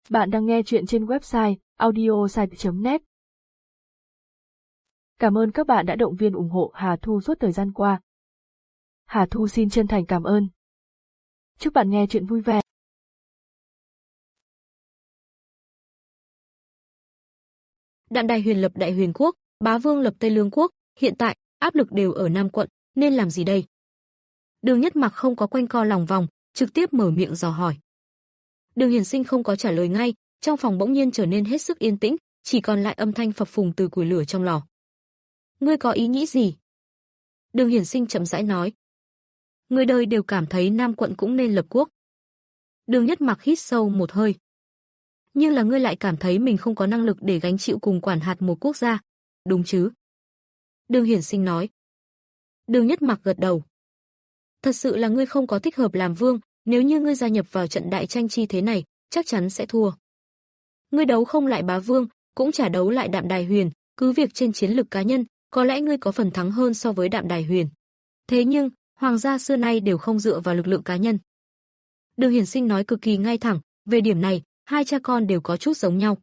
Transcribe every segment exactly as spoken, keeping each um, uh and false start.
Bạn đang nghe chuyện trên website audiosite chấm net. Cảm ơn các bạn đã động viên ủng hộ Hà Thu suốt thời gian qua. Hà Thu xin chân thành cảm ơn. Chúc bạn nghe chuyện vui vẻ. Đạm Đài Huyền lập Đại Huyền quốc, Bá Vương lập Tây Lương quốc, hiện tại áp lực đều ở Nam quận, nên làm gì đây? Đường Nhất Mặc không có quanh co lòng vòng, trực tiếp mở miệng dò hỏi. Đường Hiển Sinh không có trả lời ngay, trong phòng bỗng nhiên trở nên hết sức yên tĩnh, chỉ còn lại âm thanh phập phùng từ củi lửa trong lò. Ngươi có ý nghĩ gì? Đường Hiển Sinh chậm rãi nói. Người đời đều cảm thấy Nam quận cũng nên lập quốc. Đường Nhất Mặc hít sâu một hơi. Nhưng là ngươi lại cảm thấy mình không có năng lực để gánh chịu cùng quản hạt một quốc gia, đúng chứ? Đường Hiển Sinh nói. Đường Nhất Mặc gật đầu. Thật sự là ngươi không có thích hợp làm vương, nếu như ngươi gia nhập vào trận đại tranh chi thế này, chắc chắn sẽ thua. Ngươi đấu không lại Bá Vương, cũng chả đấu lại Đạm Đài Huyền, cứ việc trên chiến lược cá nhân, có lẽ ngươi có phần thắng hơn so với Đạm Đài Huyền. Thế nhưng, hoàng gia xưa nay đều không dựa vào lực lượng cá nhân. Đường Hiển Sinh nói cực kỳ ngay thẳng, về điểm này, hai cha con đều có chút giống nhau.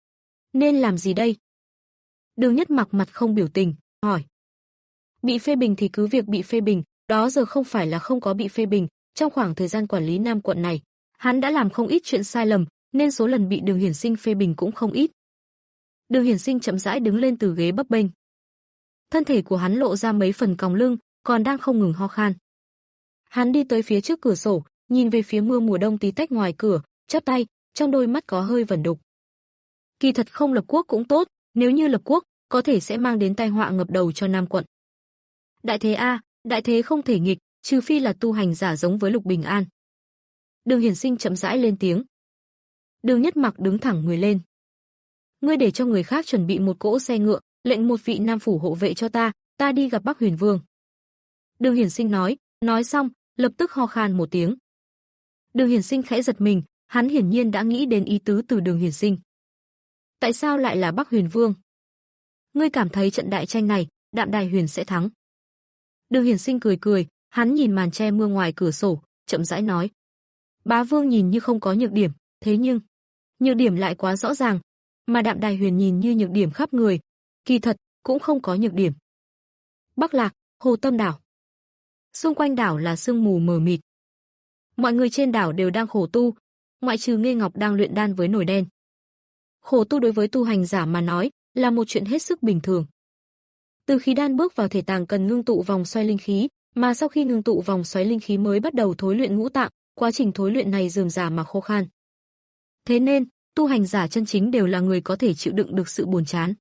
Nên làm gì đây? Đường Nhất Mặc mặt không biểu tình, hỏi. Bị phê bình thì cứ việc bị phê bình, đó giờ không phải là không có bị phê bình, trong khoảng thời gian quản lý Nam quận này, hắn đã làm không ít chuyện sai lầm, nên số lần bị Đường Hiển Sinh phê bình cũng không ít. Đường Hiển Sinh chậm rãi đứng lên từ ghế bấp bênh. Thân thể của hắn lộ ra mấy phần còng lưng, còn đang không ngừng ho khan. Hắn đi tới phía trước cửa sổ, nhìn về phía mưa mùa đông tí tách ngoài cửa, chắp tay, trong đôi mắt có hơi vẩn đục. Kỳ thật không lập quốc cũng tốt, nếu như lập quốc, có thể sẽ mang đến tai họa ngập đầu cho Nam quận. Đại thế a, đại thế không thể nghịch, trừ phi là tu hành giả giống với Lục Bình An. Đường Hiển Sinh chậm rãi lên tiếng. Đường Nhất Mặc đứng thẳng người lên. Ngươi để cho người khác chuẩn bị một cỗ xe ngựa, lệnh một vị nam phủ hộ vệ cho ta, ta đi gặp Bắc Huyền Vương. Đường Hiển Sinh nói, nói xong, lập tức ho khan một tiếng. Đường Hiển Sinh khẽ giật mình, hắn hiển nhiên đã nghĩ đến ý tứ từ Đường Hiển Sinh. Tại sao lại là Bắc Huyền Vương? Ngươi cảm thấy trận đại tranh này, Đạm Đài Huyền sẽ thắng? Đường Hiển Sinh cười cười, hắn nhìn màn che mưa ngoài cửa sổ, chậm rãi nói. Bá Vương nhìn như không có nhược điểm, thế nhưng, nhược điểm lại quá rõ ràng, mà Đạm Đài Huyền nhìn như nhược điểm khắp người, kỳ thật, cũng không có nhược điểm. Bắc Lạc, Hồ Tâm đảo. Xung quanh đảo là sương mù mờ mịt. Mọi người trên đảo đều đang khổ tu, ngoại trừ Nghê Ngọc đang luyện đan với nồi đen. Khổ tu đối với tu hành giả mà nói, là một chuyện hết sức bình thường. Từ khi đan bước vào thể tàng cần ngưng tụ vòng xoáy linh khí, mà sau khi ngưng tụ vòng xoáy linh khí mới bắt đầu thối luyện ngũ tạng, quá trình thối luyện này rườm rà mà khô khan. Thế nên, tu hành giả chân chính đều là người có thể chịu đựng được sự buồn chán.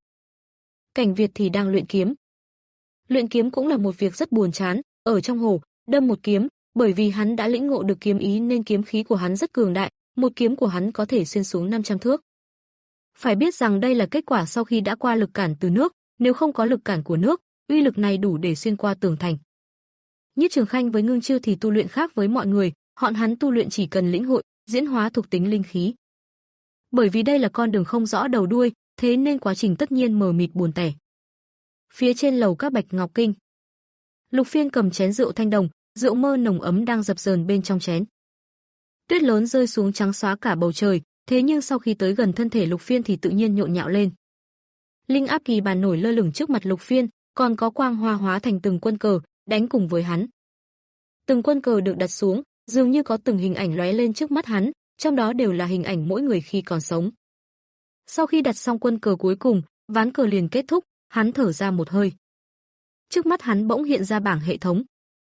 Cảnh Việt thì đang luyện kiếm. Luyện kiếm cũng là một việc rất buồn chán, ở trong hồ, đâm một kiếm, bởi vì hắn đã lĩnh ngộ được kiếm ý nên kiếm khí của hắn rất cường đại, một kiếm của hắn có thể xuyên xuống năm trăm thước. Phải biết rằng đây là kết quả sau khi đã qua lực cản từ nước, nếu không có lực cản của nước, uy lực này đủ để xuyên qua tường thành. Nhiếp Trường Khanh với Ngưng Chiêu thì tu luyện khác với mọi người, họ hắn tu luyện chỉ cần lĩnh hội, diễn hóa thuộc tính linh khí. Bởi vì đây là con đường không rõ đầu đuôi, thế nên quá trình tất nhiên mờ mịt buồn tẻ. Phía trên lầu các Bạch Ngọc Kinh, Lục Phiên cầm chén rượu thanh đồng, rượu mơ nồng ấm đang dập dờn bên trong chén. Tuyết lớn rơi xuống trắng xóa cả bầu trời, thế nhưng sau khi tới gần thân thể Lục Phiên thì tự nhiên nhộn nhạo lên. Linh áp kỳ bàn nổi lơ lửng trước mặt Lục Phiên, còn có quang hoa hóa thành từng quân cờ, đánh cùng với hắn. Từng quân cờ được đặt xuống, dường như có từng hình ảnh lóe lên trước mắt hắn, trong đó đều là hình ảnh mỗi người khi còn sống. Sau khi đặt xong quân cờ cuối cùng, ván cờ liền kết thúc, hắn thở ra một hơi. Trước mắt hắn bỗng hiện ra bảng hệ thống.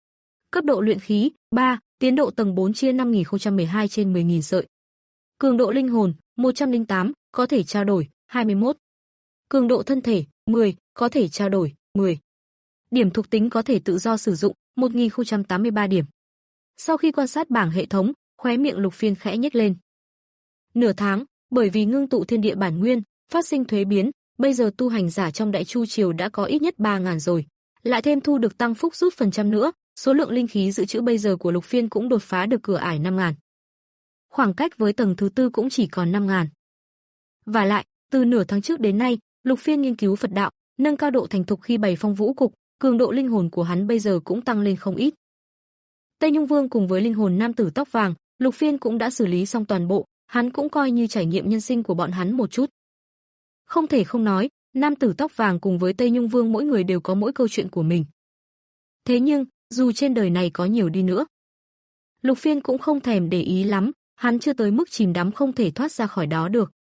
Cấp độ luyện khí, ba, tiến độ tầng bốn chia năm nghìn không trăm mười hai trên mười nghìn sợi. Cường độ linh hồn, một trăm lẻ tám, có thể trao đổi, hai mươi mốt. Cường độ thân thể, mười, có thể trao đổi, mười. Điểm thuộc tính có thể tự do sử dụng, một nghìn không trăm tám mươi ba điểm. Sau khi quan sát bảng hệ thống, khóe miệng Lục Phiên khẽ nhếch lên. Nửa tháng, bởi vì ngưng tụ thiên địa bản nguyên, phát sinh thuế biến, bây giờ tu hành giả trong Đại Chu triều đã có ít nhất ba nghìn rồi, lại thêm thu được tăng phúc rút phần trăm nữa, số lượng linh khí dự trữ bây giờ của Lục Phiên cũng đột phá được cửa ải năm nghìn. Khoảng cách với tầng thứ tư cũng chỉ còn năm nghìn. Và lại, từ nửa tháng trước đến nay, Lục Phiên nghiên cứu Phật đạo, nâng cao độ thành thục khi bày phong vũ cục, cường độ linh hồn của hắn bây giờ cũng tăng lên không ít. Tây Nhung Vương cùng với linh hồn nam tử tóc vàng, Lục Phiên cũng đã xử lý xong toàn bộ, hắn cũng coi như trải nghiệm nhân sinh của bọn hắn một chút. Không thể không nói, nam tử tóc vàng cùng với Tây Nhung Vương mỗi người đều có mỗi câu chuyện của mình. Thế nhưng, dù trên đời này có nhiều đi nữa, Lục Phiên cũng không thèm để ý lắm, hắn chưa tới mức chìm đắm không thể thoát ra khỏi đó được.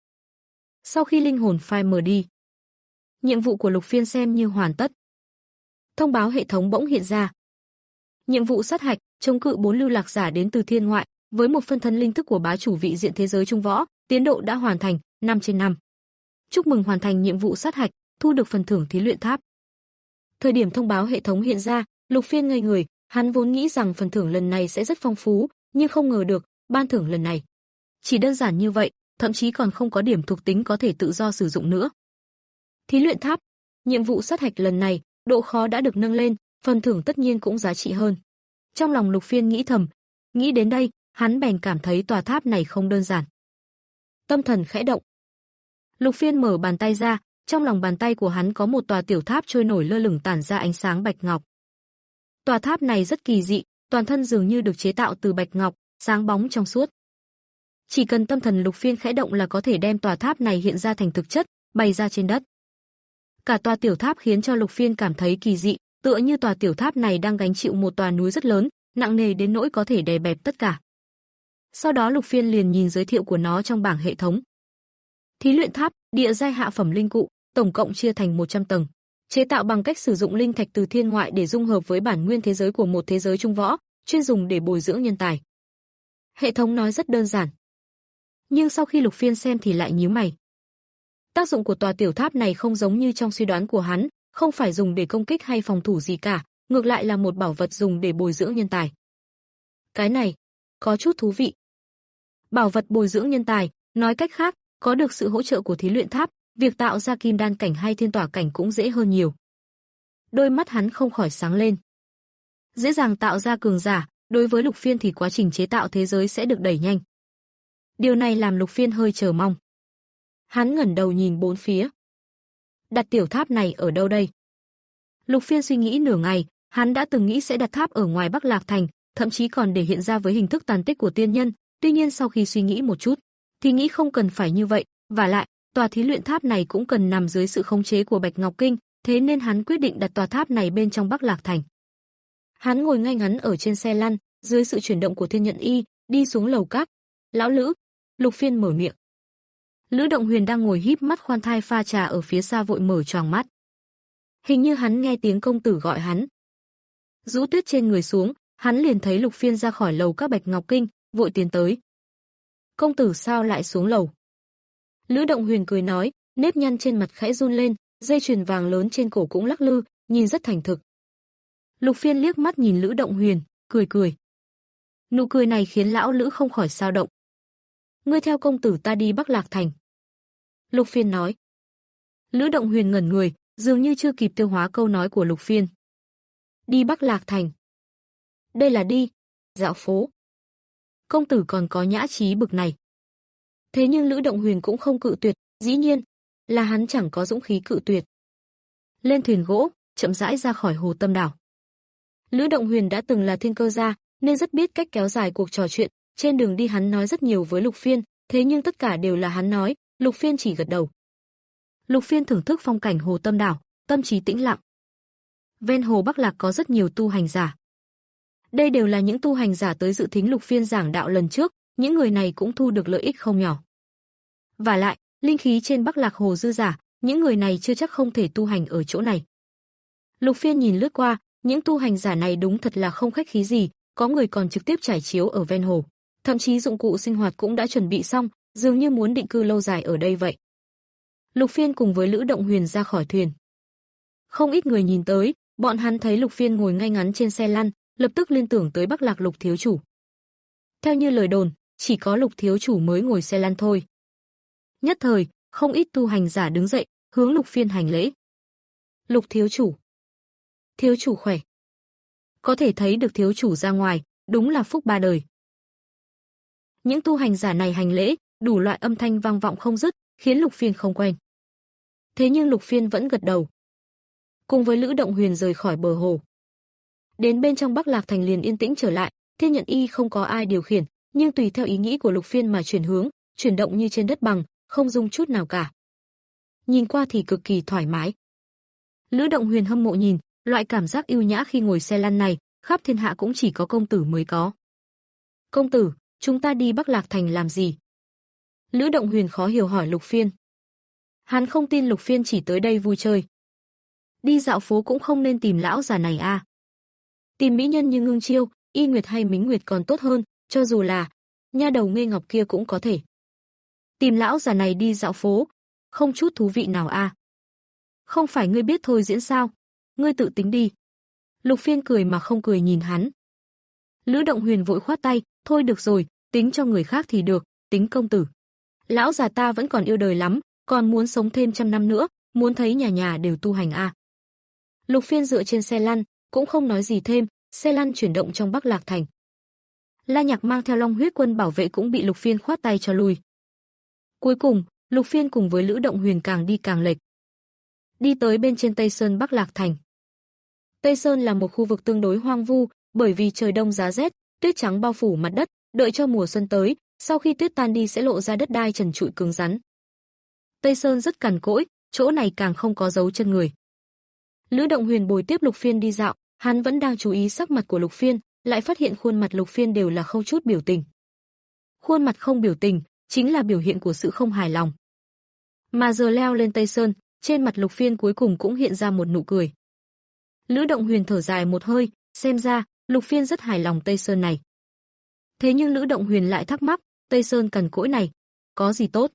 Sau khi linh hồn phai mờ đi, nhiệm vụ của Lục Phiên xem như hoàn tất. Thông báo hệ thống bỗng hiện ra. Nhiệm vụ sát hạch, chống cự bốn lưu lạc giả đến từ thiên ngoại, với một phân thân linh thức của bá chủ vị diện thế giới Trung Võ, tiến độ đã hoàn thành, năm trên năm. Chúc mừng hoàn thành nhiệm vụ sát hạch, thu được phần thưởng thí luyện tháp. Thời điểm thông báo hệ thống hiện ra, Lục Phiên ngây người, hắn vốn nghĩ rằng phần thưởng lần này sẽ rất phong phú, nhưng không ngờ được, ban thưởng lần này chỉ đơn giản như vậy, thậm chí còn không có điểm thuộc tính có thể tự do sử dụng nữa. Thí luyện tháp, nhiệm vụ sát hạch lần này, độ khó đã được nâng lên, phần thưởng tất nhiên cũng giá trị hơn. Trong lòng Lục Phiên nghĩ thầm, nghĩ đến đây, hắn bèn cảm thấy tòa tháp này không đơn giản. Tâm thần khẽ động. Lục Phiên mở bàn tay ra, trong lòng bàn tay của hắn có một tòa tiểu tháp trôi nổi lơ lửng tản ra ánh sáng bạch ngọc. Tòa tháp này rất kỳ dị, toàn thân dường như được chế tạo từ bạch ngọc, sáng bóng trong suốt. Chỉ cần tâm thần Lục Phiên khẽ động là có thể đem tòa tháp này hiện ra thành thực chất, bày ra trên đất. Cả tòa tiểu tháp khiến cho Lục Phiên cảm thấy kỳ dị, tựa như tòa tiểu tháp này đang gánh chịu một tòa núi rất lớn, nặng nề đến nỗi có thể đè bẹp tất cả. Sau đó Lục Phiên liền nhìn giới thiệu của nó trong bảng hệ thống. Thí luyện tháp, địa giai hạ phẩm linh cụ, tổng cộng chia thành một trăm tầng, chế tạo bằng cách sử dụng linh thạch từ thiên ngoại để dung hợp với bản nguyên thế giới của một thế giới Trung Võ, chuyên dùng để bồi dưỡng nhân tài. Hệ thống nói rất đơn giản, nhưng sau khi Lục Phiên xem thì lại nhíu mày. Tác dụng của tòa tiểu tháp này không giống như trong suy đoán của hắn, không phải dùng để công kích hay phòng thủ gì cả, ngược lại là một bảo vật dùng để bồi dưỡng nhân tài. Cái này có chút thú vị. Bảo vật bồi dưỡng nhân tài, nói cách khác, có được sự hỗ trợ của thí luyện tháp, việc tạo ra kim đan cảnh hay thiên tỏa cảnh cũng dễ hơn nhiều. Đôi mắt hắn không khỏi sáng lên. Dễ dàng tạo ra cường giả, đối với Lục Phiên thì quá trình chế tạo thế giới sẽ được đẩy nhanh. Điều này làm Lục Phiên hơi chờ mong. Hắn ngẩng đầu nhìn bốn phía. Đặt tiểu tháp này ở đâu đây? Lục Phiên suy nghĩ nửa ngày, hắn đã từng nghĩ sẽ đặt tháp ở ngoài Bắc Lạc Thành, thậm chí còn để hiện ra với hình thức tàn tích của tiên nhân, tuy nhiên sau khi suy nghĩ một chút, thì nghĩ không cần phải như vậy, và lại, tòa thí luyện tháp này cũng cần nằm dưới sự khống chế của Bạch Ngọc Kinh, thế nên hắn quyết định đặt tòa tháp này bên trong Bắc Lạc Thành. Hắn ngồi ngay ngắn ở trên xe lăn, dưới sự chuyển động của Thiên Nhận Y, đi xuống lầu các. "Lão Lữ." Lục Phiên mở miệng. Lữ Động Huyền đang ngồi híp mắt khoan thai pha trà ở phía xa vội mở choàng mắt. Hình như hắn nghe tiếng công tử gọi hắn. Rũ tuyết trên người xuống, hắn liền thấy Lục Phiên ra khỏi lầu các Bạch Ngọc Kinh, vội tiến tới. "Công tử sao lại xuống lầu?" Lữ Động Huyền cười nói, nếp nhăn trên mặt khẽ run lên, dây chuyền vàng lớn trên cổ cũng lắc lư, nhìn rất thành thực. Lục Phiên liếc mắt nhìn Lữ Động Huyền, cười cười. Nụ cười này khiến lão Lữ không khỏi sao động. "Ngươi theo công tử ta đi Bắc Lạc Thành." Lục Phiên nói. Lữ Động Huyền ngẩn người, dường như chưa kịp tiêu hóa câu nói của Lục Phiên. "Đi Bắc Lạc Thành? Đây là đi dạo phố. Công tử còn có nhã trí bực này." Thế nhưng Lữ Động Huyền cũng không cự tuyệt, dĩ nhiên là hắn chẳng có dũng khí cự tuyệt. Lên thuyền gỗ, chậm rãi ra khỏi Hồ Tâm Đảo. Lữ Động Huyền đã từng là thiên cơ gia, nên rất biết cách kéo dài cuộc trò chuyện, trên đường đi hắn nói rất nhiều với Lục Phiên, thế nhưng tất cả đều là hắn nói, Lục Phiên chỉ gật đầu. Lục Phiên thưởng thức phong cảnh Hồ Tâm Đảo, tâm trí tĩnh lặng. Ven hồ Bắc Lạc có rất nhiều tu hành giả. Đây đều là những tu hành giả tới dự thính Lục Phiên giảng đạo lần trước, những người này cũng thu được lợi ích không nhỏ. Và lại, linh khí trên Bắc Lạc Hồ dư giả, những người này chưa chắc không thể tu hành ở chỗ này. Lục Phiên nhìn lướt qua, những tu hành giả này đúng thật là không khách khí gì, có người còn trực tiếp trải chiếu ở ven hồ, thậm chí dụng cụ sinh hoạt cũng đã chuẩn bị xong, dường như muốn định cư lâu dài ở đây vậy. Lục Phiên cùng với Lữ Động Huyền ra khỏi thuyền. Không ít người nhìn tới, bọn hắn thấy Lục Phiên ngồi ngay ngắn trên xe lăn, lập tức liên tưởng tới Bắc Lạc Lục thiếu chủ. Theo như lời đồn, chỉ có Lục thiếu chủ mới ngồi xe lăn thôi. Nhất thời, không ít tu hành giả đứng dậy, hướng Lục Phiên hành lễ. "Lục thiếu chủ." "Thiếu chủ khỏe." Có thể thấy được thiếu chủ ra ngoài, đúng là phúc ba đời. Những tu hành giả này hành lễ, đủ loại âm thanh vang vọng không dứt, khiến Lục Phiên không quen. Thế nhưng Lục Phiên vẫn gật đầu. Cùng với Lữ Động Huyền rời khỏi bờ hồ. Đến bên trong Bắc Lạc Thành liền yên tĩnh trở lại, Thiên Nhận Y không có ai điều khiển, nhưng tùy theo ý nghĩ của Lục Phiên mà chuyển hướng, chuyển động như trên đất bằng, không rung chút nào cả. Nhìn qua thì cực kỳ thoải mái. Lữ Động Huyền hâm mộ nhìn, loại cảm giác yêu nhã khi ngồi xe lăn này, khắp thiên hạ cũng chỉ có công tử mới có. Công tử, chúng ta đi Bắc Lạc Thành làm gì? Lữ Động Huyền khó hiểu hỏi Lục Phiên. Hắn không tin Lục Phiên chỉ tới đây vui chơi. Đi dạo phố cũng không nên tìm lão già này à? Tìm mỹ nhân như Ngưng Chiêu, Y Nguyệt hay Mính Nguyệt còn tốt hơn, cho dù là nha đầu Nghê Ngọc kia cũng có thể. Tìm lão già này đi dạo phố, không chút thú vị nào à? Không phải ngươi biết thôi diễn sao? Ngươi tự tính đi. Lục Phiên cười mà không cười nhìn hắn. Lữ Động Huyền vội khoát tay, thôi được rồi, tính cho người khác thì được, tính công tử. Lão già ta vẫn còn yêu đời lắm, còn muốn sống thêm trăm năm nữa, muốn thấy nhà nhà đều tu hành à. Lục Phiên dựa trên xe lăn, cũng không nói gì thêm, xe lăn chuyển động trong Bắc Lạc Thành. La Nhạc mang theo Long Huyết Quân bảo vệ cũng bị Lục Phiên khoát tay cho lui. Cuối cùng, Lục Phiên cùng với Lữ Động Huyền càng đi càng lệch. Đi tới bên trên Tây Sơn Bắc Lạc Thành. Tây Sơn là một khu vực tương đối hoang vu, bởi vì trời đông giá rét, tuyết trắng bao phủ mặt đất, đợi cho mùa xuân tới, sau khi tuyết tan đi sẽ lộ ra đất đai trần trụi cứng rắn. Tây Sơn rất cằn cỗi, chỗ này càng không có dấu chân người. Lữ Động Huyền bồi tiếp Lục Phiên đi dạo, hắn vẫn đang chú ý sắc mặt của Lục Phiên, lại phát hiện khuôn mặt Lục Phiên đều là không chút biểu tình. Khuôn mặt không biểu tình, chính là biểu hiện của sự không hài lòng. Mà giờ leo lên Tây Sơn, trên mặt Lục Phiên cuối cùng cũng hiện ra một nụ cười. Lữ Động Huyền thở dài một hơi, xem ra, Lục Phiên rất hài lòng Tây Sơn này. Thế nhưng Lữ Động Huyền lại thắc mắc, Tây Sơn cằn cỗi này, có gì tốt?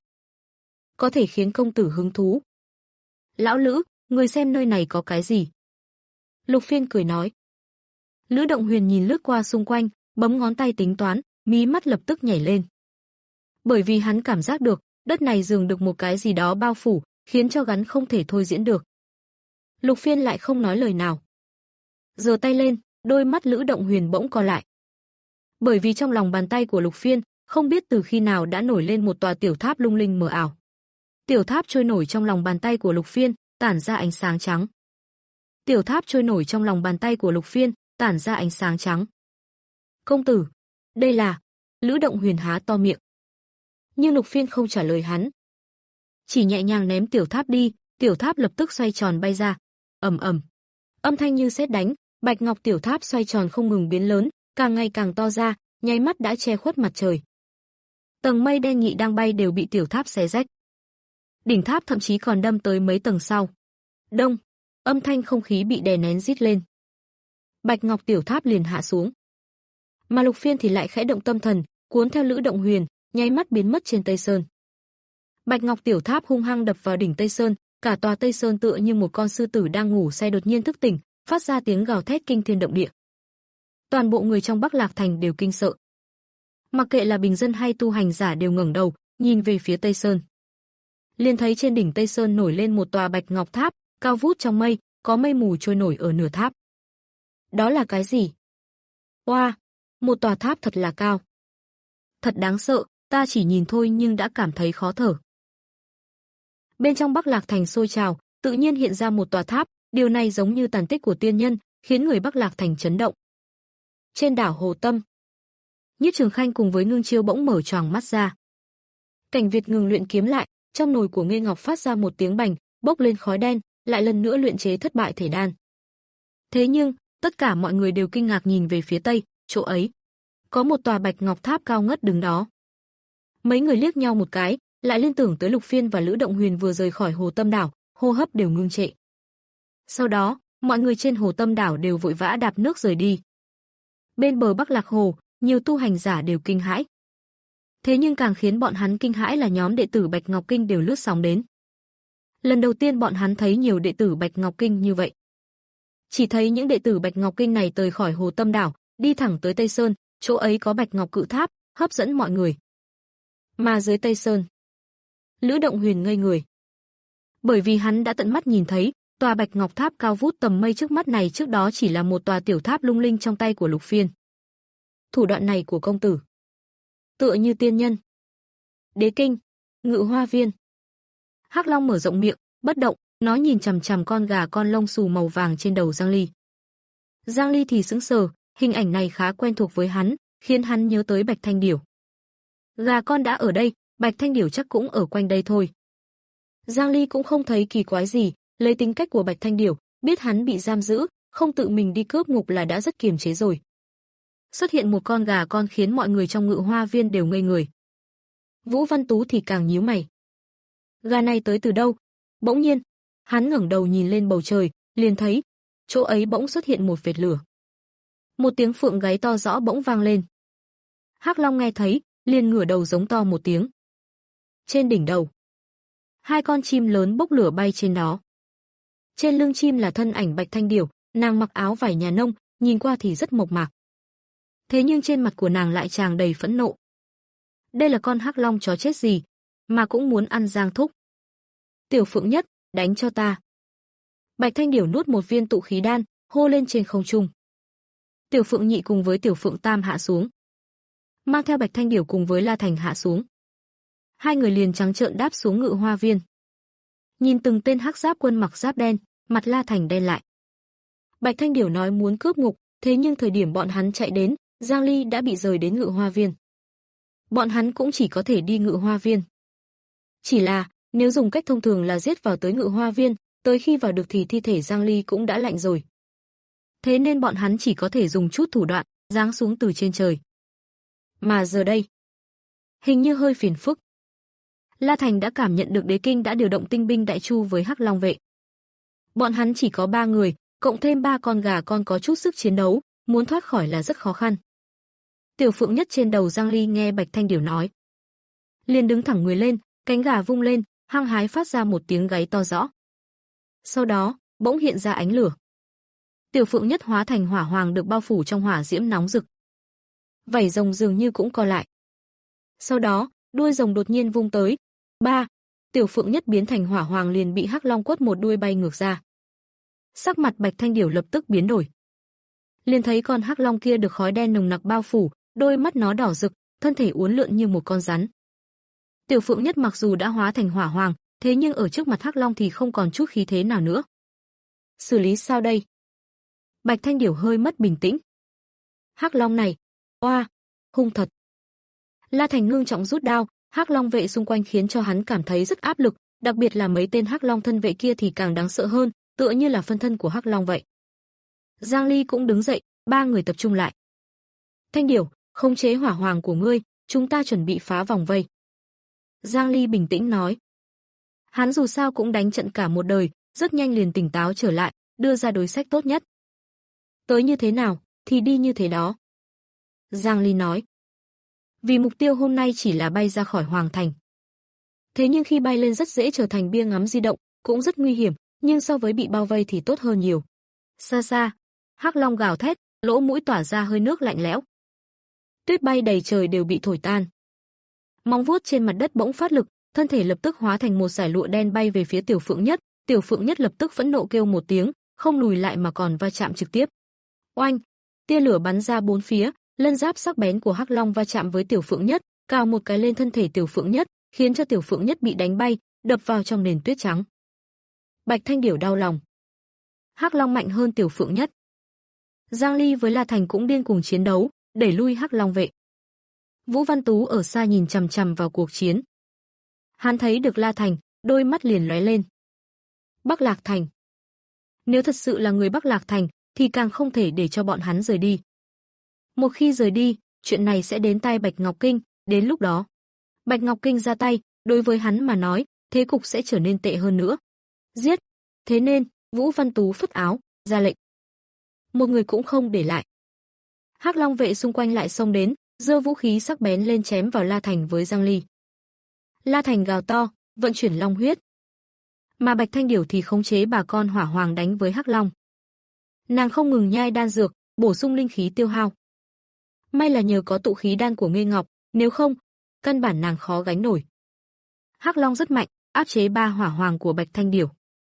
Có thể khiến công tử hứng thú. Lão Lữ, người xem nơi này có cái gì? Lục Phiên cười nói. Lữ Động Huyền nhìn lướt qua xung quanh, bấm ngón tay tính toán, mí mắt lập tức nhảy lên. Bởi vì hắn cảm giác được, đất này dường được một cái gì đó bao phủ, khiến cho hắn không thể thôi diễn được. Lục Phiên lại không nói lời nào. Giơ tay lên, đôi mắt Lữ Động Huyền bỗng co lại. Bởi vì trong lòng bàn tay của Lục Phiên, không biết từ khi nào đã nổi lên một tòa tiểu tháp lung linh mờ ảo. Tiểu tháp trôi nổi trong lòng bàn tay của Lục Phiên, tản ra ánh sáng trắng. Tiểu tháp trôi nổi trong lòng bàn tay của Lục Phiên, tản ra ánh sáng trắng. Công tử, đây là... Lữ Động Huyền há to miệng. Nhưng Lục Phiên không trả lời hắn. Chỉ nhẹ nhàng ném tiểu tháp đi, tiểu tháp lập tức xoay tròn bay ra. Ầm ầm. Âm thanh như sét đánh, bạch ngọc tiểu tháp xoay tròn không ngừng biến lớn, càng ngày càng to ra, nháy mắt đã che khuất mặt trời. Tầng mây đen nghị đang bay đều bị tiểu tháp xé rách. Đỉnh tháp thậm chí còn đâm tới mấy tầng sau. Đông, âm thanh không khí bị đè nén rít lên. Bạch ngọc tiểu tháp liền hạ xuống. Mà Lục Phiên thì lại khẽ động tâm thần, cuốn theo Lữ Động Huyền, nháy mắt biến mất trên Tây Sơn. Bạch ngọc tiểu tháp hung hăng đập vào đỉnh Tây Sơn, cả tòa Tây Sơn tựa như một con sư tử đang ngủ say đột nhiên thức tỉnh, phát ra tiếng gào thét kinh thiên động địa. Toàn bộ người trong Bắc Lạc Thành đều kinh sợ. Mặc kệ là bình dân hay tu hành giả đều ngẩng đầu, nhìn về phía Tây Sơn. Liền thấy trên đỉnh Tây Sơn nổi lên một tòa bạch ngọc tháp, cao vút trong mây, có mây mù trôi nổi ở nửa tháp. Đó là cái gì? Oa, wow, một tòa tháp thật là cao. Thật đáng sợ, ta chỉ nhìn thôi nhưng đã cảm thấy khó thở. Bên trong Bắc Lạc Thành sôi trào, tự nhiên hiện ra một tòa tháp, điều này giống như tàn tích của tiên nhân, khiến người Bắc Lạc Thành chấn động. Trên đảo Hồ Tâm, Nhiếp Trường Khanh cùng với Ngưng Chiêu bỗng mở choàng mắt ra. Cảnh Việt ngừng luyện kiếm lại, trong nồi của Nghê Ngọc phát ra một tiếng bành, bốc lên khói đen, lại lần nữa luyện chế thất bại thể đan. Thế nhưng, tất cả mọi người đều kinh ngạc nhìn về phía tây, chỗ ấy có một tòa bạch ngọc tháp cao ngất đứng đó. Mấy người liếc nhau một cái, lại liên tưởng tới Lục Phiên và Lữ Động Huyền vừa rời khỏi Hồ Tâm đảo, hô hấp đều ngưng trệ. Sau đó, mọi người trên Hồ Tâm đảo đều vội vã đạp nước rời đi. Bên bờ Bắc Lạc Hồ, nhiều tu hành giả đều kinh hãi. Thế nhưng càng khiến bọn hắn kinh hãi là nhóm đệ tử Bạch Ngọc Kinh đều lướt sóng đến. Lần đầu tiên bọn hắn thấy nhiều đệ tử Bạch Ngọc Kinh như vậy. Chỉ thấy những đệ tử Bạch Ngọc Kinh này rời khỏi Hồ Tâm đảo, đi thẳng tới Tây Sơn, chỗ ấy có Bạch Ngọc cự tháp, hấp dẫn mọi người. Mà dưới Tây Sơn, Lữ Động Huyền ngây người. Bởi vì hắn đã tận mắt nhìn thấy, tòa Bạch Ngọc tháp cao vút tầm mây trước mắt này trước đó chỉ là một tòa tiểu tháp lung linh trong tay của Lục Phiên. Thủ đoạn này của công tử, tựa như tiên nhân. Đế kinh, Ngự Hoa viên. Hắc Long mở rộng miệng, bất động, nó nhìn chằm chằm con gà con lông xù màu vàng trên đầu Giang Ly. Giang Ly thì sững sờ, hình ảnh này khá quen thuộc với hắn, khiến hắn nhớ tới Bạch Thanh Điểu. Gà con đã ở đây, Bạch Thanh Điểu chắc cũng ở quanh đây thôi. Giang Ly cũng không thấy kỳ quái gì, lấy tính cách của Bạch Thanh Điểu, biết hắn bị giam giữ, không tự mình đi cướp ngục là đã rất kiềm chế rồi. Xuất hiện một con gà con khiến mọi người trong Ngự Hoa Viên đều ngây người. Vũ Văn Tú thì càng nhíu mày. Gà này tới từ đâu? Bỗng nhiên, hắn ngẩng đầu nhìn lên bầu trời, liền thấy chỗ ấy bỗng xuất hiện một vệt lửa. Một tiếng phượng gáy to rõ bỗng vang lên. Hắc Long nghe thấy, liền ngửa đầu giống to một tiếng. Trên đỉnh đầu, hai con chim lớn bốc lửa bay trên đó. Trên lưng chim là thân ảnh Bạch Thanh Điểu, nàng mặc áo vải nhà nông, nhìn qua thì rất mộc mạc. Thế nhưng trên mặt của nàng lại tràn đầy phẫn nộ. Đây là con Hắc Long chó chết gì, mà cũng muốn ăn Giang Thúc. Tiểu Phượng Nhất, đánh cho ta. Bạch Thanh Điểu nuốt một viên tụ khí đan, hô lên trên không trung. Tiểu Phượng Nhị cùng với Tiểu Phượng Tam hạ xuống, mang theo Bạch Thanh Điểu cùng với La Thành hạ xuống. Hai người liền trắng trợn đáp xuống Ngự Hoa Viên. Nhìn từng tên hắc giáp quân mặc giáp đen, mặt La Thành đen lại. Bạch Thanh Điểu nói muốn cướp ngục, thế nhưng thời điểm bọn hắn chạy đến, Giang Ly đã bị rời đến Ngự Hoa Viên. Bọn hắn cũng chỉ có thể đi Ngự Hoa Viên. Chỉ là, nếu dùng cách thông thường là giết vào tới Ngự Hoa Viên, tới khi vào được thì thi thể Giang Ly cũng đã lạnh rồi. Thế nên bọn hắn chỉ có thể dùng chút thủ đoạn, giáng xuống từ trên trời. Mà giờ đây, hình như hơi phiền phức. La Thành đã cảm nhận được Đế Kinh đã điều động tinh binh đại chu với Hắc Long vệ. Bọn hắn chỉ có ba người, cộng thêm ba con gà con có chút sức chiến đấu, muốn thoát khỏi là rất khó khăn. Tiểu Phượng Nhất trên đầu Giang Ly nghe Bạch Thanh Điểu nói, liền đứng thẳng người lên, cánh gà vung lên, hăng hái phát ra một tiếng gáy to rõ. Sau đó, bỗng hiện ra ánh lửa. Tiểu Phượng Nhất hóa thành hỏa hoàng được bao phủ trong hỏa diễm nóng rực. Vảy rồng dường như cũng co lại. Sau đó, đuôi rồng đột nhiên vung tới. Ba, Tiểu Phượng Nhất biến thành hỏa hoàng liền bị Hắc Long quất một đuôi bay ngược ra. Sắc mặt Bạch Thanh Điểu lập tức biến đổi. Liền thấy con Hắc Long kia được khói đen nồng nặc bao phủ, đôi mắt nó đỏ rực, thân thể uốn lượn như một con rắn. Tiểu Phượng Nhất mặc dù đã hóa thành hỏa hoàng, thế nhưng ở trước mặt Hắc Long thì không còn chút khí thế nào nữa. Xử lý sao đây? Bạch Thanh Điểu hơi mất bình tĩnh. Hắc Long này, oa, hung thật. La Thành ngưng trọng rút đao, Hắc Long vệ xung quanh khiến cho hắn cảm thấy rất áp lực, đặc biệt là mấy tên Hắc Long thân vệ kia thì càng đáng sợ hơn, tựa như là phân thân của Hắc Long vậy. Giang Ly cũng đứng dậy, ba người tập trung lại. Thanh Điểu, khống chế hỏa hoàng của ngươi, chúng ta chuẩn bị phá vòng vây. Giang Ly bình tĩnh nói. Hắn dù sao cũng đánh trận cả một đời, rất nhanh liền tỉnh táo trở lại, đưa ra đối sách tốt nhất. Tới như thế nào, thì đi như thế đó. Giang Ly nói. Vì mục tiêu hôm nay chỉ là bay ra khỏi Hoàng Thành. Thế nhưng khi bay lên rất dễ trở thành bia ngắm di động, cũng rất nguy hiểm, nhưng so với bị bao vây thì tốt hơn nhiều. Xa xa, Hắc Long gào thét, lỗ mũi tỏa ra hơi nước lạnh lẽo. Tuyết bay đầy trời đều bị thổi tan. Móng vuốt trên mặt đất bỗng phát lực, thân thể lập tức hóa thành một dải lụa đen bay về phía Tiểu Phượng Nhất, Tiểu Phượng Nhất lập tức phẫn nộ kêu một tiếng, không lùi lại mà còn va chạm trực tiếp. Oanh, tia lửa bắn ra bốn phía, lân giáp sắc bén của Hắc Long va chạm với Tiểu Phượng Nhất, cào một cái lên thân thể Tiểu Phượng Nhất, khiến cho Tiểu Phượng Nhất bị đánh bay, đập vào trong nền tuyết trắng. Bạch Thanh Điểu đau lòng. Hắc Long mạnh hơn Tiểu Phượng Nhất. Giang Ly với La Thành cũng điên cuồng chiến đấu, đẩy lui Hắc Long vệ. Vũ Văn Tú ở xa nhìn chằm chằm vào cuộc chiến. Hắn thấy được La Thành, đôi mắt liền lóe lên. Bắc Lạc Thành. Nếu thật sự là người Bắc Lạc Thành, thì càng không thể để cho bọn hắn rời đi. Một khi rời đi, chuyện này sẽ đến tai Bạch Ngọc Kinh, đến lúc đó, Bạch Ngọc Kinh ra tay, đối với hắn mà nói, thế cục sẽ trở nên tệ hơn nữa. Giết! Thế nên, Vũ Văn Tú phất áo, ra lệnh. Một người cũng không để lại. Hắc Long vệ xung quanh lại xông đến, giơ vũ khí sắc bén lên chém vào La Thành với Giang Ly. La Thành gào to, vận chuyển long huyết. Mà Bạch Thanh Điểu thì khống chế bà con hỏa hoàng đánh với Hắc Long. Nàng không ngừng nhai đan dược, bổ sung linh khí tiêu hao. May là nhờ có tụ khí đan của Nghê Ngọc, nếu không, căn bản nàng khó gánh nổi. Hắc Long rất mạnh, áp chế ba hỏa hoàng của Bạch Thanh Điểu.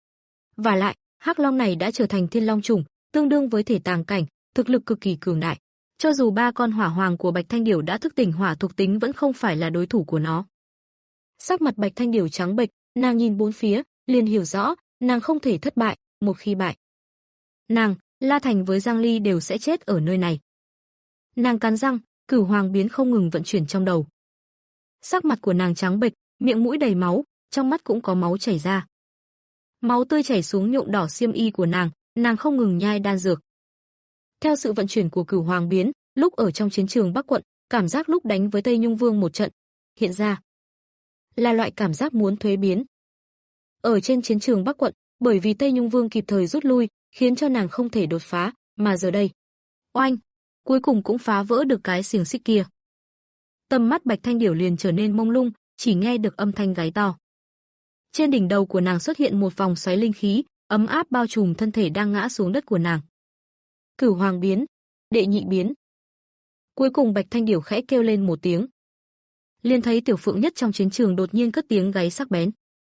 Và lại, Hắc Long này đã trở thành thiên long chủng, tương đương với thể tàng cảnh, thực lực cực kỳ cường đại. Cho dù ba con hỏa hoàng của Bạch Thanh Điểu đã thức tỉnh hỏa thuộc tính vẫn không phải là đối thủ của nó. Sắc mặt Bạch Thanh Điểu trắng bệch, nàng nhìn bốn phía, liền hiểu rõ, nàng không thể thất bại, một khi bại, nàng, La Thành với Giang Ly đều sẽ chết ở nơi này. Nàng cắn răng, Cửu Hoàng biến không ngừng vận chuyển trong đầu. Sắc mặt của nàng trắng bệch, miệng mũi đầy máu, trong mắt cũng có máu chảy ra. Máu tươi chảy xuống nhuộm đỏ xiêm y của nàng, nàng không ngừng nhai đan dược. Theo sự vận chuyển của Cửu Hoàng biến, lúc ở trong chiến trường Bắc quận, cảm giác lúc đánh với Tây Nhung Vương một trận, hiện ra là loại cảm giác muốn thuế biến. Ở trên chiến trường Bắc quận, bởi vì Tây Nhung Vương kịp thời rút lui, khiến cho nàng không thể đột phá, mà giờ đây, oanh, cuối cùng cũng phá vỡ được cái xiềng xích kia. Tầm mắt Bạch Thanh Điểu liền trở nên mông lung, chỉ nghe được âm thanh gáy to. Trên đỉnh đầu của nàng xuất hiện một vòng xoáy linh khí, ấm áp bao trùm thân thể đang ngã xuống đất của nàng. Cửu Hoàng biến, đệ nhị biến. Cuối cùng Bạch Thanh Điểu khẽ kêu lên một tiếng. Liền thấy Tiểu Phượng Nhất trong chiến trường đột nhiên cất tiếng gáy sắc bén.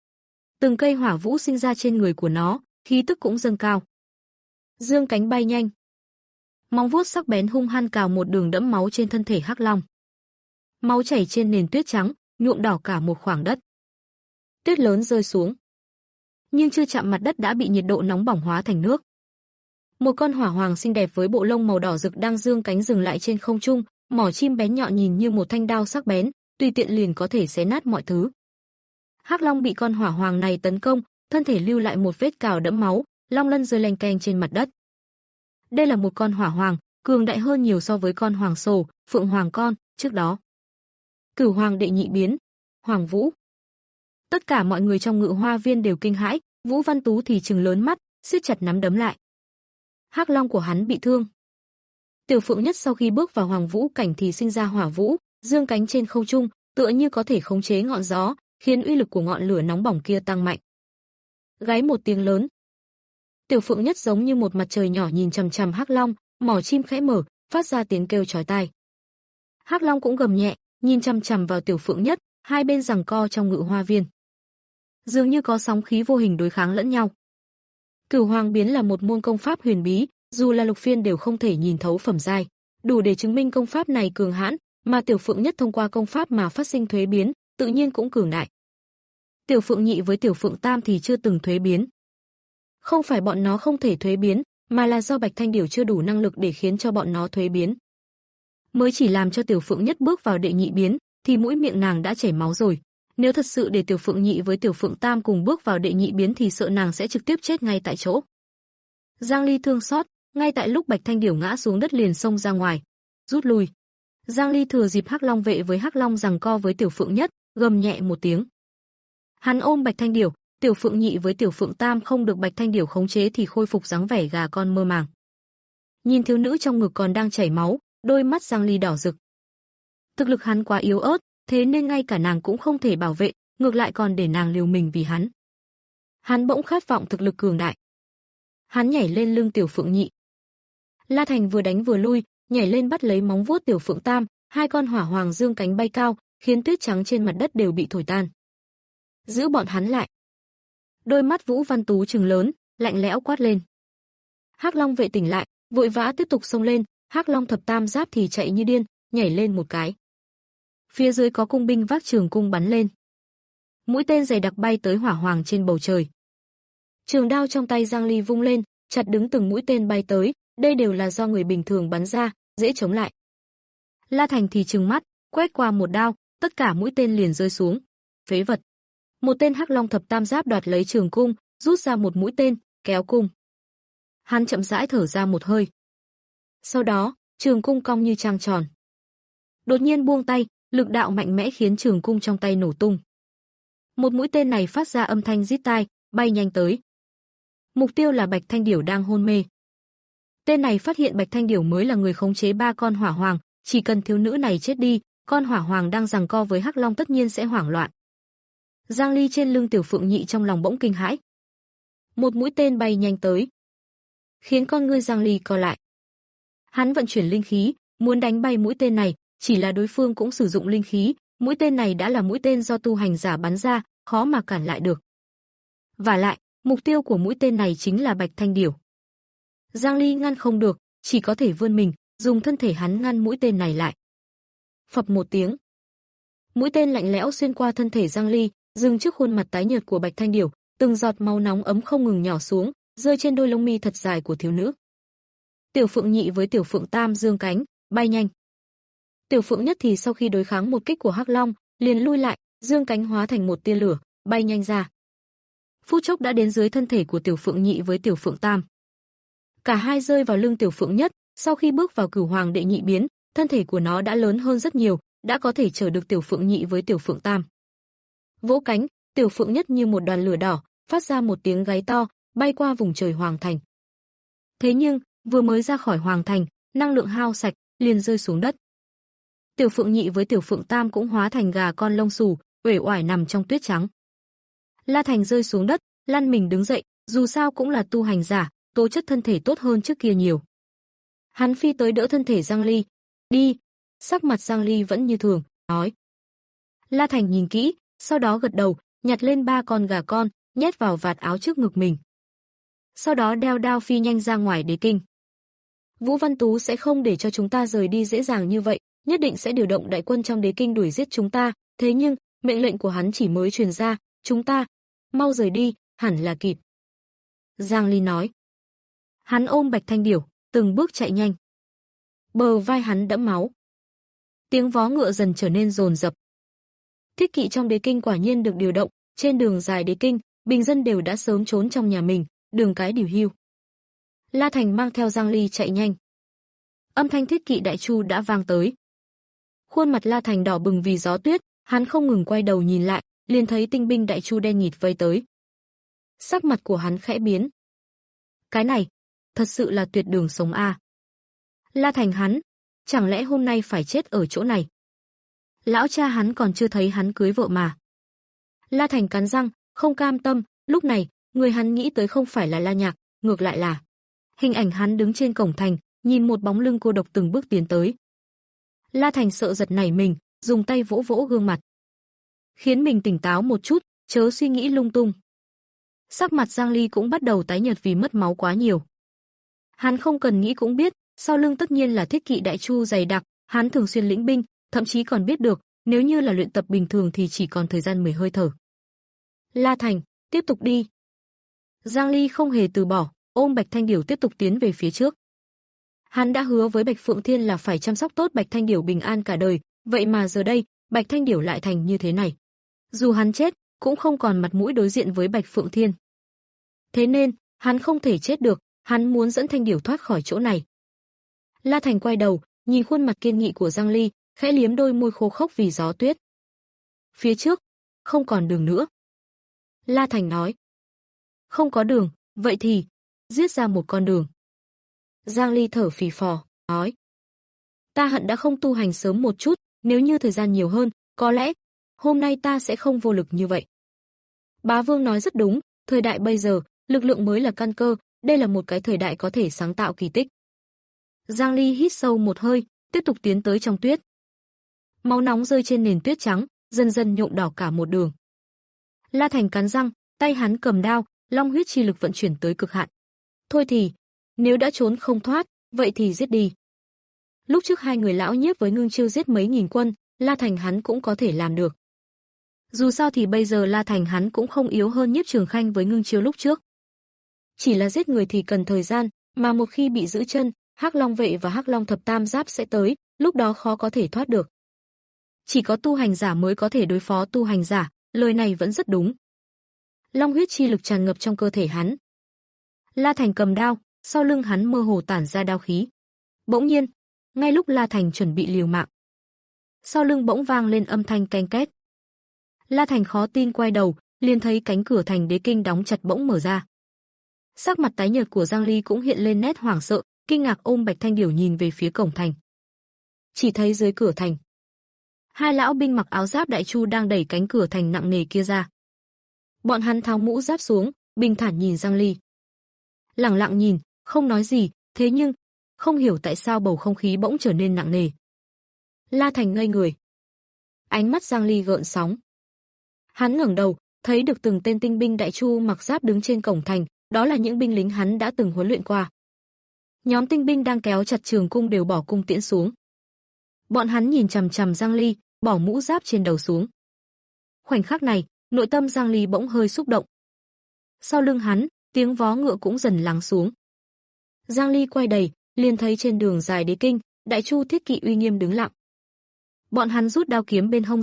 Từng cây hỏa vũ sinh ra trên người của nó, khí tức cũng dâng cao. Dương cánh bay nhanh. Móng vuốt sắc bén hung hăng cào một đường đẫm máu trên thân thể Hắc Long. Máu chảy trên nền tuyết trắng, nhuộm đỏ cả một khoảng đất. Tuyết lớn rơi xuống, nhưng chưa chạm mặt đất đã bị nhiệt độ nóng bỏng hóa thành nước. Một con hỏa hoàng xinh đẹp với bộ lông màu đỏ rực đang dương cánh dừng lại trên không trung, mỏ chim bén nhọn nhìn như một thanh đao sắc bén, tùy tiện liền có thể xé nát mọi thứ. Hắc Long bị con hỏa hoàng này tấn công, thân thể lưu lại một vết cào đẫm máu, long lân rơi leng keng trên mặt đất. Đây là một con hỏa hoàng, cường đại hơn nhiều so với con hoàng sổ, phượng hoàng con trước đó. Cửu Hoàng đệ nhị biến, Hoàng Vũ. Tất cả mọi người trong Ngự Hoa Viên đều kinh hãi, Vũ Văn Tú thì trừng lớn mắt, siết chặt nắm đấm lại. Hắc Long của hắn bị thương. Tiểu Phượng Nhất sau khi bước vào Hoàng Vũ cảnh thì sinh ra hỏa vũ, dương cánh trên không trung, tựa như có thể khống chế ngọn gió, khiến uy lực của ngọn lửa nóng bỏng kia tăng mạnh. Gáy một tiếng lớn. Tiểu Phượng Nhất giống như một mặt trời nhỏ nhìn chằm chằm Hắc Long, mỏ chim khẽ mở, phát ra tiếng kêu chói tai. Hắc Long cũng gầm nhẹ, nhìn chằm chằm vào Tiểu Phượng Nhất, hai bên giằng co trong Ngự Hoa Viên. Dường như có sóng khí vô hình đối kháng lẫn nhau. Cửu Hoàng biến là một môn công pháp huyền bí, dù là lục phiên đều không thể nhìn thấu phẩm giai, đủ để chứng minh công pháp này cường hãn, mà Tiểu Phượng Nhất thông qua công pháp mà phát sinh thuế biến, tự nhiên cũng cường đại. Tiểu Phượng Nhị với Tiểu Phượng Tam thì chưa từng thuế biến. Không phải bọn nó không thể thuế biến, mà là do Bạch Thanh Điểu chưa đủ năng lực để khiến cho bọn nó thuế biến. Mới chỉ làm cho Tiểu Phượng Nhất bước vào đệ nhị biến, thì mũi miệng nàng đã chảy máu rồi. Nếu thật sự để Tiểu Phượng Nhị với Tiểu Phượng Tam cùng bước vào đệ nhị biến thì sợ nàng sẽ trực tiếp chết ngay tại chỗ. Giang Ly thương xót, ngay tại lúc Bạch Thanh Điểu ngã xuống đất liền xông ra ngoài, rút lui. Giang Ly thừa dịp Hắc Long vệ với Hắc Long giằng co với Tiểu Phượng Nhất, gầm nhẹ một tiếng. Hắn ôm Bạch Thanh Điểu, Tiểu Phượng Nhị với Tiểu Phượng Tam không được Bạch Thanh Điểu khống chế thì khôi phục dáng vẻ gà con mơ màng. Nhìn thiếu nữ trong ngực còn đang chảy máu, đôi mắt Giang Ly đỏ rực. Thực lực hắn quá yếu ớt, thế nên ngay cả nàng cũng không thể bảo vệ, ngược lại còn để nàng liều mình vì hắn. Hắn bỗng khát vọng thực lực cường đại. Hắn nhảy lên lưng Tiểu Phượng Nhị. La Thành vừa đánh vừa lui, nhảy lên bắt lấy móng vuốt Tiểu Phượng Tam, hai con hỏa hoàng dương cánh bay cao, khiến tuyết trắng trên mặt đất đều bị thổi tan. Giữ bọn hắn lại. Đôi mắt Vũ Văn Tú trừng lớn, lạnh lẽo quát lên. Hắc Long vệ tỉnh lại, vội vã tiếp tục xông lên, Hắc Long thập tam giáp thì chạy như điên, nhảy lên một cái. Phía dưới có cung binh vác trường cung bắn lên. Mũi tên dày đặc bay tới hỏa hoàng trên bầu trời. Trường đao trong tay Giang Ly vung lên, chặt đứng từng mũi tên bay tới, đây đều là do người bình thường bắn ra, dễ chống lại. La Thành thì trừng mắt, quét qua một đao, tất cả mũi tên liền rơi xuống. Phế vật. Một tên Hắc Long thập tam giáp đoạt lấy trường cung, rút ra một mũi tên, kéo cung. Hắn chậm rãi thở ra một hơi. Sau đó, trường cung cong như trăng tròn. Đột nhiên buông tay, lực đạo mạnh mẽ khiến trường cung trong tay nổ tung. Một mũi tên này phát ra âm thanh rít tai, bay nhanh tới. Mục tiêu là Bạch Thanh Điểu đang hôn mê. Tên này phát hiện Bạch Thanh Điểu mới là người khống chế ba con hỏa hoàng, chỉ cần thiếu nữ này chết đi, con hỏa hoàng đang giằng co với Hắc Long tất nhiên sẽ hoảng loạn. Giang Ly trên lưng Tiểu Phượng Nhị trong lòng bỗng kinh hãi. Một mũi tên bay nhanh tới, khiến con ngươi Giang Ly co lại. Hắn vận chuyển linh khí, muốn đánh bay mũi tên này, chỉ là đối phương cũng sử dụng linh khí, mũi tên này đã là mũi tên do tu hành giả bắn ra, khó mà cản lại được. Và lại, mục tiêu của mũi tên này chính là Bạch Thanh Điểu. Giang Ly ngăn không được, chỉ có thể vươn mình, dùng thân thể hắn ngăn mũi tên này lại. Phập một tiếng. Mũi tên lạnh lẽo xuyên qua thân thể Giang Ly, dừng trước khuôn mặt tái nhợt của Bạch Thanh Điểu, từng giọt máu nóng ấm không ngừng nhỏ xuống, rơi trên đôi lông mi thật dài của thiếu nữ. Tiểu Phượng Nhị với Tiểu Phượng Tam dương cánh, bay nhanh. Tiểu Phượng Nhất thì sau khi đối kháng một kích của Hắc Long, liền lui lại, dương cánh hóa thành một tia lửa, bay nhanh ra. Phút chốc đã đến dưới thân thể của Tiểu Phượng Nhị với Tiểu Phượng Tam. Cả hai rơi vào lưng Tiểu Phượng Nhất, sau khi bước vào Cửu Hoàng đệ nhị biến, thân thể của nó đã lớn hơn rất nhiều, đã có thể chở được Tiểu Phượng Nhị với Tiểu Phượng Tam. Vỗ cánh, Tiểu Phượng Nhất như một đoàn lửa đỏ, phát ra một tiếng gáy to, bay qua vùng trời Hoàng Thành. Thế nhưng, vừa mới ra khỏi Hoàng Thành, năng lượng hao sạch, liền rơi xuống đất. Tiểu Phượng Nhị với Tiểu Phượng Tam cũng hóa thành gà con lông xù, uể oải nằm trong tuyết trắng. La Thành rơi xuống đất, lăn mình đứng dậy, dù sao cũng là tu hành giả, tố chất thân thể tốt hơn trước kia nhiều. Hắn phi tới đỡ thân thể Giang Ly. Đi. Sắc mặt Giang Ly vẫn như thường, nói. La Thành nhìn kỹ, sau đó gật đầu, nhặt lên ba con gà con, nhét vào vạt áo trước ngực mình. Sau đó đeo đao phi nhanh ra ngoài đế kinh. Vũ Văn Tú sẽ không để cho chúng ta rời đi dễ dàng như vậy, nhất định sẽ điều động đại quân trong đế kinh đuổi giết chúng ta, thế nhưng, mệnh lệnh của hắn chỉ mới truyền ra, chúng ta mau rời đi, hẳn là kịp. Giang Ly nói. Hắn ôm Bạch Thanh Điểu, từng bước chạy nhanh. Bờ vai hắn đẫm máu. Tiếng vó ngựa dần trở nên dồn dập. Thiết kỵ trong đế kinh quả nhiên được điều động, trên đường dài đế kinh, bình dân đều đã sớm trốn trong nhà mình, đường cái điều hưu. La Thành mang theo Giang Ly chạy nhanh. Âm thanh thiết kỵ đại chu đã vang tới. Khuôn mặt La Thành đỏ bừng vì gió tuyết, hắn không ngừng quay đầu nhìn lại, liền thấy tinh binh đại chu đen nghịt vây tới. Sắc mặt của hắn khẽ biến. Cái này, thật sự là tuyệt đường sống a. La Thành hắn, chẳng lẽ hôm nay phải chết ở chỗ này? Lão cha hắn còn chưa thấy hắn cưới vợ mà. La Thành cắn răng, không cam tâm, lúc này, người hắn nghĩ tới không phải là La Nhạc, ngược lại là hình ảnh hắn đứng trên cổng thành, nhìn một bóng lưng cô độc từng bước tiến tới. La Thành sợ giật nảy mình, dùng tay vỗ vỗ gương mặt. Khiến mình tỉnh táo một chút, chớ suy nghĩ lung tung. Sắc mặt Giang Ly cũng bắt đầu tái nhợt vì mất máu quá nhiều. Hắn không cần nghĩ cũng biết, sau lưng tất nhiên là thiết kỵ đại chu dày đặc, hắn thường xuyên lĩnh binh, thậm chí còn biết được, nếu như là luyện tập bình thường thì chỉ còn thời gian mười hơi thở. La Thành, tiếp tục đi. Giang Ly không hề từ bỏ, ôm Bạch Thanh Điểu tiếp tục tiến về phía trước. Hắn đã hứa với Bạch Phượng Thiên là phải chăm sóc tốt Bạch Thanh Điểu bình an cả đời, vậy mà giờ đây, Bạch Thanh Điểu lại thành như thế này. Dù hắn chết, cũng không còn mặt mũi đối diện với Bạch Phượng Thiên. Thế nên, hắn không thể chết được, hắn muốn dẫn Thanh Điểu thoát khỏi chỗ này. La Thành quay đầu, nhìn khuôn mặt kiên nghị của Giang Ly, khẽ liếm đôi môi khô khốc vì gió tuyết. Phía trước, không còn đường nữa. La Thành nói. Không có đường, vậy thì, giết ra một con đường. Giang Ly thở phì phò, nói. Ta hận đã không tu hành sớm một chút, nếu như thời gian nhiều hơn, có lẽ, hôm nay ta sẽ không vô lực như vậy. Bá Vương nói rất đúng, thời đại bây giờ, lực lượng mới là căn cơ, đây là một cái thời đại có thể sáng tạo kỳ tích. Giang Ly hít sâu một hơi, tiếp tục tiến tới trong tuyết. Máu nóng rơi trên nền tuyết trắng, dần dần nhuộm đỏ cả một đường. La Thành cắn răng, tay hắn cầm đao, long huyết chi lực vận chuyển tới cực hạn. Thôi thì, nếu đã trốn không thoát, vậy thì giết đi. Lúc trước hai người lão nhiếp với Ngưng Chiêu giết mấy nghìn quân, La Thành hắn cũng có thể làm được. Dù sao thì bây giờ La Thành hắn cũng không yếu hơn Nhiếp Trường Khanh với Ngưng Chiêu lúc trước. Chỉ là giết người thì cần thời gian, mà một khi bị giữ chân, Hắc Long vệ và Hắc Long thập tam giáp sẽ tới, lúc đó khó có thể thoát được. Chỉ có tu hành giả mới có thể đối phó tu hành giả, lời này vẫn rất đúng. Long huyết chi lực tràn ngập trong cơ thể hắn. La Thành cầm đao, sau lưng hắn mơ hồ tản ra đao khí. Bỗng nhiên, ngay lúc La Thành chuẩn bị liều mạng, sau lưng bỗng vang lên âm thanh canh két. La Thành khó tin quay đầu, liền thấy cánh cửa thành đế kinh đóng chặt bỗng mở ra. Sắc mặt tái nhợt của Giang Ly cũng hiện lên nét hoảng sợ, kinh ngạc ôm Bạch Thanh Điểu nhìn về phía cổng thành. Chỉ thấy dưới cửa thành, hai lão binh mặc áo giáp đại chu đang đẩy cánh cửa thành nặng nề kia ra. Bọn hắn tháo mũ giáp xuống, bình thản nhìn Giang Ly. Lặng lặng nhìn, không nói gì, thế nhưng, không hiểu tại sao bầu không khí bỗng trở nên nặng nề. La Thành ngây người. Ánh mắt Giang Ly gợn sóng. Hắn ngẩng đầu, thấy được từng tên tinh binh đại chu mặc giáp đứng trên cổng thành, đó là những binh lính hắn đã từng huấn luyện qua. Nhóm tinh binh đang kéo chặt trường cung đều bỏ cung tiễn xuống. Bọn hắn nhìn chằm chằm Giang Ly, bỏ mũ giáp trên đầu xuống. Khoảnh khắc này, nội tâm Giang Ly bỗng hơi xúc động. Sau lưng hắn, tiếng vó ngựa cũng dần lắng xuống. Giang Ly quay đầy, liền thấy trên đường dài đế kinh, đại chu thiết kỵ uy nghiêm đứng lặng. Bọn hắn rút đao kiếm bên hông ra,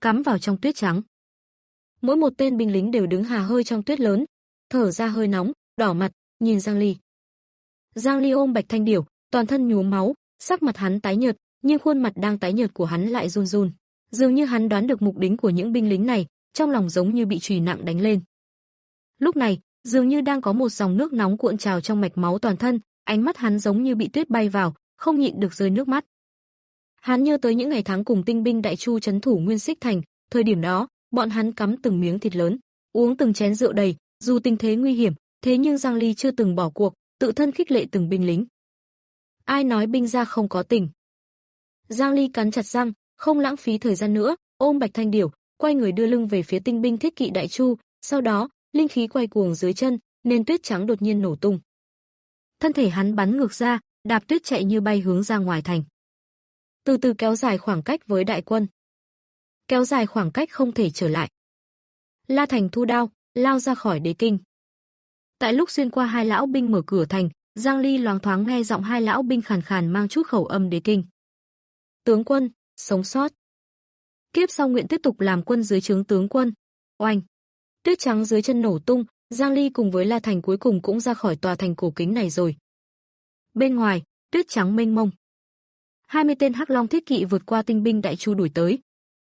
cắm vào trong tuyết trắng. Mỗi một tên binh lính đều đứng hà hơi trong tuyết lớn, thở ra hơi nóng, đỏ mặt, nhìn Giang Ly. Giang Ly ôm Bạch Thanh Điểu, toàn thân nhuốm máu, sắc mặt hắn tái nhợt, nhưng khuôn mặt đang tái nhợt của hắn lại run run. Dường như hắn đoán được mục đích của những binh lính này, trong lòng giống như bị chùy nặng đánh lên. Lúc này, dường như đang có một dòng nước nóng cuộn trào trong mạch máu toàn thân, ánh mắt hắn giống như bị tuyết bay vào, không nhịn được rơi nước mắt. Hắn nhớ tới những ngày tháng cùng tinh binh Đại Chu trấn thủ Nguyên Xích Thành, thời điểm đó, bọn hắn cắm từng miếng thịt lớn, uống từng chén rượu đầy, dù tình thế nguy hiểm, thế nhưng Giang Ly chưa từng bỏ cuộc, tự thân khích lệ từng binh lính. Ai nói binh gia không có tình? Giang Ly cắn chặt răng, không lãng phí thời gian nữa, ôm Bạch Thanh Điểu, quay người đưa lưng về phía tinh binh thiết kỵ Đại Chu, sau đó, linh khí quay cuồng dưới chân, nên tuyết trắng đột nhiên nổ tung. Thân thể hắn bắn ngược ra, đạp tuyết chạy như bay hướng ra ngoài thành. Từ từ kéo dài khoảng cách với đại quân. Kéo dài khoảng cách không thể trở lại. La Thành thu đao, lao ra khỏi đế kinh. Tại lúc xuyên qua hai lão binh mở cửa thành, Giang Ly loáng thoáng nghe giọng hai lão binh khàn khàn mang chút khẩu âm đế kinh. Tướng quân, sống sót. Kiếp sau nguyện tiếp tục làm quân dưới trướng tướng quân. Oanh. Tuyết trắng dưới chân nổ tung, Giang Ly cùng với La Thành cuối cùng cũng ra khỏi tòa thành cổ kính này rồi. Bên ngoài, tuyết trắng mênh mông. hai mươi tên Hắc Long thiết kỵ vượt qua tinh binh Đại Chu đuổi tới.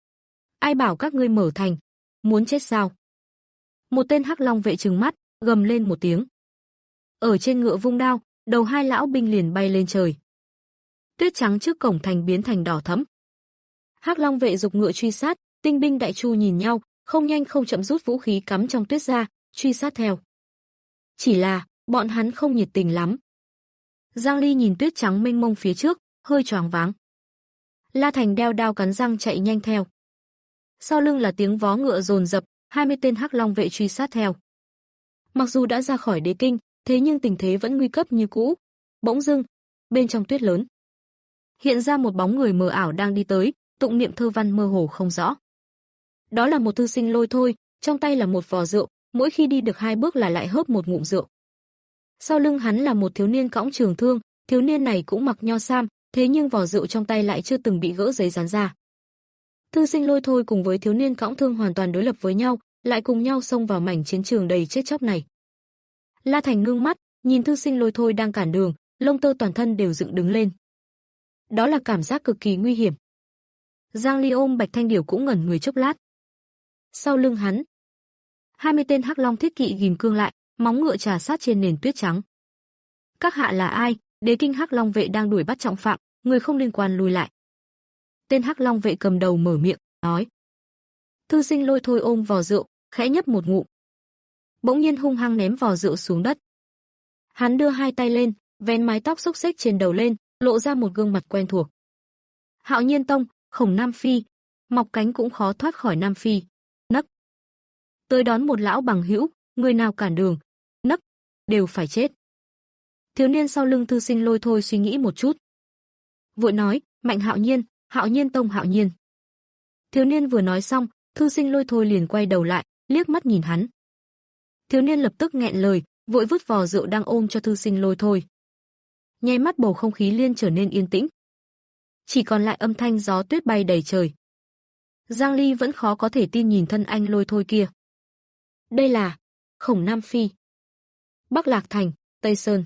Ai bảo các ngươi mở thành, muốn chết sao? Một tên Hắc Long vệ trừng mắt, gầm lên một tiếng. Ở trên ngựa vung đao, đầu hai lão binh liền bay lên trời. Tuyết trắng trước cổng thành biến thành đỏ thẫm. Hắc Long vệ dục ngựa truy sát, tinh binh Đại Chu nhìn nhau, không nhanh không chậm rút vũ khí cắm trong tuyết ra, truy sát theo. Chỉ là, bọn hắn không nhiệt tình lắm. Giang Ly nhìn tuyết trắng mênh mông phía trước, hơi choáng váng. La Thành đeo đao cắn răng chạy nhanh theo. Sau lưng là tiếng vó ngựa dồn dập, hai mươi tên Hắc Long vệ truy sát theo. Mặc dù đã ra khỏi đế kinh, thế nhưng tình thế vẫn nguy cấp như cũ. Bỗng dưng, bên trong tuyết lớn, hiện ra một bóng người mờ ảo đang đi tới, tụng niệm thơ văn mơ hồ không rõ. Đó là một thư sinh Lôi Thôi, trong tay là một vò rượu, mỗi khi đi được hai bước là lại hớp một ngụm rượu. Sau lưng hắn là một thiếu niên cõng trường thương, thiếu niên này cũng mặc nho sam, thế nhưng vò rượu trong tay lại chưa từng bị gỡ giấy dán ra. Thư sinh Lôi Thôi cùng với thiếu niên cõng thương hoàn toàn đối lập với nhau, lại cùng nhau xông vào mảnh chiến trường đầy chết chóc này. La Thành ngưng mắt, nhìn thư sinh Lôi Thôi đang cản đường, lông tơ toàn thân đều dựng đứng lên. Đó là cảm giác cực kỳ nguy hiểm. Giang Ly ôm Bạch Thanh Điểu cũng ngẩn người chốc lát. Sau lưng hắn, hai mươi tên Hắc Long thiết kỵ ghim cương lại, móng ngựa trà sát trên nền tuyết trắng. Các hạ là ai? Đế kinh Hắc Long vệ đang đuổi bắt trọng phạm, người không liên quan lùi lại. Tên Hắc Long vệ cầm đầu mở miệng, nói. Thư sinh Lôi Thôi ôm vò rượu, khẽ nhấp một ngụm. Bỗng nhiên hung hăng ném vò rượu xuống đất. Hắn đưa hai tay lên, vén mái tóc xốc xếch trên đầu lên, lộ ra một gương mặt quen thuộc. Hạo Nhiên Tông, Khổng Nam Phi, mọc cánh cũng khó thoát khỏi Nam Phi. Nấc. Tới đón một lão bằng hữu, người nào cản đường, nấc, đều phải chết. Thiếu niên sau lưng thư sinh Lôi Thôi suy nghĩ một chút. Vội nói, Mạnh Hạo Nhiên, Hạo Nhiên Tông Hạo Nhiên. Thiếu niên vừa nói xong, thư sinh Lôi Thôi liền quay đầu lại, liếc mắt nhìn hắn. Thiếu niên lập tức nghẹn lời, vội vứt vò rượu đang ôm cho thư sinh Lôi Thôi. Nháy mắt bầu không khí liền trở nên yên tĩnh. Chỉ còn lại âm thanh gió tuyết bay đầy trời. Giang Ly vẫn khó có thể tin nhìn thân anh Lôi Thôi kia. Đây là Khổng Nam Phi. Bắc Lạc Thành, Tây Sơn.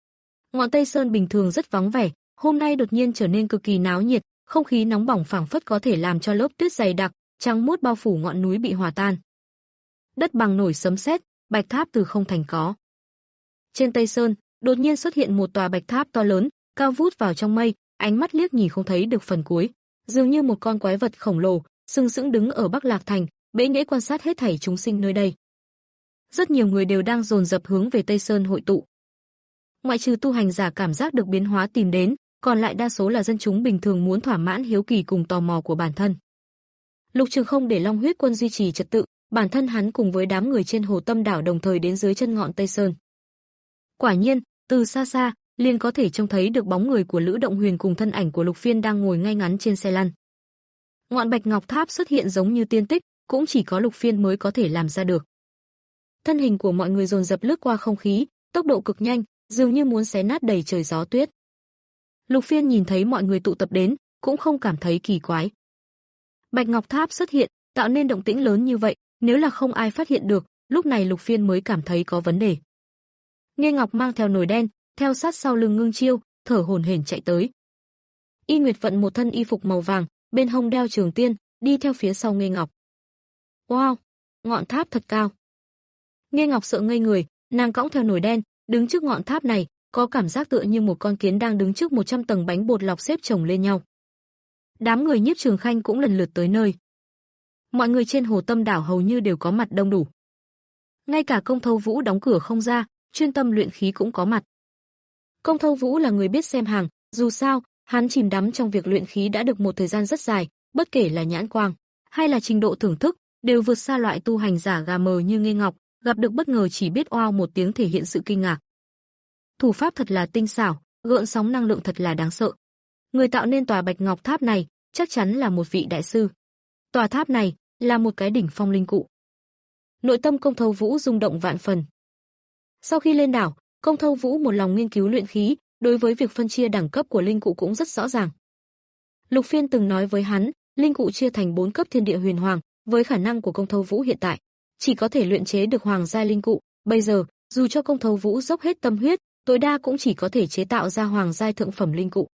Ngọn Tây Sơn bình thường rất vắng vẻ, hôm nay đột nhiên trở nên cực kỳ náo nhiệt, không khí nóng bỏng phảng phất có thể làm cho lớp tuyết dày đặc, trắng muốt bao phủ ngọn núi bị hòa tan. Đất bằng nổi sấm sét, bạch tháp từ không thành có. Trên Tây Sơn, đột nhiên xuất hiện một tòa bạch tháp to lớn, cao vút vào trong mây, ánh mắt liếc nhìn không thấy được phần cuối, dường như một con quái vật khổng lồ, sừng sững đứng ở Bắc Lạc Thành, bẽ nghễ quan sát hết thảy chúng sinh nơi đây. Rất nhiều người đều đang dồn dập hướng về Tây Sơn hội tụ. Ngoại trừ tu hành giả cảm giác được biến hóa tìm đến, còn lại đa số là dân chúng bình thường muốn thỏa mãn hiếu kỳ cùng tò mò của bản thân. Lục Trường không để Long Huyết Quân duy trì trật tự, bản thân hắn cùng với đám người trên Hồ Tâm đảo đồng thời đến dưới chân ngọn Tây Sơn. Quả nhiên, từ xa xa, liền có thể trông thấy được bóng người của Lữ Động Huyền cùng thân ảnh của Lục Phiên đang ngồi ngay ngắn trên xe lăn. Ngọn Bạch Ngọc Tháp xuất hiện giống như tiên tích, cũng chỉ có Lục Phiên mới có thể làm ra được. Thân hình của mọi người dồn dập lướt qua không khí, tốc độ cực nhanh, dường như muốn xé nát đầy trời gió tuyết. Lục Phiên nhìn thấy mọi người tụ tập đến, cũng không cảm thấy kỳ quái. Bạch Ngọc Tháp xuất hiện, tạo nên động tĩnh lớn như vậy, nếu là không ai phát hiện được, lúc này Lục Phiên mới cảm thấy có vấn đề. Nghe Ngọc mang theo nồi đen, theo sát sau lưng Ngưng Chiêu, thở hổn hển chạy tới. Y Nguyệt vận một thân y phục màu vàng, bên hông đeo trường tiên, đi theo phía sau Nghe Ngọc. Wow, ngọn tháp thật cao. Nghe Ngọc sợ ngây người, nàng cõng theo nồi đen, đứng trước ngọn tháp này, có cảm giác tựa như một con kiến đang đứng trước một trăm tầng bánh bột lọc xếp chồng lên nhau. Đám người Nhiếp Trường Khanh cũng lần lượt tới nơi. Mọi người trên Hồ Tâm đảo hầu như đều có mặt đông đủ. Ngay cả Công Thâu Vũ đóng cửa không ra, chuyên tâm luyện khí cũng có mặt. Công Thâu Vũ là người biết xem hàng, dù sao, hắn chìm đắm trong việc luyện khí đã được một thời gian rất dài, bất kể là nhãn quang hay là trình độ thưởng thức, đều vượt xa loại tu hành giả gà mờ như Nghe Ngọc, gặp được bất ngờ chỉ biết oao một tiếng thể hiện sự kinh ngạc. Thủ pháp thật là tinh xảo, gợn sóng năng lượng thật là đáng sợ. Người tạo nên tòa Bạch Ngọc Tháp này, chắc chắn là một vị đại sư. Tòa tháp này là một cái đỉnh phong linh cụ. Nội tâm Công Thâu Vũ rung động vạn phần. Sau khi lên đảo, Công Thâu Vũ một lòng nghiên cứu luyện khí, đối với việc phân chia đẳng cấp của linh cụ cũng rất rõ ràng. Lục Phiên từng nói với hắn, linh cụ chia thành bốn cấp thiên địa huyền hoàng, với khả năng của Công Thâu Vũ hiện tại, chỉ có thể luyện chế được hoàng giai linh cụ, bây giờ, dù cho Công Thâu Vũ dốc hết tâm huyết, tối đa cũng chỉ có thể chế tạo ra hoàng giai thượng phẩm linh cụ.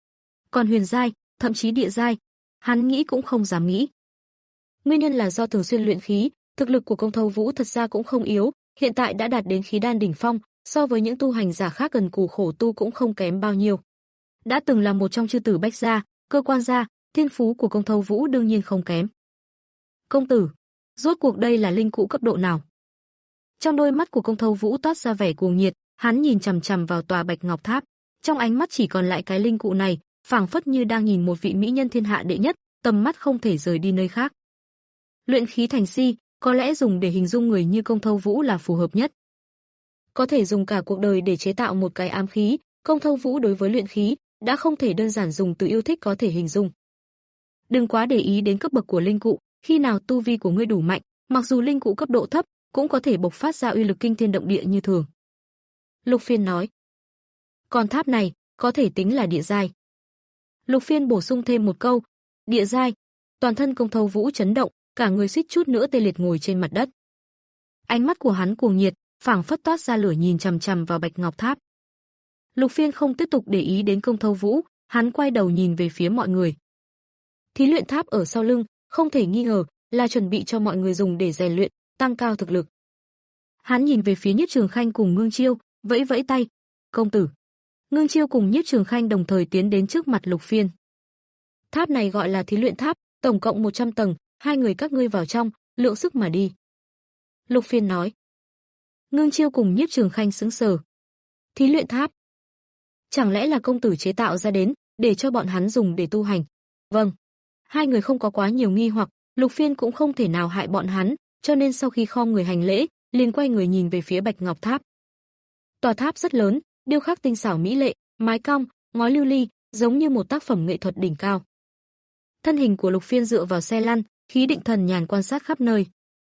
Còn huyền giai, thậm chí địa giai, hắn nghĩ cũng không dám nghĩ. Nguyên nhân là do thường xuyên luyện khí, thực lực của Công Thâu Vũ thật ra cũng không yếu, hiện tại đã đạt đến khí đan đỉnh phong, so với những tu hành giả khác gần cù khổ tu cũng không kém bao nhiêu. Đã từng là một trong chư tử Bách gia, cơ quan gia, thiên phú của Công Thâu Vũ đương nhiên không kém. Công tử, rốt cuộc đây là linh cụ cấp độ nào? Trong đôi mắt của Công Thâu Vũ toát ra vẻ cuồng nhiệt, hắn nhìn chằm chằm vào tòa Bạch Ngọc Tháp, trong ánh mắt chỉ còn lại cái linh cụ này, phảng phất như đang nhìn một vị mỹ nhân thiên hạ đệ nhất, tầm mắt không thể rời đi nơi khác. Luyện khí thành si, có lẽ dùng để hình dung người như Công Thâu Vũ là phù hợp nhất. Có thể dùng cả cuộc đời để chế tạo một cái ám khí, Công Thâu Vũ đối với luyện khí đã không thể đơn giản dùng từ yêu thích có thể hình dung. Đừng quá để ý đến cấp bậc của linh cụ, khi nào tu vi của ngươi đủ mạnh, mặc dù linh cụ cấp độ thấp, cũng có thể bộc phát ra uy lực kinh thiên động địa như thường. Lục Phiên nói. Còn tháp này, có thể tính là địa giai. Lục Phiên bổ sung thêm một câu, địa giai. Toàn thân Công Thâu Vũ chấn động, cả người suýt chút nữa tê liệt ngồi trên mặt đất. Ánh mắt của hắn cuồng nhiệt, phảng phất toát ra lửa nhìn chằm chằm vào Bạch Ngọc Tháp. Lục Phiên không tiếp tục để ý đến Công Thâu Vũ, hắn quay đầu nhìn về phía mọi người. Thí luyện tháp ở sau lưng, không thể nghi ngờ là chuẩn bị cho mọi người dùng để rèn luyện, tăng cao thực lực. Hắn nhìn về phía Nhiếp Trường Khanh cùng Ngưng Chiêu, vẫy vẫy tay, "Công tử." Ngưng Chiêu cùng Nhiếp Trường Khanh đồng thời tiến đến trước mặt Lục Phiên. Tháp này gọi là thí luyện tháp, tổng cộng một trăm tầng, hai người các ngươi vào trong, lượng sức mà đi. Lục Phiên nói. Ngưng Chiêu cùng Nhiếp Trường Khanh sững sờ. Thí luyện tháp? Chẳng lẽ là công tử chế tạo ra đến, để cho bọn hắn dùng để tu hành? Vâng. Hai người không có quá nhiều nghi hoặc, Lục Phiên cũng không thể nào hại bọn hắn, cho nên sau khi khom người hành lễ, liền quay người nhìn về phía Bạch Ngọc Tháp. Tòa tháp rất lớn, điêu khắc tinh xảo mỹ lệ, mái cong, ngói lưu ly, giống như một tác phẩm nghệ thuật đỉnh cao. Thân hình của Lục Phiên dựa vào xe lăn, khí định thần nhàn quan sát khắp nơi.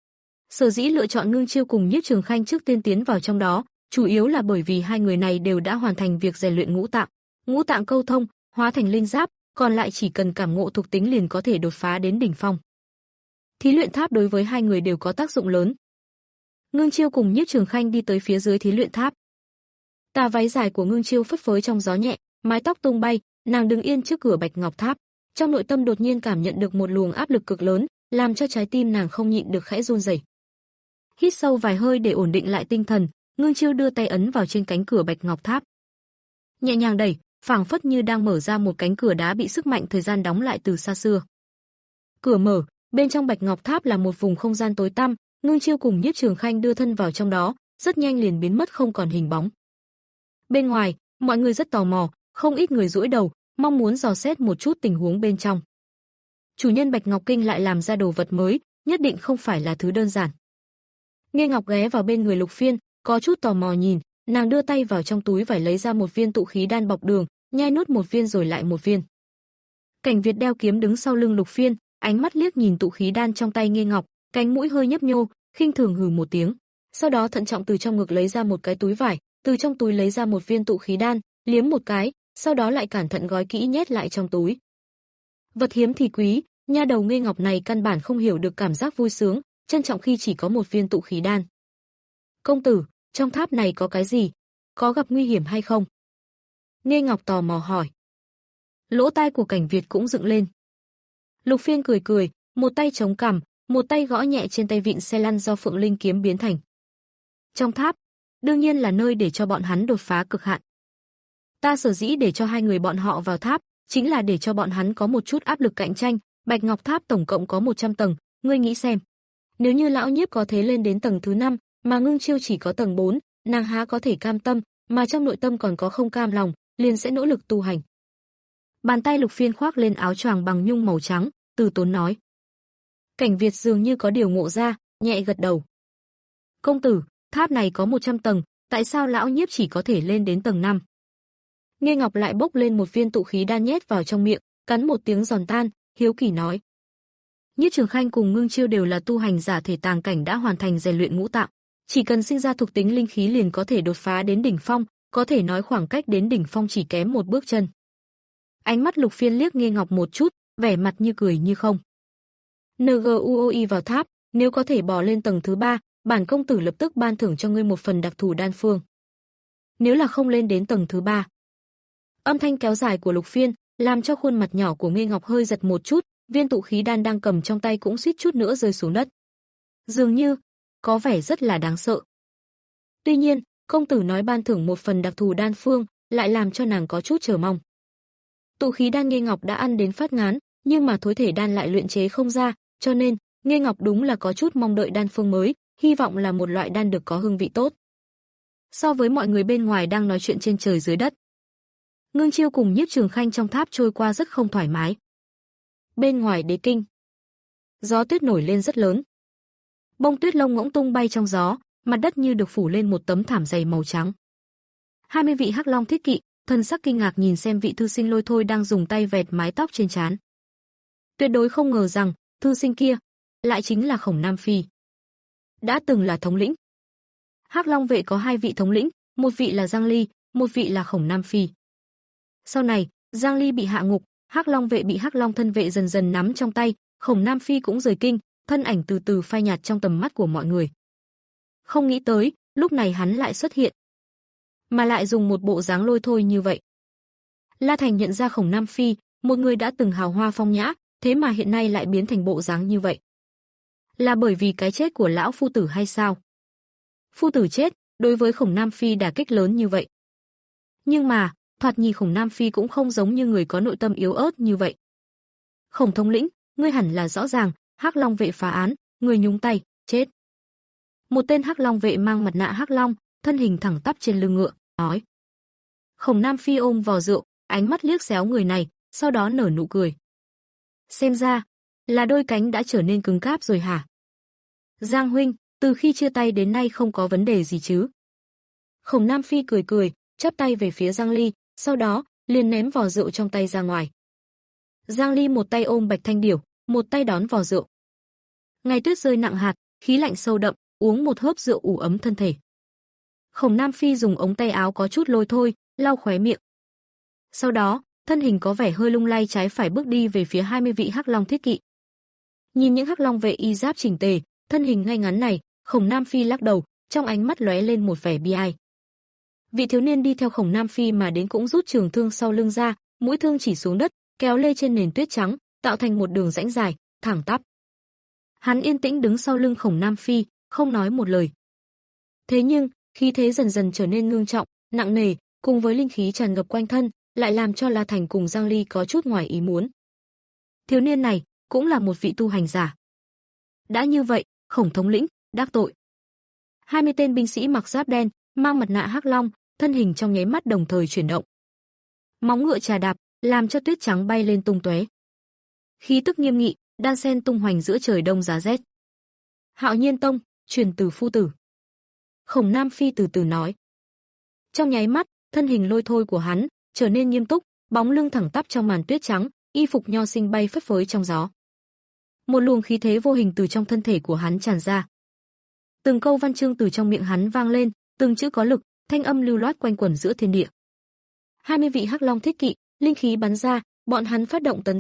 Sở dĩ lựa chọn Ngưng Chiêu cùng Nhiếp Trường Khanh trước tiên tiến vào trong đó, chủ yếu là bởi vì hai người này đều đã hoàn thành việc rèn luyện ngũ tạng, ngũ tạng câu thông, hóa thành linh giáp, còn lại chỉ cần cảm ngộ thuộc tính liền có thể đột phá đến đỉnh phong. Thí luyện tháp đối với hai người đều có tác dụng lớn. Ngưng Chiêu cùng Nhiếp Trường Khanh đi tới phía dưới thí luyện tháp. Tà váy dài của Ngưng Chiêu phất phới trong gió nhẹ, mái tóc tung bay, nàng đứng yên trước cửa Bạch Ngọc Tháp, trong nội tâm đột nhiên cảm nhận được một luồng áp lực cực lớn, làm cho trái tim nàng không nhịn được khẽ run rẩy. Hít sâu vài hơi để ổn định lại tinh thần, Ngưng Chiêu đưa tay ấn vào trên cánh cửa Bạch Ngọc Tháp. Nhẹ nhàng đẩy, phảng phất như đang mở ra một cánh cửa đá bị sức mạnh thời gian đóng lại từ xa xưa. Cửa mở, bên trong Bạch Ngọc Tháp là một vùng không gian tối tăm, Ngưng Chiêu cùng Nhiếp Trường Khanh đưa thân vào trong đó, rất nhanh liền biến mất không còn hình bóng. Bên ngoài, mọi người rất tò mò, không ít người duỗi đầu, mong muốn dò xét một chút tình huống bên trong. Chủ nhân Bạch Ngọc Kinh lại làm ra đồ vật mới, nhất định không phải là thứ đơn giản. Nghe Ngọc ghé vào bên người Lục Phiên, có chút tò mò nhìn, nàng đưa tay vào trong túi vải lấy ra một viên tụ khí đan bọc đường, nhai nuốt một viên rồi lại một viên. Cảnh Việt đeo kiếm đứng sau lưng Lục Phiên, ánh mắt liếc nhìn tụ khí đan trong tay Nghe Ngọc, cánh mũi hơi nhấp nhô, khinh thường hừ một tiếng. Sau đó thận trọng từ trong ngực lấy ra một cái túi vải, từ trong túi lấy ra một viên tụ khí đan, liếm một cái, sau đó lại cẩn thận gói kỹ nhét lại trong túi. Vật hiếm thì quý, Nha đầu Nghê Ngọc này căn bản không hiểu được cảm giác vui sướng, trân trọng khi chỉ có một viên tụ khí đan. Công tử, trong tháp này có cái gì? Có gặp nguy hiểm hay không? Nghê Ngọc tò mò hỏi. Lỗ tai của Cảnh Việt cũng dựng lên. Lục Phiên cười cười, một tay chống cằm, một tay gõ nhẹ trên tay vịn xe lăn do Phượng Linh kiếm biến thành. Trong tháp, đương nhiên là nơi để cho bọn hắn đột phá cực hạn. Ta sở dĩ để cho hai người bọn họ vào tháp, chính là để cho bọn hắn có một chút áp lực cạnh tranh. Bạch Ngọc Tháp tổng cộng có một trăm tầng, ngươi nghĩ xem. Nếu như lão nhiếp có thế lên đến tầng thứ năm, mà Ngưng Chiêu chỉ có tầng bốn, nàng há có thể cam tâm, mà trong nội tâm còn có không cam lòng, liền sẽ nỗ lực tu hành. Bàn tay Lục Phiên khoác lên áo choàng bằng nhung màu trắng, từ tốn nói. Cảnh Việt dường như có điều ngộ ra, nhẹ gật đầu. Công tử, tháp này có một trăm tầng, tại sao lão nhiếp chỉ có thể lên đến tầng năm? Nghê Ngọc lại bốc lên một viên tụ khí đan nhét vào trong miệng, cắn một tiếng giòn tan, hiếu kỳ nói. Nhiếp Trường Khanh cùng Ngưng Chiêu đều là tu hành giả thể tàng cảnh đã hoàn thành rèn luyện ngũ tạng, chỉ cần sinh ra thuộc tính linh khí liền có thể đột phá đến đỉnh phong, có thể nói khoảng cách đến đỉnh phong chỉ kém một bước chân. Ánh mắt Lục Phiên liếc Nghê Ngọc một chút, vẻ mặt như cười như không. en giê u o i vào tháp, nếu có thể bò lên tầng thứ ba, bản công tử lập tức ban thưởng cho ngươi một phần đặc thù đan phương. Nếu là không lên đến tầng thứ ba. Âm thanh kéo dài của Lục Phiên làm cho khuôn mặt nhỏ của Nghê Ngọc hơi giật một chút, viên tụ khí đan đang cầm trong tay cũng suýt chút nữa rơi xuống đất. Dường như có vẻ rất là đáng sợ. Tuy nhiên, công tử nói ban thưởng một phần đặc thù đan phương, lại làm cho nàng có chút chờ mong. Tụ khí đan Nghê Ngọc đã ăn đến phát ngán, nhưng mà thối thể đan lại luyện chế không ra, cho nên Nghê Ngọc đúng là có chút mong đợi đan phương mới, hy vọng là một loại đan được có hương vị tốt. So với mọi người bên ngoài đang nói chuyện trên trời dưới đất, Ngưng Chiêu cùng Nhiếp Trường Khanh trong tháp trôi qua rất không thoải mái. Bên ngoài đế kinh, gió tuyết nổi lên rất lớn. Bông tuyết lông ngỗng tung bay trong gió, mặt đất như được phủ lên một tấm thảm dày màu trắng. Hai mươi vị Hắc Long thiết kỵ, thần sắc kinh ngạc nhìn xem vị thư sinh Lôi Thôi đang dùng tay vẹt mái tóc trên trán. Tuyệt đối không ngờ rằng, thư sinh kia lại chính là Khổng Nam Phi. Đã từng là thống lĩnh. Hắc Long vệ có hai vị thống lĩnh, một vị là Giang Ly, một vị là Khổng Nam Phi. Sau này, Giang Ly bị hạ ngục, Hắc Long vệ bị Hắc Long thân vệ dần dần nắm trong tay, Khổng Nam Phi cũng rời kinh, thân ảnh từ từ phai nhạt trong tầm mắt của mọi người. Không nghĩ tới, lúc này hắn lại xuất hiện, mà lại dùng một bộ dáng Lôi Thôi như vậy. La Thành nhận ra Khổng Nam Phi, một người đã từng hào hoa phong nhã, thế mà hiện nay lại biến thành bộ dáng như vậy. Là bởi vì cái chết của lão phu tử hay sao? Phu tử chết, đối với Khổng Nam Phi đả kích lớn như vậy. Nhưng mà, thoạt nhìn Khổng Nam Phi cũng không giống như người có nội tâm yếu ớt như vậy. Khổng thống lĩnh, ngươi hẳn là rõ ràng, Hắc Long vệ phá án, người nhúng tay, chết. Một tên Hắc Long vệ mang mặt nạ Hắc Long, thân hình thẳng tắp trên lưng ngựa, nói. Khổng Nam Phi ôm vò rượu, ánh mắt liếc xéo người này, sau đó nở nụ cười. Xem ra, là đôi cánh đã trở nên cứng cáp rồi hả? Giang huynh, từ khi chia tay đến nay không có vấn đề gì chứ? Khổng Nam Phi cười cười, chắp tay về phía Giang Ly, sau đó liền ném vò rượu trong tay ra ngoài. Giang Ly một tay ôm Bạch Thanh Điểu, một tay đón vò rượu. Ngày tuyết rơi nặng hạt, khí lạnh sâu đậm, uống một hớp rượu ủ ấm thân thể. Khổng Nam Phi dùng ống tay áo có chút Lôi Thôi, lau khóe miệng. Sau đó, thân hình có vẻ hơi lung lay trái phải bước đi về phía hai mươi vị Hắc Long thiết kỵ. Nhìn những Hắc Long vệ y giáp chỉnh tề, thân hình ngay ngắn này, Khổng Nam Phi lắc đầu, trong ánh mắt lóe lên một vẻ bi ai. Vị thiếu niên đi theo Khổng Nam Phi mà đến cũng rút trường thương sau lưng ra, mũi thương chỉ xuống đất, kéo lê trên nền tuyết trắng, tạo thành một đường rãnh dài, thẳng tắp. Hắn yên tĩnh đứng sau lưng Khổng Nam Phi, không nói một lời. Thế nhưng, khí thế dần dần trở nên ngưng trọng, nặng nề, cùng với linh khí tràn ngập quanh thân, lại làm cho La Thành cùng Giang Ly có chút ngoài ý muốn. Thiếu niên này cũng là một vị tu hành giả. Đã như vậy, Khổng thống lĩnh đắc tội. hai mươi tên binh sĩ mặc giáp đen, mang mặt nạ Hắc Long, thân hình trong nháy mắt đồng thời chuyển động. Móng ngựa trà đạp, làm cho tuyết trắng bay lên tung tóe. Khí tức nghiêm nghị, đan sen tung hoành giữa trời đông giá rét. Hạo Nhiên Tông, truyền từ phu tử. Khổng Nam Phi từ từ nói. Trong nháy mắt, thân hình Lôi Thôi của hắn trở nên nghiêm túc, bóng lưng thẳng tắp trong màn tuyết trắng, y phục nho sinh bay phất phới trong gió. Một luồng khí thế vô hình từ trong thân thể của hắn tràn ra. Từng câu văn chương từ trong miệng hắn vang lên, từng chữ có lực, thanh âm lưu loát quanh quẩn giữa thiên địa. hai mươi vị Hắc Long thiết kỵ, linh khí bắn ra, bọn hắn phát động tấn công,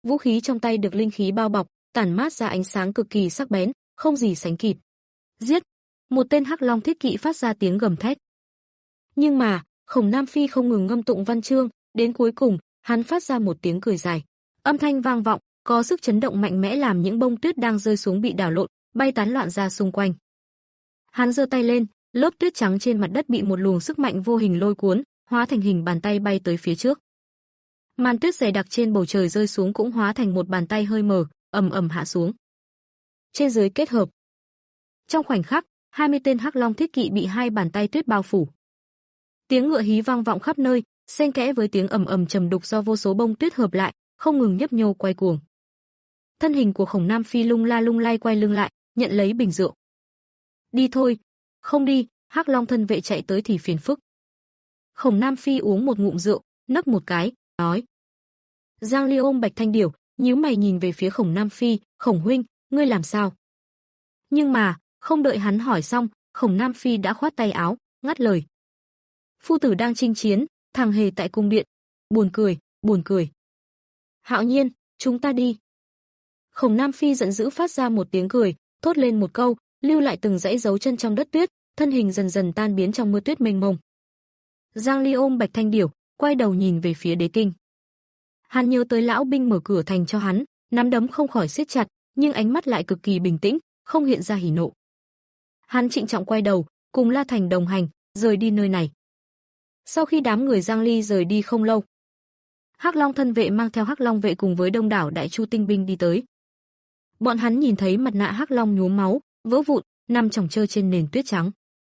vũ khí trong tay được linh khí bao bọc, tản mát ra ánh sáng cực kỳ sắc bén, không gì sánh kịp. Giết! Một tên hắc long thiết kỵ phát ra tiếng gầm thét. Nhưng mà, Khổng Nam Phi không ngừng ngâm tụng văn chương, đến cuối cùng, hắn phát ra một tiếng cười dài. Âm thanh vang vọng, có sức chấn động mạnh mẽ làm những bông tuyết đang rơi xuống bị đảo lộn, bay tán loạn ra xung quanh. Hắn giơ tay lên, lớp tuyết trắng trên mặt đất bị một luồng sức mạnh vô hình lôi cuốn, hóa thành hình bàn tay bay tới phía trước. Màn tuyết dày đặc trên bầu trời rơi xuống cũng hóa thành một bàn tay hơi mờ, ầm ầm hạ xuống. Trên dưới kết hợp. Trong khoảnh khắc, hai mươi tên hắc long thiết kỵ bị hai bàn tay tuyết bao phủ. Tiếng ngựa hí vang vọng khắp nơi, xen kẽ với tiếng ầm ầm trầm đục do vô số bông tuyết hợp lại, không ngừng nhấp nhô quay cuồng. Thân hình của Khổng Nam Phi lung la lung lay quay lưng lại, nhận lấy bình rượu. Đi thôi, không đi, hắc long thân vệ chạy tới thì phiền phức. Khổng Nam Phi uống một ngụm rượu, nấc một cái, nói. Giang Ly ôm Bạch Thanh Điểu, nhíu mày nhìn về phía Khổng Nam Phi, Khổng huynh, ngươi làm sao? Nhưng mà, không đợi hắn hỏi xong, Khổng Nam Phi đã khoát tay áo, ngắt lời. Phu tử đang chinh chiến, thằng hề tại cung điện. Buồn cười, buồn cười. Hạo Nhiên, chúng ta đi. Khổng Nam Phi giận dữ phát ra một tiếng cười, thốt lên một câu, lưu lại từng dãy dấu chân trong đất tuyết, thân hình dần dần tan biến trong mưa tuyết mênh mông. Giang Ly ôm Bạch Thanh Điểu, quay đầu nhìn về phía đế kinh. Hắn nhớ tới lão binh mở cửa thành cho hắn, nắm đấm không khỏi siết chặt, nhưng ánh mắt lại cực kỳ bình tĩnh, không hiện ra hỉ nộ. Hắn trịnh trọng quay đầu, cùng La Thành đồng hành, rời đi nơi này. Sau khi đám người Giang Ly rời đi không lâu, Hắc Long thân vệ mang theo Hắc Long vệ cùng với đông đảo đại chu tinh binh đi tới. Bọn hắn nhìn thấy mặt nạ Hắc Long nhuốm máu, vỡ vụn, nằm chồng chơ trên nền tuyết trắng.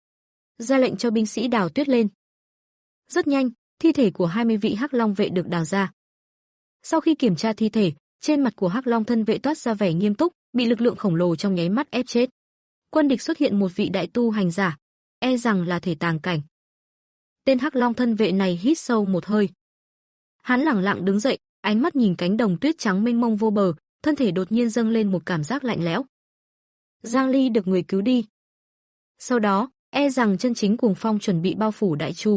Ra lệnh cho binh sĩ đào tuyết lên. Rất nhanh, thi thể của hai mươi vị Hắc Long vệ được đào ra. Sau khi kiểm tra thi thể, trên mặt của Hắc Long thân vệ toát ra vẻ nghiêm túc, bị lực lượng khổng lồ trong nháy mắt ép chết. Quân địch xuất hiện một vị đại tu hành giả, e rằng là thể tàng cảnh. Tên Hắc Long thân vệ này hít sâu một hơi. Hắn lẳng lặng đứng dậy, ánh mắt nhìn cánh đồng tuyết trắng mênh mông vô bờ, thân thể đột nhiên dâng lên một cảm giác lạnh lẽo. Giang Ly được người cứu đi. Sau đó, e rằng chân chính cuồng phong chuẩn bị bao phủ Đại Chu.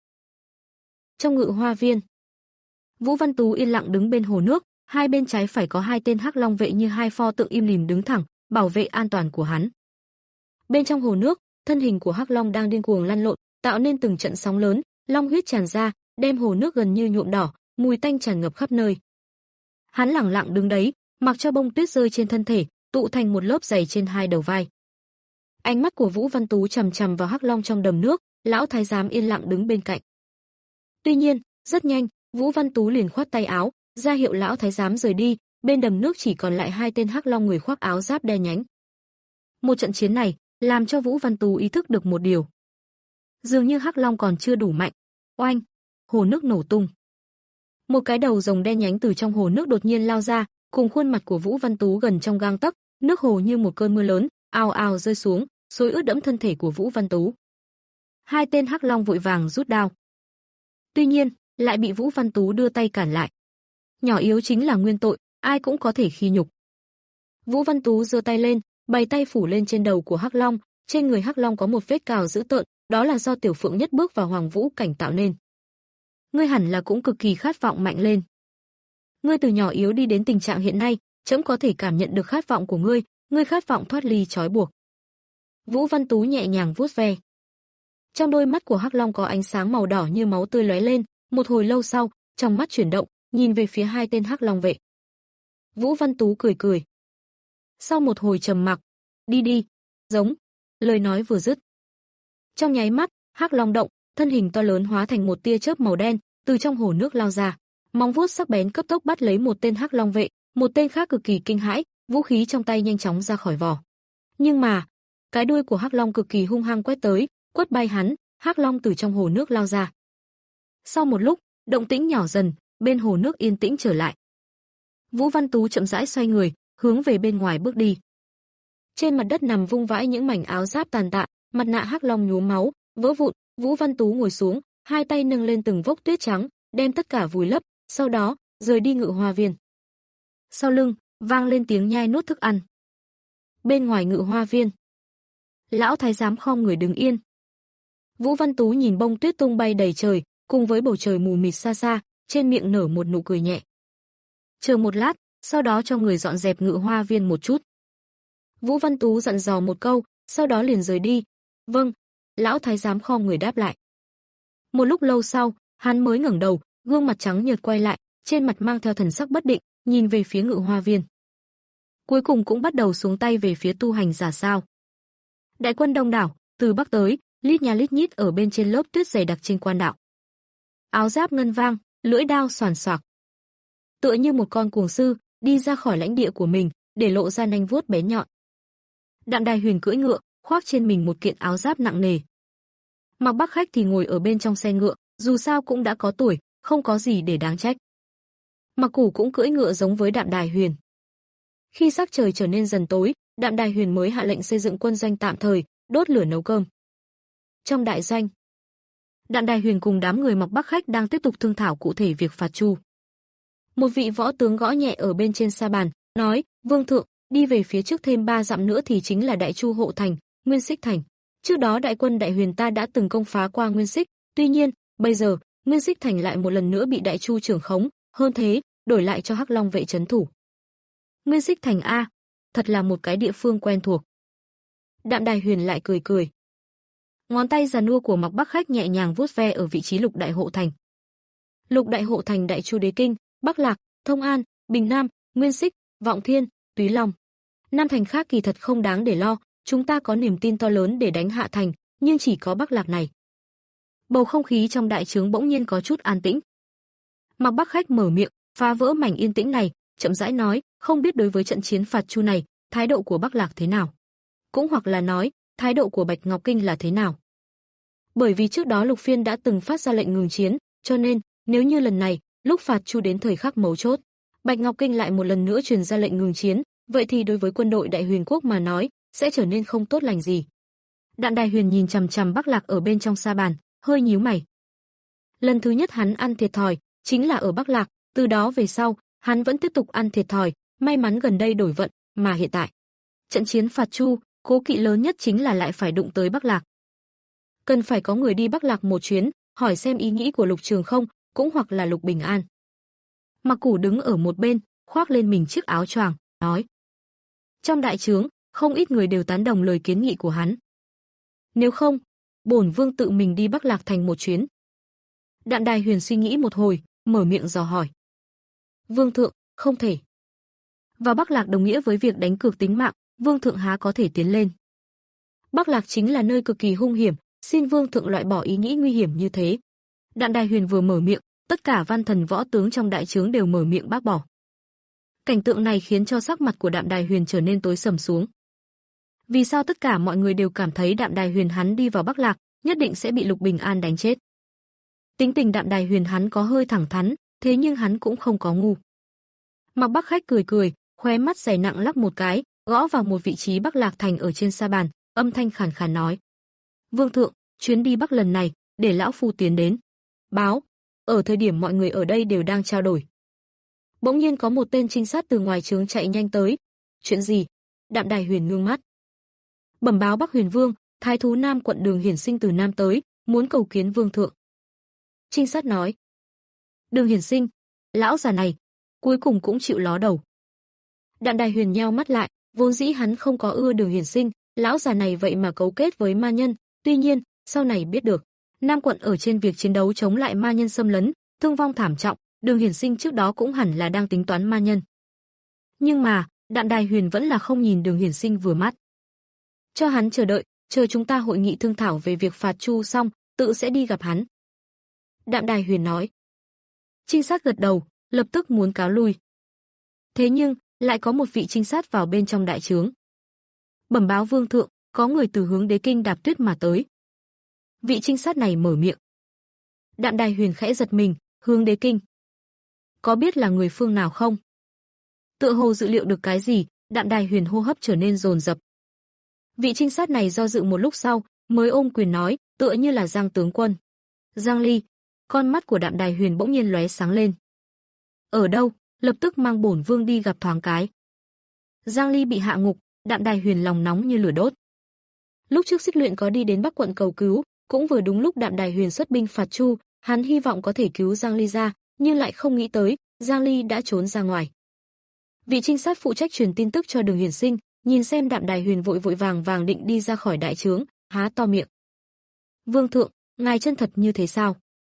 Trong ngự hoa viên, Vũ Văn Tú yên lặng đứng bên hồ nước, hai bên trái phải có hai tên Hắc Long vệ như hai pho tượng im lìm đứng thẳng, bảo vệ an toàn của hắn. Bên trong hồ nước, thân hình của Hắc Long đang điên cuồng lăn lộn, tạo nên từng trận sóng lớn, long huyết tràn ra, đem hồ nước gần như nhuộm đỏ, mùi tanh tràn ngập khắp nơi. Hắn lẳng lặng đứng đấy, mặc cho bông tuyết rơi trên thân thể, tụ thành một lớp dày trên hai đầu vai. Ánh mắt của Vũ Văn Tú chằm chằm vào Hắc Long trong đầm nước, lão thái giám yên lặng đứng bên cạnh. Tuy nhiên, rất nhanh, Vũ Văn Tú liền khoát tay áo, ra hiệu lão thái giám rời đi, bên đầm nước chỉ còn lại hai tên Hắc Long người khoác áo giáp đen nhánh. Một trận chiến này, làm cho Vũ Văn Tú ý thức được một điều. Dường như Hắc Long còn chưa đủ mạnh. Oanh! Hồ nước nổ tung. Một cái đầu rồng đen nhánh từ trong hồ nước đột nhiên lao ra, cùng khuôn mặt của Vũ Văn Tú gần trong gang tấc, nước hồ như một cơn mưa lớn, ào ào rơi xuống, xối ướt đẫm thân thể của Vũ Văn Tú. Hai tên Hắc Long vội vàng rút đao. Tuy nhiên, lại bị Vũ Văn Tú đưa tay cản lại. Nhỏ yếu chính là nguyên tội, ai cũng có thể khi nhục. Vũ Văn Tú giơ tay lên, bày tay phủ lên trên đầu của Hắc Long, trên người Hắc Long có một vết cào dữ tợn, đó là do Tiểu Phượng nhất bước vào Hoàng Vũ cảnh tạo nên. Ngươi hẳn là cũng cực kỳ khát vọng mạnh lên. Ngươi từ nhỏ yếu đi đến tình trạng hiện nay, trẫm có thể cảm nhận được khát vọng của ngươi, ngươi khát vọng thoát ly trói buộc. Vũ Văn Tú nhẹ nhàng vuốt ve. Trong đôi mắt của Hắc Long có ánh sáng màu đỏ như máu tươi lóe lên, một hồi lâu sau, trong mắt chuyển động, nhìn về phía hai tên Hắc Long vệ. Vũ Văn Tú cười cười. Sau một hồi trầm mặc, đi đi, giống, lời nói vừa dứt. Trong nháy mắt, Hắc Long động, thân hình to lớn hóa thành một tia chớp màu đen, từ trong hồ nước lao ra. Móng vuốt sắc bén cấp tốc bắt lấy một tên Hắc Long vệ, một tên khác cực kỳ kinh hãi, vũ khí trong tay nhanh chóng ra khỏi vỏ. Nhưng mà, cái đuôi của Hắc Long cực kỳ hung hăng quét tới, quất bay hắn, Hắc Long từ trong hồ nước lao ra. Sau một lúc, động tĩnh nhỏ dần, bên hồ nước yên tĩnh trở lại. Vũ Văn Tú chậm rãi xoay người, hướng về bên ngoài bước đi. Trên mặt đất nằm vung vãi những mảnh áo giáp tàn tạ, mặt nạ Hắc Long nhuốm máu, vỡ vụn. Vũ Văn Tú ngồi xuống, hai tay nâng lên từng vốc tuyết trắng, đem tất cả vùi lấp, sau đó rời đi ngự hoa viên. Sau lưng vang lên tiếng nhai nuốt thức ăn. Bên ngoài ngự hoa viên, lão thái giám khom người đứng yên. Vũ Văn Tú nhìn bông tuyết tung bay đầy trời, cùng với bầu trời mù mịt xa xa, trên miệng nở một nụ cười nhẹ. Chờ một lát, sau đó cho người dọn dẹp Ngự Hoa Viên một chút. Vũ Văn Tú dặn dò một câu, sau đó liền rời đi. Vâng, lão thái giám khom người đáp lại. Một lúc lâu sau, hắn mới ngẩng đầu, gương mặt trắng nhợt quay lại, trên mặt mang theo thần sắc bất định, nhìn về phía Ngự Hoa Viên. Cuối cùng cũng bắt đầu xuống tay về phía tu hành giả sao. Đại quân đông đảo, từ bắc tới, lít nha lít nhít ở bên trên lớp tuyết dày đặc trên quan đạo. Áo giáp ngân vang, lưỡi đao xoàn xoạc. Tựa như một con cuồng sư, đi ra khỏi lãnh địa của mình, để lộ ra nanh vuốt bén nhọn. Đạm Đài Huyền cưỡi ngựa, khoác trên mình một kiện áo giáp nặng nề. Mạc Bắc Khách thì ngồi ở bên trong xe ngựa, dù sao cũng đã có tuổi, không có gì để đáng trách. Mạc Củ cũng cưỡi ngựa giống với Đạm Đài Huyền. Khi sắc trời trở nên dần tối, Đạm Đài Huyền mới hạ lệnh xây dựng quân doanh tạm thời, đốt lửa nấu cơm. Trong đại doanh, Đạm Đài Huyền cùng đám người Mạc Bắc Khách đang tiếp tục thương thảo cụ thể việc phạt Chu. Một vị võ tướng gõ nhẹ ở bên trên sa bàn, nói: "Vương thượng, đi về phía trước thêm ba dặm nữa thì chính là Đại Chu hộ thành, Nguyên Xích thành. Trước đó đại quân Đại Huyền ta đã từng công phá qua Nguyên Xích, tuy nhiên, bây giờ, Nguyên Xích thành lại một lần nữa bị Đại Chu trưởng khống, hơn thế, đổi lại cho Hắc Long vệ trấn thủ." Nguyên Xích thành a, thật là một cái địa phương quen thuộc. Đạm Đài Huyền lại cười cười. Ngón tay già nua của Mạc Bắc Khách nhẹ nhàng vuốt ve ở vị trí Lục Đại hộ thành. Lục Đại hộ thành Đại Chu Đế Kinh, Bắc Lạc, Thông An, Bình Nam, Nguyên Xích, Vọng Thiên, Túy Long. Năm thành khác kỳ thật không đáng để lo, chúng ta có niềm tin to lớn để đánh hạ thành, nhưng chỉ có Bắc Lạc này. Bầu không khí trong đại trướng bỗng nhiên có chút an tĩnh. Mạc Bắc Khách mở miệng, phá vỡ mảnh yên tĩnh này, chậm rãi nói, không biết đối với trận chiến phạt Chu này, thái độ của Bắc Lạc thế nào? Cũng hoặc là nói, thái độ của Bạch Ngọc Kinh là thế nào? Bởi vì trước đó Lục Phiên đã từng phát ra lệnh ngừng chiến, cho nên, nếu như lần này, lúc phạt Chu đến thời khắc mấu chốt, Bạch Ngọc Kinh lại một lần nữa truyền ra lệnh ngừng chiến, vậy thì đối với quân đội Đại Huyền quốc mà nói, sẽ trở nên không tốt lành gì. Đạm Đài Huyền nhìn chằm chằm Bắc Lạc ở bên trong sa bàn, hơi nhíu mày. Lần thứ nhất hắn ăn thiệt thòi, chính là ở Bắc Lạc, từ đó về sau, hắn vẫn tiếp tục ăn thiệt thòi, may mắn gần đây đổi vận, mà hiện tại, trận chiến phạt Chu, cố kỵ lớn nhất chính là lại phải đụng tới Bắc Lạc. Cần phải có người đi Bắc Lạc một chuyến, hỏi xem ý nghĩ của Lục Trường Không, cũng hoặc là Lục Bình An. Mạc Củ đứng ở một bên, khoác lên mình chiếc áo choàng, nói. Trong đại trướng, không ít người đều tán đồng lời kiến nghị của hắn. Nếu không, bổn vương tự mình đi Bắc Lạc thành một chuyến. Đạm Đài Huyền suy nghĩ một hồi, mở miệng dò hỏi. Vương thượng, không thể. Vào Bắc Lạc đồng nghĩa với việc đánh cược tính mạng, vương thượng há có thể tiến lên. Bắc Lạc chính là nơi cực kỳ hung hiểm, xin vương thượng loại bỏ ý nghĩ nguy hiểm như thế. Đạm Đài Huyền vừa mở miệng, tất cả văn thần võ tướng trong đại trướng đều mở miệng bác bỏ. Cảnh tượng này khiến cho sắc mặt của Đạm Đài Huyền trở nên tối sầm xuống. Vì sao tất cả mọi người đều cảm thấy Đạm Đài Huyền hắn đi vào Bắc Lạc, nhất định sẽ bị Lục Bình An đánh chết. Tính tình Đạm Đài Huyền hắn có hơi thẳng thắn, thế nhưng hắn cũng không có ngu. Mạc Bắc Khách cười cười, khóe mắt dày nặng lắc một cái, gõ vào một vị trí Bắc Lạc thành ở trên sa bàn, âm thanh khàn khàn nói: "Vương thượng, chuyến đi Bắc lần này, để lão phu tiến đến báo." Ở thời điểm mọi người ở đây đều đang trao đổi, bỗng nhiên có một tên trinh sát từ ngoài trướng chạy nhanh tới. "Chuyện gì?" Đạm Đài Huyền ngưng mắt. "Bẩm báo Bắc Huyền Vương, thái thú Nam quận Đường Hiển Sinh từ Nam tới, muốn cầu kiến vương thượng." Trinh sát nói. Đường Hiển Sinh, lão già này, cuối cùng cũng chịu ló đầu. Đạm Đài Huyền nheo mắt lại, vốn dĩ hắn không có ưa Đường Hiển Sinh, lão già này vậy mà cấu kết với ma nhân, tuy nhiên, sau này biết được, Nam quận ở trên việc chiến đấu chống lại ma nhân xâm lấn, thương vong thảm trọng, Đường Hiển Sinh trước đó cũng hẳn là đang tính toán ma nhân. Nhưng mà, Đạm Đài Huyền vẫn là không nhìn Đường Hiển Sinh vừa mắt. Cho hắn chờ đợi, chờ chúng ta hội nghị thương thảo về việc phạt Chu xong, tự sẽ đi gặp hắn. Đạm Đài Huyền nói. Trinh sát gật đầu, lập tức muốn cáo lui. Thế nhưng, lại có một vị trinh sát vào bên trong đại trướng. Bẩm báo vương thượng, có người từ hướng Đế Kinh đạp tuyết mà tới. Vị trinh sát này mở miệng. Đạm Đài Huyền khẽ giật mình, hướng Đế Kinh. Có biết là người phương nào không? Tựa hồ dự liệu được cái gì, Đạm Đài Huyền hô hấp trở nên dồn dập. Vị trinh sát này do dự một lúc sau, mới ôm quyền nói, tựa như là Giang tướng quân. Giang Ly, con mắt của Đạm Đài Huyền bỗng nhiên lóe sáng lên. Ở đâu? Lập tức mang bổn vương đi gặp thoáng cái. Giang Ly bị hạ ngục, Đạm Đài Huyền lòng nóng như lửa đốt. Lúc trước Xích Luyện có đi đến Bắc quận cầu cứu, cũng vừa đúng lúc Đạm Đài Huyền xuất binh phạt Chu, hắn hy vọng có thể cứu Giang Ly ra, nhưng lại không nghĩ tới, Giang Ly đã trốn ra ngoài. Vị trinh sát phụ trách truyền tin tức cho Đường Hiển Sinh, nhìn xem Đạm Đài Huyền vội vội vàng vàng định đi ra khỏi đại trướng, há to miệng. Vương thượng, ngài chân thật như thế sao?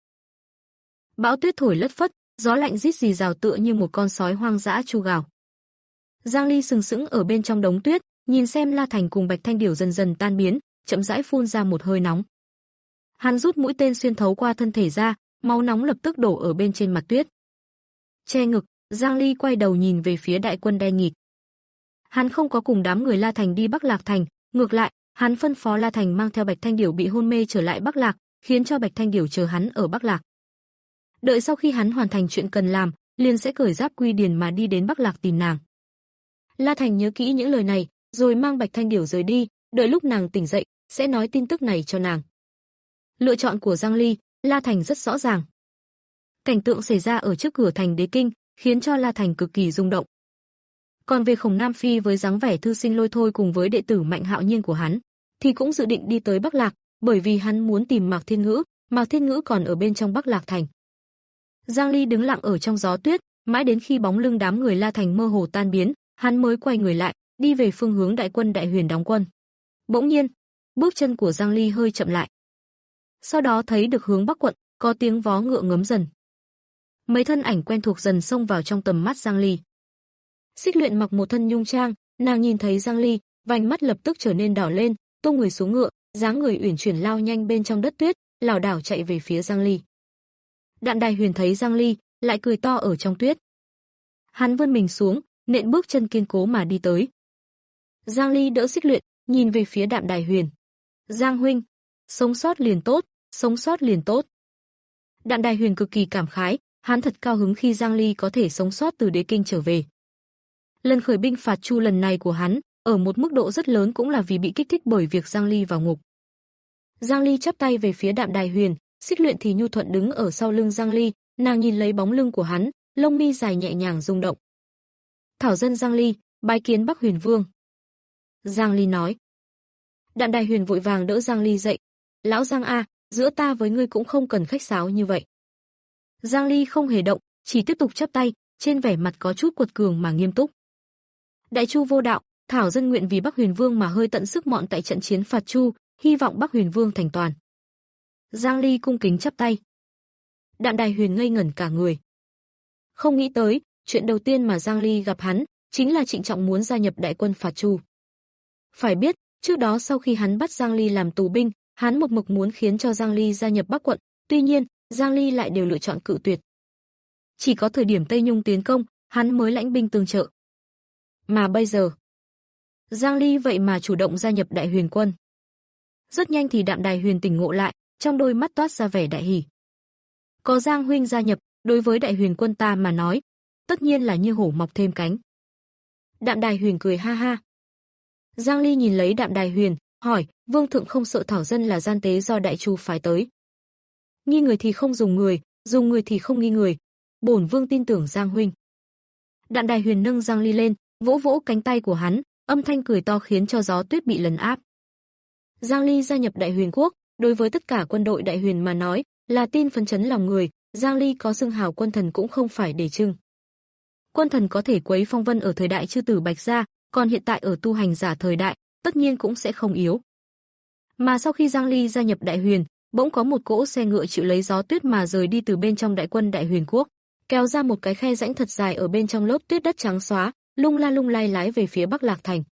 Bão tuyết thổi lất phất, gió lạnh rít rì rào tựa như một con sói hoang dã chu gào. Giang Ly sừng sững ở bên trong đống tuyết, nhìn xem La Thành cùng Bạch Thanh Điểu dần dần tan biến, chậm rãi phun ra một hơi nóng. Hắn rút mũi tên xuyên thấu qua thân thể ra, máu nóng lập tức đổ ở bên trên mặt tuyết. Che ngực, Giang Ly quay đầu nhìn về phía đại quân đen nghịt. Hắn không có cùng đám người La Thành đi Bắc Lạc Thành, ngược lại, hắn phân phó La Thành mang theo Bạch Thanh Điểu bị hôn mê trở lại Bắc Lạc, khiến cho Bạch Thanh Điểu chờ hắn ở Bắc Lạc. Đợi sau khi hắn hoàn thành chuyện cần làm, liền sẽ cởi giáp quy điền mà đi đến Bắc Lạc tìm nàng. La Thành nhớ kỹ những lời này, rồi mang Bạch Thanh Điểu rời đi, đợi lúc nàng tỉnh dậy, sẽ nói tin tức này cho nàng. Lựa chọn của Giang Ly, La Thành rất rõ ràng. Cảnh tượng xảy ra ở trước cửa thành Đế Kinh, khiến cho La Thành cực kỳ rung động. Còn về Khổng Nam Phi với dáng vẻ thư sinh lôi thôi cùng với đệ tử Mạnh Hạo Nhiên của hắn, thì cũng dự định đi tới Bắc Lạc, bởi vì hắn muốn tìm Mạc Thiên Ngữ, Mạc Thiên Ngữ còn ở bên trong Bắc Lạc Thành. Giang Ly đứng lặng ở trong gió tuyết, mãi đến khi bóng lưng đám người La Thành mơ hồ tan biến, hắn mới quay người lại, đi về phương hướng đại quân Đại Huyền đóng quân. Bỗng nhiên, bước chân của Giang Ly hơi chậm lại. Sau đó thấy được hướng Bắc quận, có tiếng vó ngựa ngấm dần. Mấy thân ảnh quen thuộc dần xông vào trong tầm mắt Giang Ly. Xích Luyện mặc một thân nhung trang, nàng nhìn thấy Giang Ly, vành mắt lập tức trở nên đỏ lên, tung người xuống ngựa, dáng người uyển chuyển lao nhanh bên trong đất tuyết, lảo đảo chạy về phía Giang Ly. Đạm Đài Huyền thấy Giang Ly, lại cười to ở trong tuyết. Hắn vươn mình xuống, nện bước chân kiên cố mà đi tới. Giang Ly đỡ Xích Luyện, nhìn về phía Đạm Đài Huyền. Giang huynh, sống sót liền tốt, sống sót liền tốt. Đạm Đài Huyền cực kỳ cảm khái, hắn thật cao hứng khi Giang Ly có thể sống sót từ Đế Kinh trở về. Lần khởi binh phạt Chu lần này của hắn, ở một mức độ rất lớn cũng là vì bị kích thích bởi việc Giang Ly vào ngục. Giang Ly chắp tay về phía Đạm Đài Huyền, Xích Luyện thì nhu thuận đứng ở sau lưng Giang Ly, nàng nhìn lấy bóng lưng của hắn, lông mi dài nhẹ nhàng rung động. Thảo dân Giang Ly, bái kiến Bắc Huyền Vương. Giang Ly nói. Đạm Đài Huyền vội vàng đỡ Giang Ly dậy. Lão Giang a, giữa ta với ngươi cũng không cần khách sáo như vậy. Giang Ly không hề động, chỉ tiếp tục chắp tay, trên vẻ mặt có chút cuột cường mà nghiêm túc. Đại Chu vô đạo, Thảo dân nguyện vì Bắc Huyền Vương mà hơi tận sức mọn tại trận chiến phạt Chu, hy vọng Bắc Huyền Vương thành toàn. Giang Ly cung kính chắp tay. Đạm Đài Huyền ngây ngẩn cả người. Không nghĩ tới, chuyện đầu tiên mà Giang Ly gặp hắn, chính là trịnh trọng muốn gia nhập đại quân phạt Chu. Phải biết, trước đó sau khi hắn bắt Giang Ly làm tù binh, hắn một mực muốn khiến cho Giang Ly gia nhập Bắc quận, tuy nhiên, Giang Ly lại đều lựa chọn cự tuyệt. Chỉ có thời điểm Tây Nhung tiến công, hắn mới lãnh binh tương trợ. Mà bây giờ, Giang Ly vậy mà chủ động gia nhập Đại Huyền quân. Rất nhanh thì Đạm Đài Huyền tỉnh ngộ lại, trong đôi mắt toát ra vẻ đại hỉ. Có Giang huynh gia nhập, đối với Đại Huyền quân ta mà nói, tất nhiên là như hổ mọc thêm cánh. Đạm Đài Huyền cười ha ha. Giang Ly nhìn lấy Đạm Đài Huyền, hỏi, Vương thượng không sợ Thảo dân là gian tế do Đại Chu phái tới? Nghi người thì không dùng người, dùng người thì không nghi người. Bổn Vương tin tưởng Giang huynh. Đạm Đài Huyền nâng Giang Ly lên, vỗ vỗ cánh tay của hắn, âm thanh cười to khiến cho gió tuyết bị lấn áp. Giang Ly gia nhập Đại Huyền quốc, đối với tất cả quân đội Đại Huyền mà nói, là tin phấn chấn lòng người, Giang Ly có xưng hào quân thần cũng không phải để trưng. Quân thần có thể quấy phong vân ở thời đại chư tử Bạch gia, còn hiện tại ở tu hành giả thời đại, tất nhiên cũng sẽ không yếu. Mà sau khi Giang Ly gia nhập Đại Huyền, bỗng có một cỗ xe ngựa chịu lấy gió tuyết mà rời đi từ bên trong đại quân Đại Huyền quốc, kéo ra một cái khe rãnh thật dài ở bên trong lớp tuyết đất trắng xóa, lung la lung lay lái về phía Bắc Lạc thành.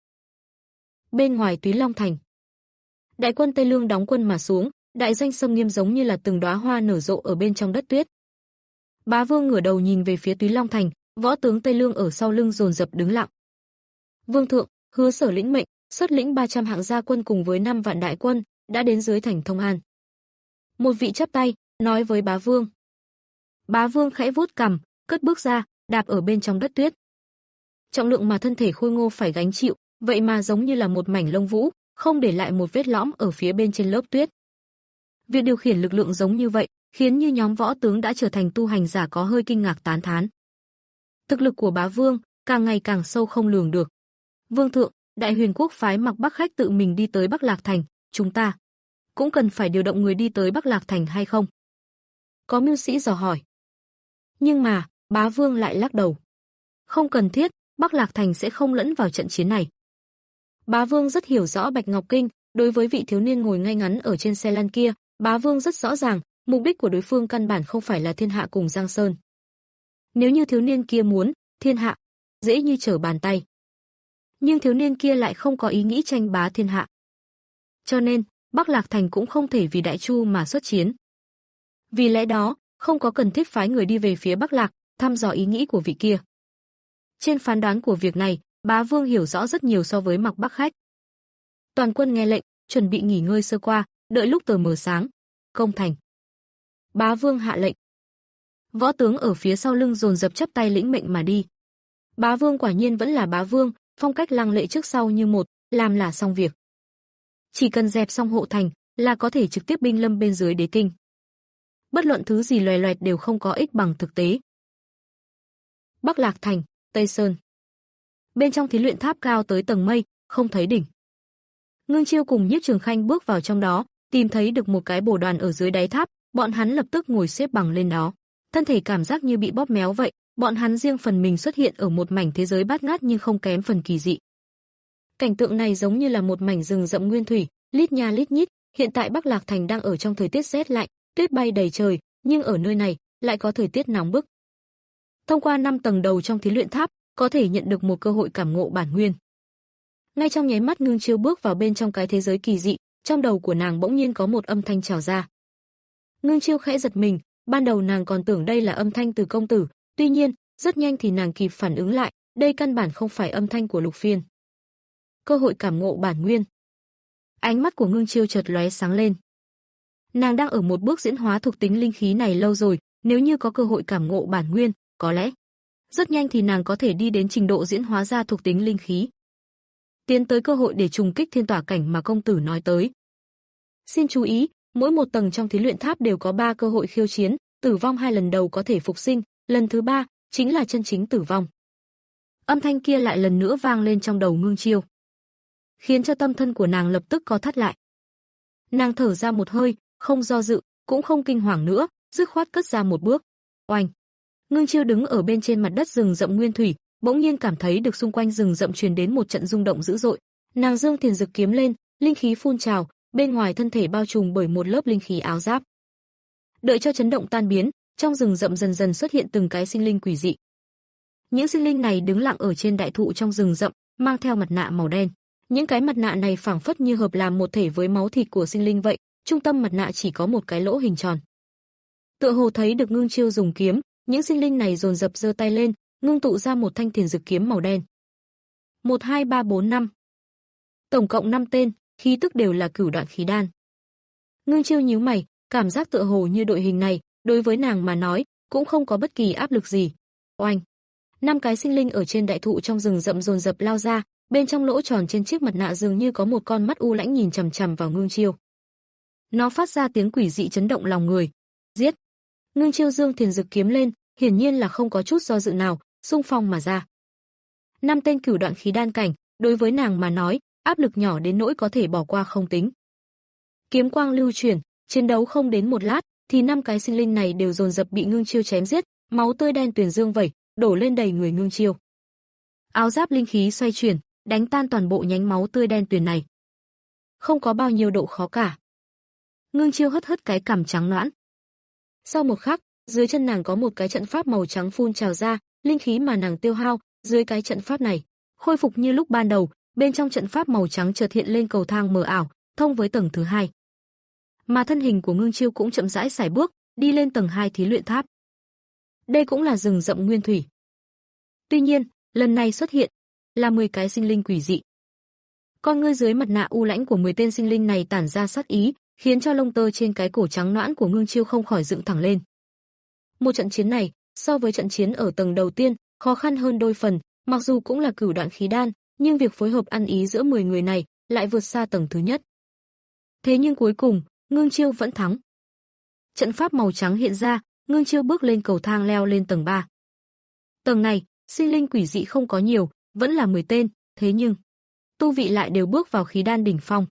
Bên ngoài Túy Long thành, đại quân Tây Lương đóng quân mà xuống, đại doanh sông nghiêm giống như là từng đóa hoa nở rộ ở bên trong đất tuyết. Bá Vương ngửa đầu nhìn về phía Túy Long thành, võ tướng Tây Lương ở sau lưng dồn dập đứng lặng. Vương thượng, Hứa Sở lĩnh mệnh, xuất lĩnh ba trăm hạng gia quân cùng với năm vạn đại quân, đã đến dưới thành Thông An. Một vị chắp tay, nói với Bá Vương. Bá Vương khẽ vuốt cằm, cất bước ra, đạp ở bên trong đất tuyết. Trọng lượng mà thân thể khôi ngô phải gánh chịu, vậy mà giống như là một mảnh lông vũ, không để lại một vết lõm ở phía bên trên lớp tuyết. Việc điều khiển lực lượng giống như vậy, khiến như nhóm võ tướng đã trở thành tu hành giả có hơi kinh ngạc tán thán. Thực lực của Bá Vương càng ngày càng sâu không lường được. Vương thượng, Đại Huyền quốc phái Mặc Bắc khách tự mình đi tới Bắc Lạc thành, chúng ta cũng cần phải điều động người đi tới Bắc Lạc thành hay không? Có mưu sĩ dò hỏi. Nhưng mà, Bá Vương lại lắc đầu. Không cần thiết, Bắc Lạc Thành sẽ không lẫn vào trận chiến này. Bá Vương rất hiểu rõ Bạch Ngọc Kinh, đối với vị thiếu niên ngồi ngay ngắn ở trên xe lăn kia, Bá Vương rất rõ ràng, mục đích của đối phương căn bản không phải là thiên hạ cùng Giang Sơn. Nếu như thiếu niên kia muốn thiên hạ, dễ như trở bàn tay. Nhưng thiếu niên kia lại không có ý nghĩ tranh bá thiên hạ. Cho nên, Bắc Lạc Thành cũng không thể vì Đại Chu mà xuất chiến. Vì lẽ đó, không có cần thiết phái người đi về phía Bắc Lạc, thăm dò ý nghĩ của vị kia. Trên phán đoán của việc này, Bá Vương hiểu rõ rất nhiều so với Mạc Bắc Khách. Toàn quân nghe lệnh, chuẩn bị nghỉ ngơi sơ qua, đợi lúc tờ mờ sáng, công thành. Bá Vương hạ lệnh. Võ tướng ở phía sau lưng dồn dập chắp tay lĩnh mệnh mà đi. Bá Vương quả nhiên vẫn là Bá Vương, phong cách lăng lệ trước sau như một, làm là xong việc. Chỉ cần dẹp xong hộ thành, là có thể trực tiếp binh lâm bên dưới đế kinh. Bất luận thứ gì loè loẹt đều không có ích bằng thực tế. Bắc Lạc Thành, Tây Sơn. Bên trong thí luyện tháp cao tới tầng mây, không thấy đỉnh. Ngưng Chiêu cùng Nhiếp Trường Khanh bước vào trong đó, tìm thấy được một cái bồ đoàn ở dưới đáy tháp, bọn hắn lập tức ngồi xếp bằng lên đó. Thân thể cảm giác như bị bóp méo vậy, bọn hắn riêng phần mình xuất hiện ở một mảnh thế giới bát ngát nhưng không kém phần kỳ dị. Cảnh tượng này giống như là một mảnh rừng rậm nguyên thủy, lít nha lít nhít, hiện tại Bắc Lạc Thành đang ở trong thời tiết rét lạnh, tuyết bay đầy trời, nhưng ở nơi này lại có thời tiết nóng bức. Thông qua năm tầng đầu trong thí luyện tháp, có thể nhận được một cơ hội cảm ngộ bản nguyên. Ngay trong nháy mắt Ngưng Chiêu bước vào bên trong cái thế giới kỳ dị, trong đầu của nàng bỗng nhiên có một âm thanh trào ra. Ngưng Chiêu khẽ giật mình, ban đầu nàng còn tưởng đây là âm thanh từ công tử, tuy nhiên, rất nhanh thì nàng kịp phản ứng lại, đây căn bản không phải âm thanh của Lục Phiên. Cơ hội cảm ngộ bản nguyên. Ánh mắt của Ngưng Chiêu chợt lóe sáng lên. Nàng đang ở một bước diễn hóa thuộc tính linh khí này lâu rồi, nếu như có cơ hội cảm ngộ bản nguyên, có lẽ rất nhanh thì nàng có thể đi đến trình độ diễn hóa ra thuộc tính linh khí. Tiến tới cơ hội để trùng kích thiên tỏa cảnh mà công tử nói tới. Xin chú ý, mỗi một tầng trong thí luyện tháp đều có ba cơ hội khiêu chiến, tử vong hai lần đầu có thể phục sinh, lần thứ ba chính là chân chính tử vong. Âm thanh kia lại lần nữa vang lên trong đầu Ngưng Chiêu, khiến cho tâm thân của nàng lập tức co thắt lại. Nàng thở ra một hơi, không do dự, cũng không kinh hoàng nữa, dứt khoát cất ra một bước. Oanh! Ngưng Chiêu đứng ở bên trên mặt đất rừng rậm nguyên thủy, bỗng nhiên cảm thấy được xung quanh rừng rậm truyền đến một trận rung động dữ dội. Nàng giương thiền dực kiếm lên, linh khí phun trào, bên ngoài thân thể bao trùm bởi một lớp linh khí áo giáp. Đợi cho chấn động tan biến, trong rừng rậm dần dần xuất hiện từng cái sinh linh quỷ dị. Những sinh linh này đứng lặng ở trên đại thụ trong rừng rậm, mang theo mặt nạ màu đen. Những cái mặt nạ này phảng phất như hợp làm một thể với máu thịt của sinh linh vậy, trung tâm mặt nạ chỉ có một cái lỗ hình tròn. Tựa hồ thấy được Ngưng Chiêu dùng kiếm, những sinh linh này dồn dập giơ tay lên, ngưng tụ ra một thanh thiền dực kiếm màu đen. một hai ba bốn năm. Tổng cộng năm tên, khí tức đều là cửu đoạn khí đan. Ngưng Chiêu nhíu mày, cảm giác tựa hồ như đội hình này, đối với nàng mà nói, cũng không có bất kỳ áp lực gì. Oanh! Năm cái sinh linh ở trên đại thụ trong rừng rậm dồn dập lao ra, bên trong lỗ tròn trên chiếc mặt nạ dường như có một con mắt u lãnh nhìn chằm chằm vào Ngưng Chiêu. Nó phát ra tiếng quỷ dị chấn động lòng người. Giết! Ngưng Chiêu dương thiền dực kiếm lên, hiển nhiên là không có chút do dự nào, xung phong mà ra. Năm tên cửu đoạn khí đan cảnh, đối với nàng mà nói, áp lực nhỏ đến nỗi có thể bỏ qua không tính. Kiếm quang lưu chuyển, chiến đấu không đến một lát, thì năm cái sinh linh này đều dồn dập bị Ngưng Chiêu chém giết, máu tươi đen tuyền dương vẩy, đổ lên đầy người Ngưng Chiêu. Áo giáp linh khí xoay chuyển, đánh tan toàn bộ nhánh máu tươi đen tuyền này. Không có bao nhiêu độ khó cả. Ngưng Chiêu hất hất cái cằm trắng nõn. Sau một khắc, dưới chân nàng có một cái trận pháp màu trắng phun trào ra, linh khí mà nàng tiêu hao, dưới cái trận pháp này, khôi phục như lúc ban đầu, bên trong trận pháp màu trắng chợt hiện lên cầu thang mờ ảo, thông với tầng thứ hai. Mà thân hình của Ngưng Chiêu cũng chậm rãi sải bước, đi lên tầng hai thí luyện tháp. Đây cũng là rừng rậm nguyên thủy. Tuy nhiên, lần này xuất hiện là mười cái sinh linh quỷ dị. Con ngươi dưới mặt nạ u lãnh của mười tên sinh linh này tản ra sát ý, khiến cho lông tơ trên cái cổ trắng nõn của Ngưng Chiêu không khỏi dựng thẳng lên. Một trận chiến này, so với trận chiến ở tầng đầu tiên, khó khăn hơn đôi phần, mặc dù cũng là cửu đoạn khí đan, nhưng việc phối hợp ăn ý giữa mười người này lại vượt xa tầng thứ nhất. Thế nhưng cuối cùng, Ngưng Chiêu vẫn thắng. Trận pháp màu trắng hiện ra, Ngưng Chiêu bước lên cầu thang leo lên tầng ba. Tầng này, sinh linh quỷ dị không có nhiều, vẫn là mười tên, thế nhưng tu vị lại đều bước vào khí đan đỉnh phong.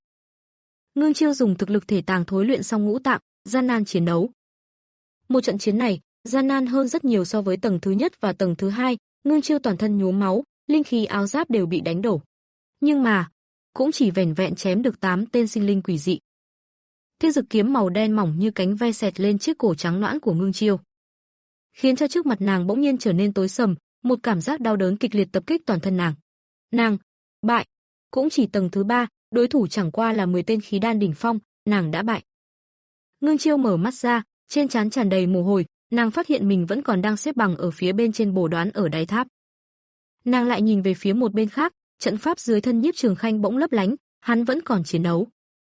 Ngưng Chiêu dùng thực lực thể tàng thối luyện xong ngũ tạng, gian nan chiến đấu. Một trận chiến này, gian nan hơn rất nhiều so với tầng thứ nhất và tầng thứ hai, Ngưng Chiêu toàn thân nhuốm máu, linh khí áo giáp đều bị đánh đổ. Nhưng mà, cũng chỉ vẻn vẹn chém được tám tên sinh linh quỷ dị. Thiên Dực kiếm màu đen mỏng như cánh ve xẹt lên chiếc cổ trắng nõn của Ngưng Chiêu, khiến cho trước mặt nàng bỗng nhiên trở nên tối sầm, một cảm giác đau đớn kịch liệt tập kích toàn thân nàng. Nàng bại, cũng chỉ tầng thứ ba, đối thủ chẳng qua là mười tên khí đan đỉnh phong, nàng đã bại. Ngưng Chiêu mở mắt ra, trên trán tràn đầy mồ hôi, nàng phát hiện mình vẫn còn đang xếp bằng ở phía bên trên bồ đoán ở đáy tháp. Nàng lại nhìn về phía một bên khác, trận pháp dưới thân Nhiếp Trường Khanh bỗng lấp lánh, hắn vẫn còn chiến đấu.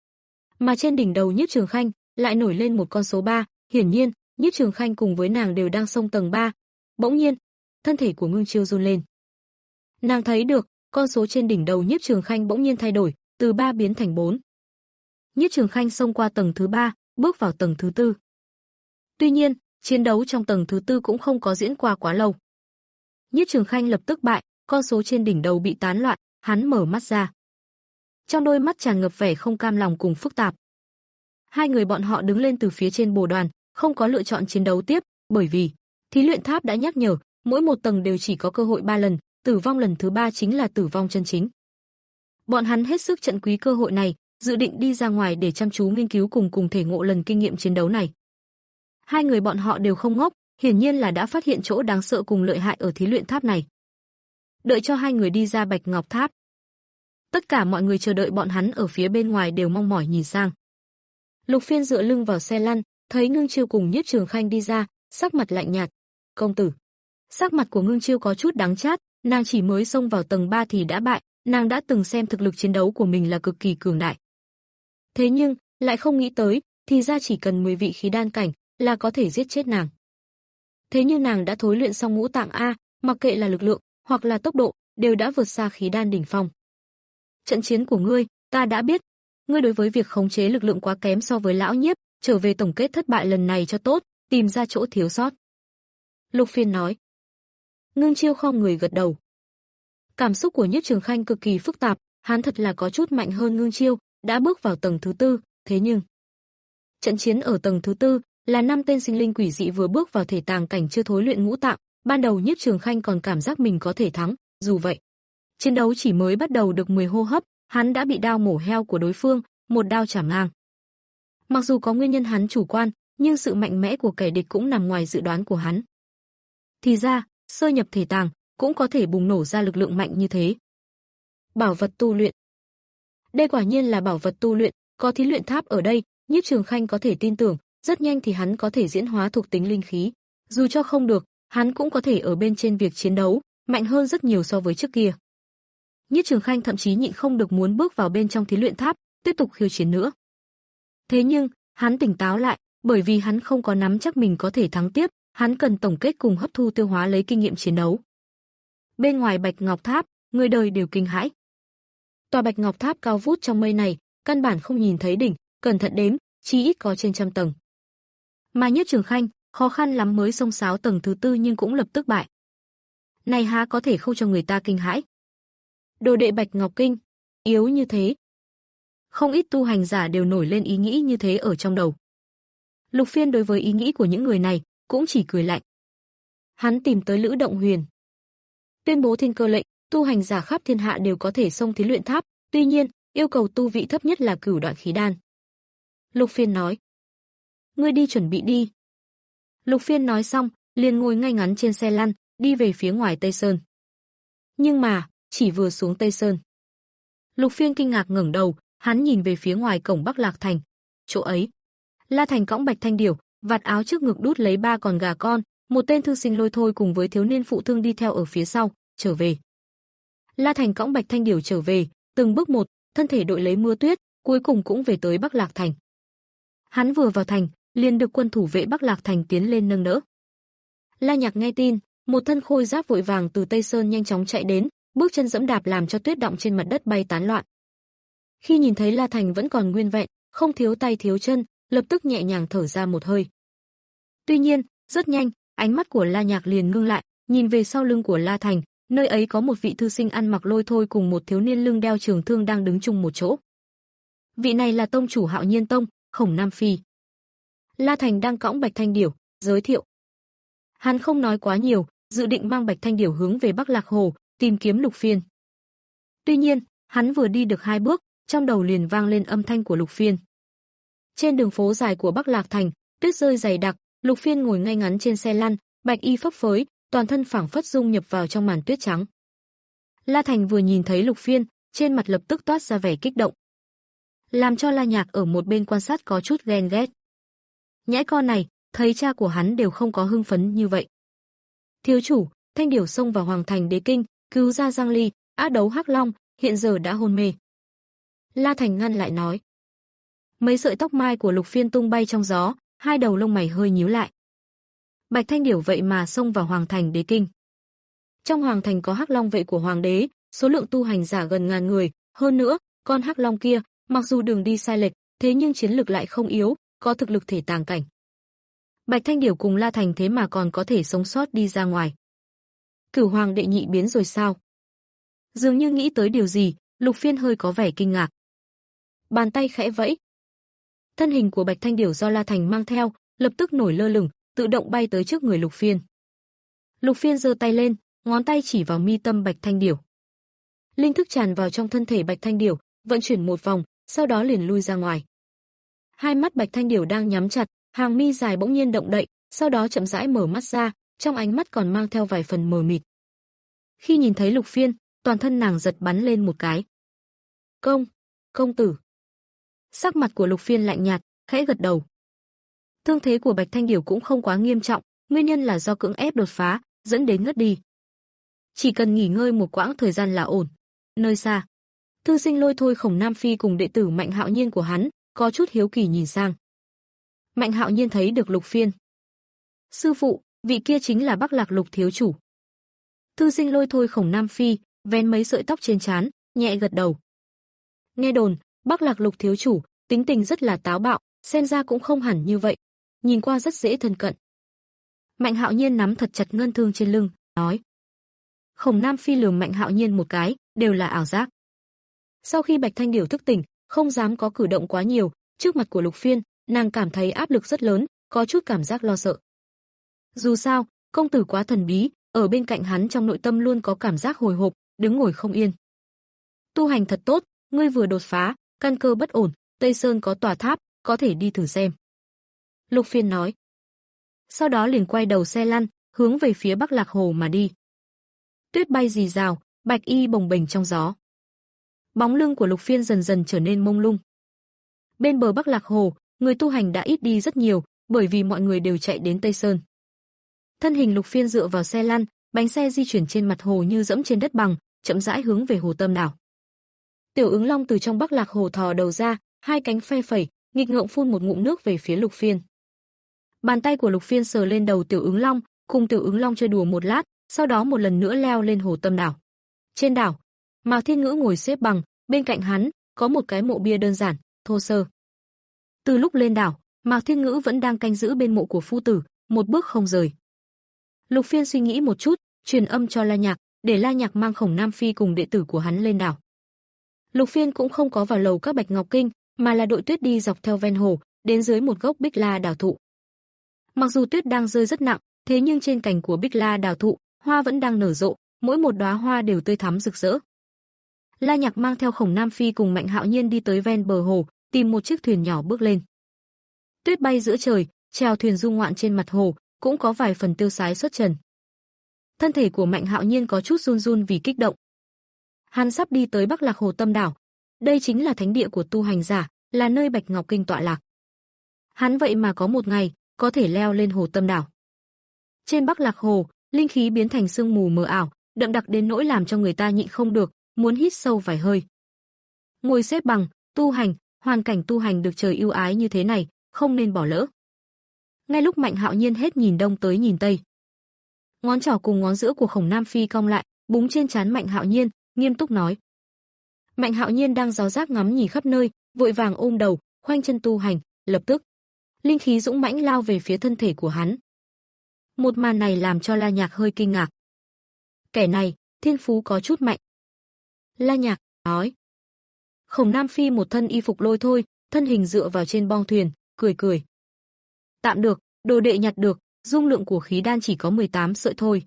Mà trên đỉnh đầu Nhiếp Trường Khanh lại nổi lên một con số ba, hiển nhiên, Nhiếp Trường Khanh cùng với nàng đều đang xông tầng ba. Bỗng nhiên, thân thể của Ngưng Chiêu run lên. Nàng thấy được, con số trên đỉnh đầu Nhiếp Trường Khanh bỗng nhiên thay đổi, từ ba biến thành bốn. Nhiếp Trường Khanh xông qua tầng thứ ba, bước vào tầng thứ tư. Tuy nhiên, chiến đấu trong tầng thứ tư cũng không có diễn qua quá lâu. Nhiếp Trường Khanh lập tức bại, con số trên đỉnh đầu bị tán loạn, hắn mở mắt ra. Trong đôi mắt tràn ngập vẻ không cam lòng cùng phức tạp. Hai người bọn họ đứng lên từ phía trên bồ đoàn, không có lựa chọn chiến đấu tiếp, bởi vì thí luyện tháp đã nhắc nhở, mỗi một tầng đều chỉ có cơ hội ba lần, tử vong lần thứ ba chính là tử vong chân chính. Bọn hắn hết sức trân quý cơ hội này, dự định đi ra ngoài để chăm chú nghiên cứu cùng cùng thể ngộ lần kinh nghiệm chiến đấu này. Hai người bọn họ đều không ngốc, hiển nhiên là đã phát hiện chỗ đáng sợ cùng lợi hại ở thí luyện tháp này. Đợi cho hai người đi ra Bạch Ngọc Tháp, tất cả mọi người chờ đợi bọn hắn ở phía bên ngoài đều mong mỏi nhìn sang. Lục Phiên dựa lưng vào xe lăn, thấy Ngưng Chiêu cùng Nhiếp Trường Khanh đi ra, sắc mặt lạnh nhạt. "Công tử." Sắc mặt của Ngưng Chiêu có chút đắng chát, nàng chỉ mới xông vào tầng ba thì đã bại, nàng đã từng xem thực lực chiến đấu của mình là cực kỳ cường đại. Thế nhưng, lại không nghĩ tới, thì ra chỉ cần mười vị khí đan cảnh là có thể giết chết nàng. Thế nhưng nàng đã thối luyện xong ngũ tạng a, mặc kệ là lực lượng hoặc là tốc độ, đều đã vượt xa khí đan đỉnh phong. Trận chiến của ngươi, ta đã biết, ngươi đối với việc khống chế lực lượng quá kém so với lão Nhiếp, trở về tổng kết thất bại lần này cho tốt, tìm ra chỗ thiếu sót. Lục Phiên nói. Ngưng Chiêu không người gật đầu. Cảm xúc của Nhiếp Trường Khanh cực kỳ phức tạp, hắn thật là có chút mạnh hơn Ngưng Chiêu, đã bước vào tầng thứ tư, thế nhưng trận chiến ở tầng thứ tư là năm tên sinh linh quỷ dị vừa bước vào thể tàng cảnh chưa thối luyện ngũ tạng, ban đầu Nhiếp Trường Khanh còn cảm giác mình có thể thắng, dù vậy, chiến đấu chỉ mới bắt đầu được mười hô hấp, hắn đã bị đao mổ heo của đối phương, một đao chảm ngang. Mặc dù có nguyên nhân hắn chủ quan, nhưng sự mạnh mẽ của kẻ địch cũng nằm ngoài dự đoán của hắn. Thì ra, sơ nhập thể tàng cũng có thể bùng nổ ra lực lượng mạnh như thế. Bảo vật tu luyện. Đây quả nhiên là bảo vật tu luyện, có thí luyện tháp ở đây, Nhiếp Trường Khanh có thể tin tưởng, rất nhanh thì hắn có thể diễn hóa thuộc tính linh khí. Dù cho không được, hắn cũng có thể ở bên trên việc chiến đấu, mạnh hơn rất nhiều so với trước kia. Nhiếp Trường Khanh thậm chí nhịn không được muốn bước vào bên trong thí luyện tháp, tiếp tục khiêu chiến nữa. Thế nhưng, hắn tỉnh táo lại, bởi vì hắn không có nắm chắc mình có thể thắng tiếp, hắn cần tổng kết cùng hấp thu tiêu hóa lấy kinh nghiệm chiến đấu. Bên ngoài Bạch Ngọc Tháp, người đời đều kinh hãi. Tòa Bạch Ngọc Tháp cao vút trong mây này, căn bản không nhìn thấy đỉnh, cẩn thận đếm, chỉ ít có trên trăm tầng. Mà Nhiếp Trường Khanh, khó khăn lắm mới xông sáo tầng thứ tư nhưng cũng lập tức bại. Này há có thể không cho người ta kinh hãi. Đồ đệ Bạch Ngọc Kinh, yếu như thế. Không ít tu hành giả đều nổi lên ý nghĩ như thế ở trong đầu. Lục Phiên đối với ý nghĩ của những người này, cũng chỉ cười lạnh. Hắn tìm tới Lữ Động Huyền, tuyên bố thiên cơ lệnh, tu hành giả khắp thiên hạ đều có thể xông thí luyện tháp, tuy nhiên, yêu cầu tu vị thấp nhất là cửu đoạn khí đan. Lục Phiên nói. Ngươi đi chuẩn bị đi. Lục Phiên nói xong, liền ngồi ngay ngắn trên xe lăn, đi về phía ngoài Tây Sơn. Nhưng mà, chỉ vừa xuống Tây Sơn, Lục Phiên kinh ngạc ngẩng đầu, hắn nhìn về phía ngoài cổng Bắc Lạc Thành. Chỗ ấy, La Thành cõng Bạch Thanh Điểu, vạt áo trước ngực đút lấy ba con gà con, một tên thư sinh Lôi Thôi cùng với thiếu niên phụ thương đi theo ở phía sau, trở về. La Thành cõng Bạch Thanh Điểu trở về, từng bước một, thân thể đội lấy mưa tuyết, cuối cùng cũng về tới Bắc Lạc Thành. Hắn vừa vào thành, liền được quân thủ vệ Bắc Lạc Thành tiến lên nâng đỡ. La Nhạc nghe tin, một thân khôi giáp vội vàng từ Tây Sơn nhanh chóng chạy đến, bước chân dẫm đạp làm cho tuyết đọng trên mặt đất bay tán loạn. Khi nhìn thấy La Thành vẫn còn nguyên vẹn, không thiếu tay thiếu chân, lập tức nhẹ nhàng thở ra một hơi. Tuy nhiên, rất nhanh, ánh mắt của La Nhạc liền ngưng lại, nhìn về sau lưng của La Thành, nơi ấy có một vị thư sinh ăn mặc Lôi Thôi cùng một thiếu niên lưng đeo trường thương đang đứng chung một chỗ. Vị này là tông chủ Hạo Nhiên Tông, Khổng Nam Phi. La Thành đang cõng Bạch Thanh Điểu, giới thiệu. Hắn không nói quá nhiều, dự định mang Bạch Thanh Điểu hướng về Bắc Lạc Hồ, tìm kiếm Lục Phiên. Tuy nhiên, hắn vừa đi được hai bước, trong đầu liền vang lên âm thanh của Lục Phiên. Trên đường phố dài của Bắc Lạc Thành, tuyết rơi dày đặc, Lục Phiên ngồi ngay ngắn trên xe lăn, bạch y phấp phới, toàn thân phảng phất dung nhập vào trong màn tuyết trắng. La Thành vừa nhìn thấy Lục Phiên, trên mặt lập tức toát ra vẻ kích động, làm cho La Nhạc ở một bên quan sát có chút ghen ghét. Nhãi con này, thấy cha của hắn đều không có hưng phấn như vậy. Thiếu chủ, Thanh Điểu xông vào Hoàng Thành Đế Kinh, cứu ra Giang Ly, ác đấu Hắc Long, hiện giờ đã hôn mê. La Thành ngăn lại nói. Mấy sợi tóc mai của Lục Phiên tung bay trong gió, hai đầu lông mày hơi nhíu lại. Bạch Thanh Điểu vậy mà xông vào Hoàng Thành Đế Kinh. Trong Hoàng Thành có Hắc Long vệ của Hoàng đế, số lượng tu hành giả gần ngàn người, hơn nữa, con Hắc Long kia, mặc dù đường đi sai lệch, thế nhưng chiến lực lại không yếu, có thực lực thể tàng cảnh. Bạch Thanh Điểu cùng La Thành thế mà còn có thể sống sót đi ra ngoài. Cửu Hoàng đệ nhị biến rồi sao? Dường như nghĩ tới điều gì, Lục Phiên hơi có vẻ kinh ngạc. Bàn tay khẽ vẫy. Thân hình của Bạch Thanh Điểu do La Thành mang theo, lập tức nổi lơ lửng, tự động bay tới trước người Lục Phiên. Lục Phiên giơ tay lên, ngón tay chỉ vào mi tâm Bạch Thanh Điểu. Linh thức tràn vào trong thân thể Bạch Thanh Điểu, vận chuyển một vòng, sau đó liền lui ra ngoài. Hai mắt Bạch Thanh Điểu đang nhắm chặt, hàng mi dài bỗng nhiên động đậy, sau đó chậm rãi mở mắt ra, trong ánh mắt còn mang theo vài phần mờ mịt. Khi nhìn thấy Lục Phiên, toàn thân nàng giật bắn lên một cái. "Công, công tử." Sắc mặt của Lục Phiên lạnh nhạt, khẽ gật đầu. Thương thế của Bạch Thanh Điểu cũng không quá nghiêm trọng, nguyên nhân là do cưỡng ép đột phá, dẫn đến ngất đi. Chỉ cần nghỉ ngơi một quãng thời gian là ổn. Nơi xa, thư sinh Lôi Thôi Khổng Nam Phi cùng đệ tử Mạnh Hạo Nhiên của hắn, có chút hiếu kỳ nhìn sang. Mạnh Hạo Nhiên thấy được Lục Phiên. "Sư phụ, vị kia chính là Bắc Lạc Lục thiếu chủ." Thư sinh Lôi Thôi Khổng Nam Phi vén mấy sợi tóc trên trán, nhẹ gật đầu. Nghe đồn, Bắc Lạc Lục thiếu chủ tính tình rất là táo bạo, xem ra cũng không hẳn như vậy, nhìn qua rất dễ thân cận. Mạnh Hạo Nhiên nắm thật chặt ngân thương trên lưng, nói. Khổng Nam Phi lườm Mạnh Hạo Nhiên một cái, đều là ảo giác. Sau khi Bạch Thanh Điểu thức tỉnh, không dám có cử động quá nhiều, trước mặt của Lục Phiên, nàng cảm thấy áp lực rất lớn, có chút cảm giác lo sợ. Dù sao, công tử quá thần bí, ở bên cạnh hắn trong nội tâm luôn có cảm giác hồi hộp, đứng ngồi không yên. Tu hành thật tốt, ngươi vừa đột phá, căn cơ bất ổn, Tây Sơn có tòa tháp, có thể đi thử xem. Lục Phiên nói. Sau đó liền quay đầu xe lăn, hướng về phía Bắc Lạc Hồ mà đi. Tuyết bay rì rào, bạch y bồng bềnh trong gió. Bóng lưng của Lục Phiên dần dần trở nên mông lung. Bên bờ Bắc Lạc Hồ, người tu hành đã ít đi rất nhiều, bởi vì mọi người đều chạy đến Tây Sơn. Thân hình Lục Phiên dựa vào xe lăn, bánh xe di chuyển trên mặt hồ như dẫm trên đất bằng, chậm rãi hướng về hồ Tâm đảo. Tiểu Ứng Long từ trong Bắc Lạc Hồ thò đầu ra, hai cánh phe phẩy, nghịch ngợm phun một ngụm nước về phía Lục Phiên. Bàn tay của Lục Phiên sờ lên đầu Tiểu Ứng Long, cùng Tiểu Ứng Long chơi đùa một lát, sau đó một lần nữa leo lên hồ Tâm đảo. Trên đảo, Mạc Thiên Ngữ ngồi xếp bằng, bên cạnh hắn có một cái mộ bia đơn giản, thô sơ. Từ lúc lên đảo, Mạc Thiên Ngữ vẫn đang canh giữ bên mộ của phu tử, một bước không rời. Lục Phiên suy nghĩ một chút, truyền âm cho La Nhạc, để La Nhạc mang Khổng Nam Phi cùng đệ tử của hắn lên đảo. Lục Phiên cũng không có vào lầu các Bạch Ngọc Kinh, mà là đội tuyết đi dọc theo ven hồ, đến dưới một gốc Bích La đào thụ. Mặc dù tuyết đang rơi rất nặng, thế nhưng trên cành của Bích La đào thụ, hoa vẫn đang nở rộ, mỗi một đóa hoa đều tươi thắm rực rỡ. La Nhạc mang theo Khổng Nam Phi cùng Mạnh Hạo Nhiên đi tới ven bờ hồ, tìm một chiếc thuyền nhỏ bước lên. Tuyết bay giữa trời, chèo thuyền du ngoạn trên mặt hồ, cũng có vài phần tiêu sái xuất trần. Thân thể của Mạnh Hạo Nhiên có chút run run vì kích động. Hắn sắp đi tới Bắc Lạc Hồ Tâm đảo. Đây chính là thánh địa của tu hành giả, là nơi Bạch Ngọc Kinh tọa lạc. Hắn vậy mà có một ngày có thể leo lên hồ Tâm đảo. Trên Bắc Lạc Hồ, linh khí biến thành sương mù mờ ảo, đậm đặc đến nỗi làm cho người ta nhịn không được, muốn hít sâu vài hơi. Ngồi xếp bằng, tu hành, hoàn cảnh tu hành được trời ưu ái như thế này, không nên bỏ lỡ. Ngay lúc Mạnh Hạo Nhiên hết nhìn đông tới nhìn tây, ngón trỏ cùng ngón giữa của Khổng Nam Phi cong lại, búng trên trán Mạnh Hạo Nhiên, nghiêm túc nói. Mạnh Hạo Nhiên đang giáo giác ngắm nhìn khắp nơi, vội vàng ôm đầu, khoanh chân tu hành, lập tức linh khí dũng mãnh lao về phía thân thể của hắn. Một màn này làm cho La Nhạc hơi kinh ngạc. Kẻ này, thiên phú có chút mạnh. La Nhạc nói. Khổng Nam Phi một thân y phục Lôi Thôi, thân hình dựa vào trên bong thuyền, cười cười. Tạm được, đồ đệ nhặt được, dung lượng của khí đan chỉ có mười tám sợi thôi.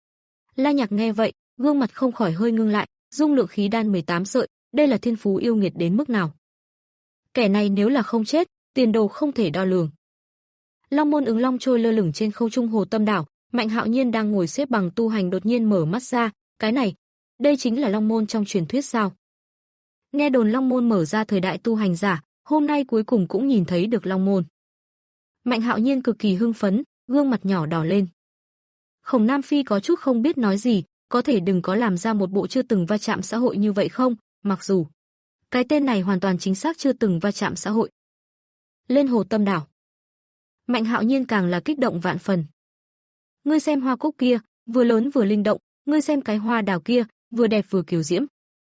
La Nhạc nghe vậy, gương mặt không khỏi hơi ngưng lại, dung lượng khí đan mười tám sợi, đây là thiên phú yêu nghiệt đến mức nào? Kẻ này nếu là không chết, tiền đồ không thể đo lường. Long môn ứng long trôi lơ lửng trên không trung hồ tâm đảo, Mạnh Hạo Nhiên đang ngồi xếp bằng tu hành đột nhiên mở mắt ra, cái này, đây chính là long môn trong truyền thuyết sao? Nghe đồn long môn mở ra thời đại tu hành giả, hôm nay cuối cùng cũng nhìn thấy được long môn. Mạnh Hạo Nhiên cực kỳ hưng phấn, gương mặt nhỏ đỏ lên. Khổng Nam Phi có chút không biết nói gì, có thể đừng có làm ra một bộ chưa từng va chạm xã hội như vậy không, mặc dù cái tên này hoàn toàn chính xác chưa từng va chạm xã hội. Lên hồ tâm đảo. Mạnh Hạo Nhiên càng là kích động vạn phần. Ngươi xem hoa cúc kia, vừa lớn vừa linh động, ngươi xem cái hoa đào kia, vừa đẹp vừa kiều diễm.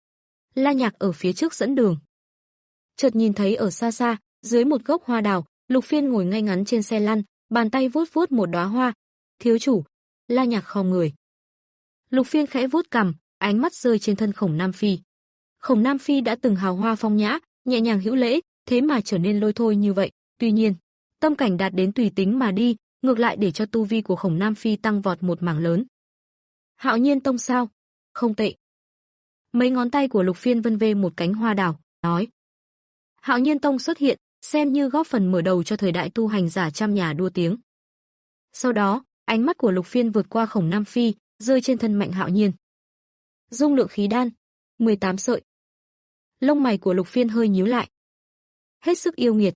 La Nhạc ở phía trước dẫn đường. Chợt nhìn thấy ở xa xa, dưới một gốc hoa đào, Lục Phiên ngồi ngay ngắn trên xe lăn, bàn tay vuốt vuốt một đóa hoa. Thiếu chủ. La Nhạc khom người. Lục Phiên khẽ vuốt cằm, ánh mắt rơi trên thân Khổng Nam Phi. Khổng Nam Phi đã từng hào hoa phong nhã, nhẹ nhàng hữu lễ, thế mà trở nên lôi thôi như vậy. Tuy nhiên, tâm cảnh đạt đến tùy tính mà đi, ngược lại để cho tu vi của Khổng Nam Phi tăng vọt một mảng lớn. Hạo Nhiên tông sao? Không tệ. Mấy ngón tay của Lục Phiên vân vê một cánh hoa đào, nói. Hạo Nhiên tông xuất hiện, xem như góp phần mở đầu cho thời đại tu hành giả trăm nhà đua tiếng. Sau đó, ánh mắt của Lục Phiên vượt qua Khổng Nam Phi, rơi trên thân Mạnh Hạo Nhiên. Dung lượng khí đan, mười tám sợi. Lông mày của Lục Phiên hơi nhíu lại. Hết sức yêu nghiệt.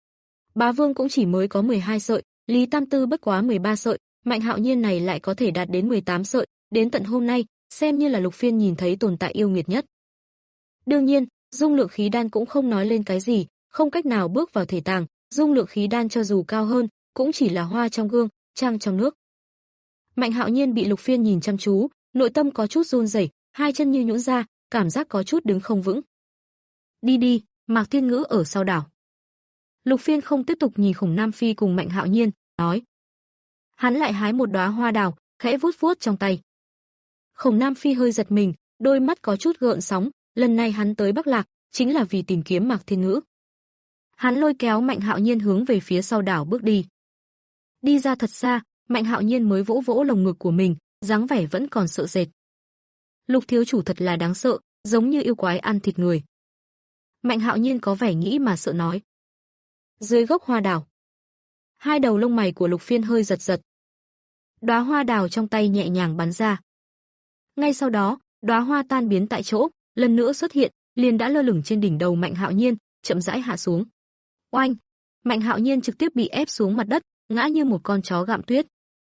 Bá Vương cũng chỉ mới có mười hai sợi, Lý Tam Tư bất quá mười ba sợi, Mạnh Hạo Nhiên này lại có thể đạt đến mười tám sợi, đến tận hôm nay, xem như là Lục Phiên nhìn thấy tồn tại yêu nghiệt nhất. Đương nhiên, dung lượng khí đan cũng không nói lên cái gì, không cách nào bước vào thể tàng, dung lượng khí đan cho dù cao hơn, cũng chỉ là hoa trong gương, trăng trong nước. Mạnh Hạo Nhiên bị Lục Phiên nhìn chăm chú, nội tâm có chút run rẩy, hai chân như nhũn ra, cảm giác có chút đứng không vững. Đi đi, Mạc Thiên Ngữ ở sau đảo. Lục Phiên không tiếp tục nhìn Khổng Nam Phi cùng Mạnh Hạo Nhiên, nói. Hắn lại hái một đóa hoa đào, khẽ vuốt vuốt trong tay. Khổng Nam Phi hơi giật mình, đôi mắt có chút gợn sóng, lần này hắn tới Bắc Lạc, chính là vì tìm kiếm Mạc Thiên Ngữ. Hắn lôi kéo Mạnh Hạo Nhiên hướng về phía sau đảo bước đi. Đi ra thật xa, Mạnh Hạo Nhiên mới vỗ vỗ lồng ngực của mình, dáng vẻ vẫn còn sợ sệt. Lục thiếu chủ thật là đáng sợ, giống như yêu quái ăn thịt người. Mạnh Hạo Nhiên có vẻ nghĩ mà sợ nói. Dưới gốc hoa đào, hai đầu lông mày của Lục Phiên hơi giật giật. Đóa hoa đào trong tay nhẹ nhàng bắn ra. Ngay sau đó, đóa hoa tan biến tại chỗ, lần nữa xuất hiện, liền đã lơ lửng trên đỉnh đầu Mạnh Hạo Nhiên, chậm rãi hạ xuống. Oanh! Mạnh Hạo Nhiên trực tiếp bị ép xuống mặt đất, ngã như một con chó gặm tuyết.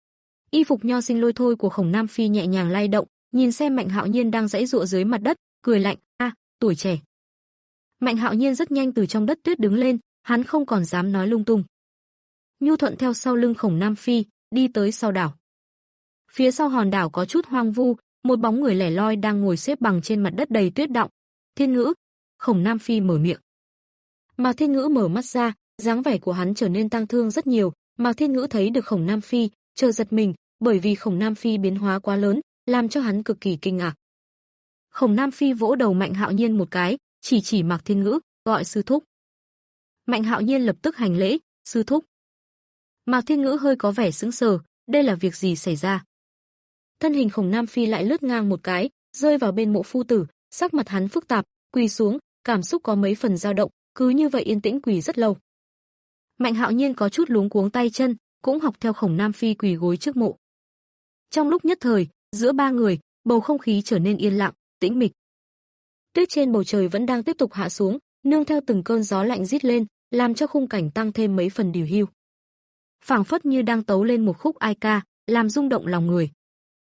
Y phục nho sinh lôi thôi của Khổng Nam Phi nhẹ nhàng lay động, nhìn xem Mạnh Hạo Nhiên đang giãy giụa dưới mặt đất, cười lạnh, "A, à, tuổi trẻ." Mạnh Hạo Nhiên rất nhanh từ trong đất tuyết đứng lên, hắn không còn dám nói lung tung. Nhu thuận theo sau lưng Khổng Nam Phi, đi tới sau đảo. Phía sau hòn đảo có chút hoang vu, một bóng người lẻ loi đang ngồi xếp bằng trên mặt đất đầy tuyết đọng. Thiên Ngữ, Khổng Nam Phi mở miệng. Mạc Thiên Ngữ mở mắt ra, dáng vẻ của hắn trở nên tang thương rất nhiều. Mạc Thiên Ngữ thấy được Khổng Nam Phi, chợt giật mình, bởi vì Khổng Nam Phi biến hóa quá lớn, làm cho hắn cực kỳ kinh ngạc. Khổng Nam Phi vỗ đầu Mạnh Hạo Nhiên một cái, chỉ chỉ Mạc Thiên Ngữ, gọi sư thúc. Mạnh Hạo Nhiên lập tức hành lễ, sư thúc. Mạc Thiên Ngữ hơi có vẻ sững sờ, đây là việc gì xảy ra? Thân hình Khổng Nam Phi lại lướt ngang một cái, rơi vào bên Mộ phu tử, sắc mặt hắn phức tạp, quỳ xuống, cảm xúc có mấy phần dao động, cứ như vậy yên tĩnh quỳ rất lâu. Mạnh Hạo Nhiên có chút luống cuống tay chân, cũng học theo Khổng Nam Phi quỳ gối trước mộ. Trong lúc nhất thời, giữa ba người, bầu không khí trở nên yên lặng, tĩnh mịch. Tuyết trên bầu trời vẫn đang tiếp tục hạ xuống, nương theo từng cơn gió lạnh rít lên, làm cho khung cảnh tăng thêm mấy phần điều hưu. Phảng phất như đang tấu lên một khúc ai ca, làm rung động lòng người.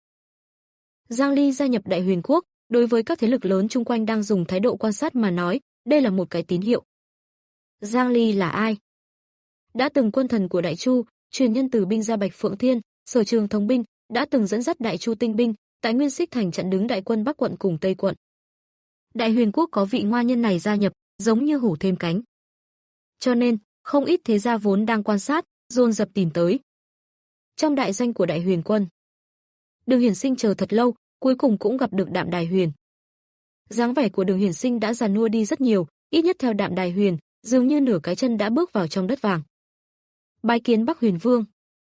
Giang Ly gia nhập Đại Huyền Quốc, đối với các thế lực lớn chung quanh đang dùng thái độ quan sát mà nói, đây là một cái tín hiệu. Giang Ly là ai? Đã từng quân thần của Đại Chu, truyền nhân từ binh gia Bạch Phượng Thiên, sở trường thống binh, đã từng dẫn dắt Đại Chu tinh binh, tại Nguyên Xích Thành chặn đứng đại quân Bắc quận cùng Tây quận. Đại Huyền Quốc có vị ngoan nhân này gia nhập, giống như hổ thêm cánh. Cho nên, không ít thế gia vốn đang quan sát, dồn dập tìm tới. Trong đại doanh của Đại Huyền quân, Đường Hiển Sinh chờ thật lâu, cuối cùng cũng gặp được Đạm Đài Huyền. Dáng vẻ của Đường Hiển Sinh đã già nua đi rất nhiều, ít nhất theo Đạm Đài Huyền, dường như nửa cái chân đã bước vào trong đất vàng. Bái kiến Bắc Huyền Vương.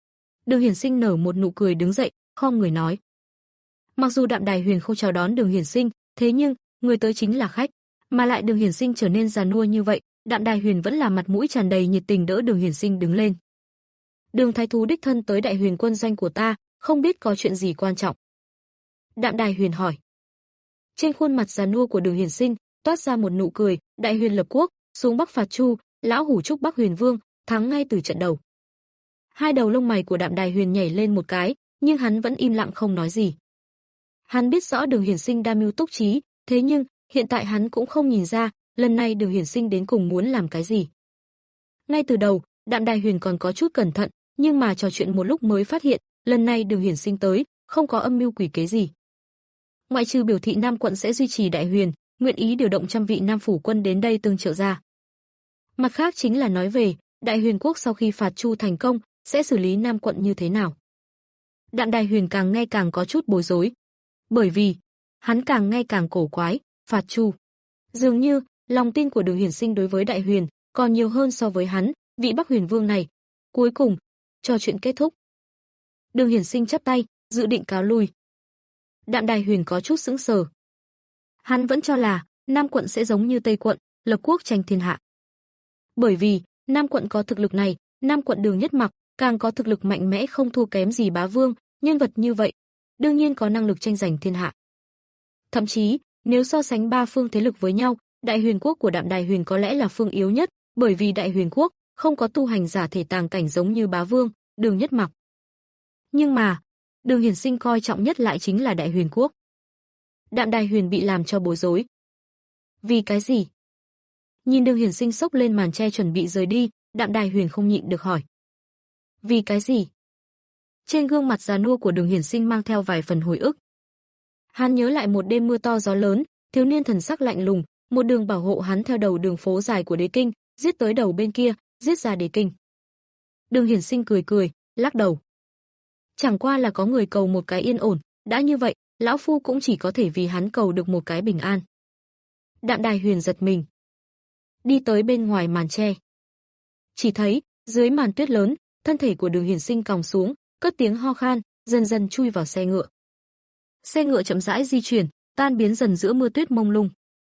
Đường Hiển Sinh nở một nụ cười đứng dậy, khom người nói. Mặc dù Đạm Đài Huyền không chào đón Đường Hiển Sinh, thế nhưng người tới chính là khách, mà lại Đường Hiển Sinh trở nên già nua như vậy, Đạm Đài Huyền vẫn là mặt mũi tràn đầy nhiệt tình đỡ Đường Hiển Sinh đứng lên. Đường thái thú đích thân tới Đại Huyền quân doanh của ta, không biết có chuyện gì quan trọng. Đạm Đài Huyền hỏi. Trên khuôn mặt già nua của Đường Hiển Sinh toát ra một nụ cười, Đại Huyền lập quốc, xuống Bắc phạt Chu, lão hủ chúc Bắc Huyền Vương thắng ngay từ trận đầu. Hai đầu lông mày của Đạm Đài Huyền nhảy lên một cái, nhưng hắn vẫn im lặng không nói gì. Hắn biết rõ Đường Hiển Sinh đa mưu túc trí, thế nhưng hiện tại hắn cũng không nhìn ra, lần này Đường Hiển Sinh đến cùng muốn làm cái gì. Ngay từ đầu, Đạm Đài Huyền còn có chút cẩn thận, nhưng mà trò chuyện một lúc mới phát hiện, lần này Đường Hiển Sinh tới, không có âm mưu quỷ kế gì. Ngoại trừ biểu thị Nam quận sẽ duy trì Đại Huyền, nguyện ý điều động trăm vị Nam phủ quân đến đây tương trợ ra. Mặt khác chính là nói về, Đại Huyền quốc sau khi phạt Chu thành công, sẽ xử lý Nam quận như thế nào. Đạm Đài Huyền càng nghe càng có chút bối rối. Bởi vì, hắn càng nghe càng cổ quái, phạt Chu. Dường như, lòng tin của Đường Hiển Sinh đối với Đại Huyền còn nhiều hơn so với hắn, vị Bắc Huyền Vương này. Cuối cùng, trò chuyện kết thúc. Đường Hiển Sinh chắp tay, dự định cáo lui. Đạm Đài Huyền có chút sững sờ. Hắn vẫn cho là Nam quận sẽ giống như Tây quận, lập quốc tranh thiên hạ. Bởi vì, Nam quận có thực lực này, Nam quận Đường Nhất Mặc càng có thực lực mạnh mẽ không thua kém gì Bá Vương, nhân vật như vậy, đương nhiên có năng lực tranh giành thiên hạ. Thậm chí, nếu so sánh ba phương thế lực với nhau, Đại Huyền quốc của Đạm Đài Huyền có lẽ là phương yếu nhất, bởi vì Đại Huyền quốc không có tu hành giả thể tàng cảnh giống như Bá Vương, Đường Nhất Mặc. Nhưng mà, Đường Hiển Sinh coi trọng nhất lại chính là Đại Huyền quốc. Đạm Đài Huyền bị làm cho bối rối. Vì cái gì? Nhìn Đường Hiển Sinh xốc lên màn che chuẩn bị rời đi, Đạm Đài Huyền không nhịn được hỏi. Vì cái gì? Trên gương mặt già nua của Đường Hiển Sinh mang theo vài phần hồi ức. Hắn nhớ lại một đêm mưa to gió lớn, thiếu niên thần sắc lạnh lùng, một đường bảo hộ hắn theo đầu đường phố dài của Đế Kinh, giết tới đầu bên kia, giết ra Đế Kinh. Đường Hiển Sinh cười cười, lắc đầu. Chẳng qua là có người cầu một cái yên ổn, đã như vậy, lão phu cũng chỉ có thể vì hắn cầu được một cái bình an. Đạm Đài Huyền giật mình, đi tới bên ngoài màn che. Chỉ thấy, dưới màn tuyết lớn, thân thể của Đường Hiển Sinh còng xuống, cất tiếng ho khan, dần dần chui vào xe ngựa. Xe ngựa chậm rãi di chuyển, tan biến dần giữa mưa tuyết mông lung.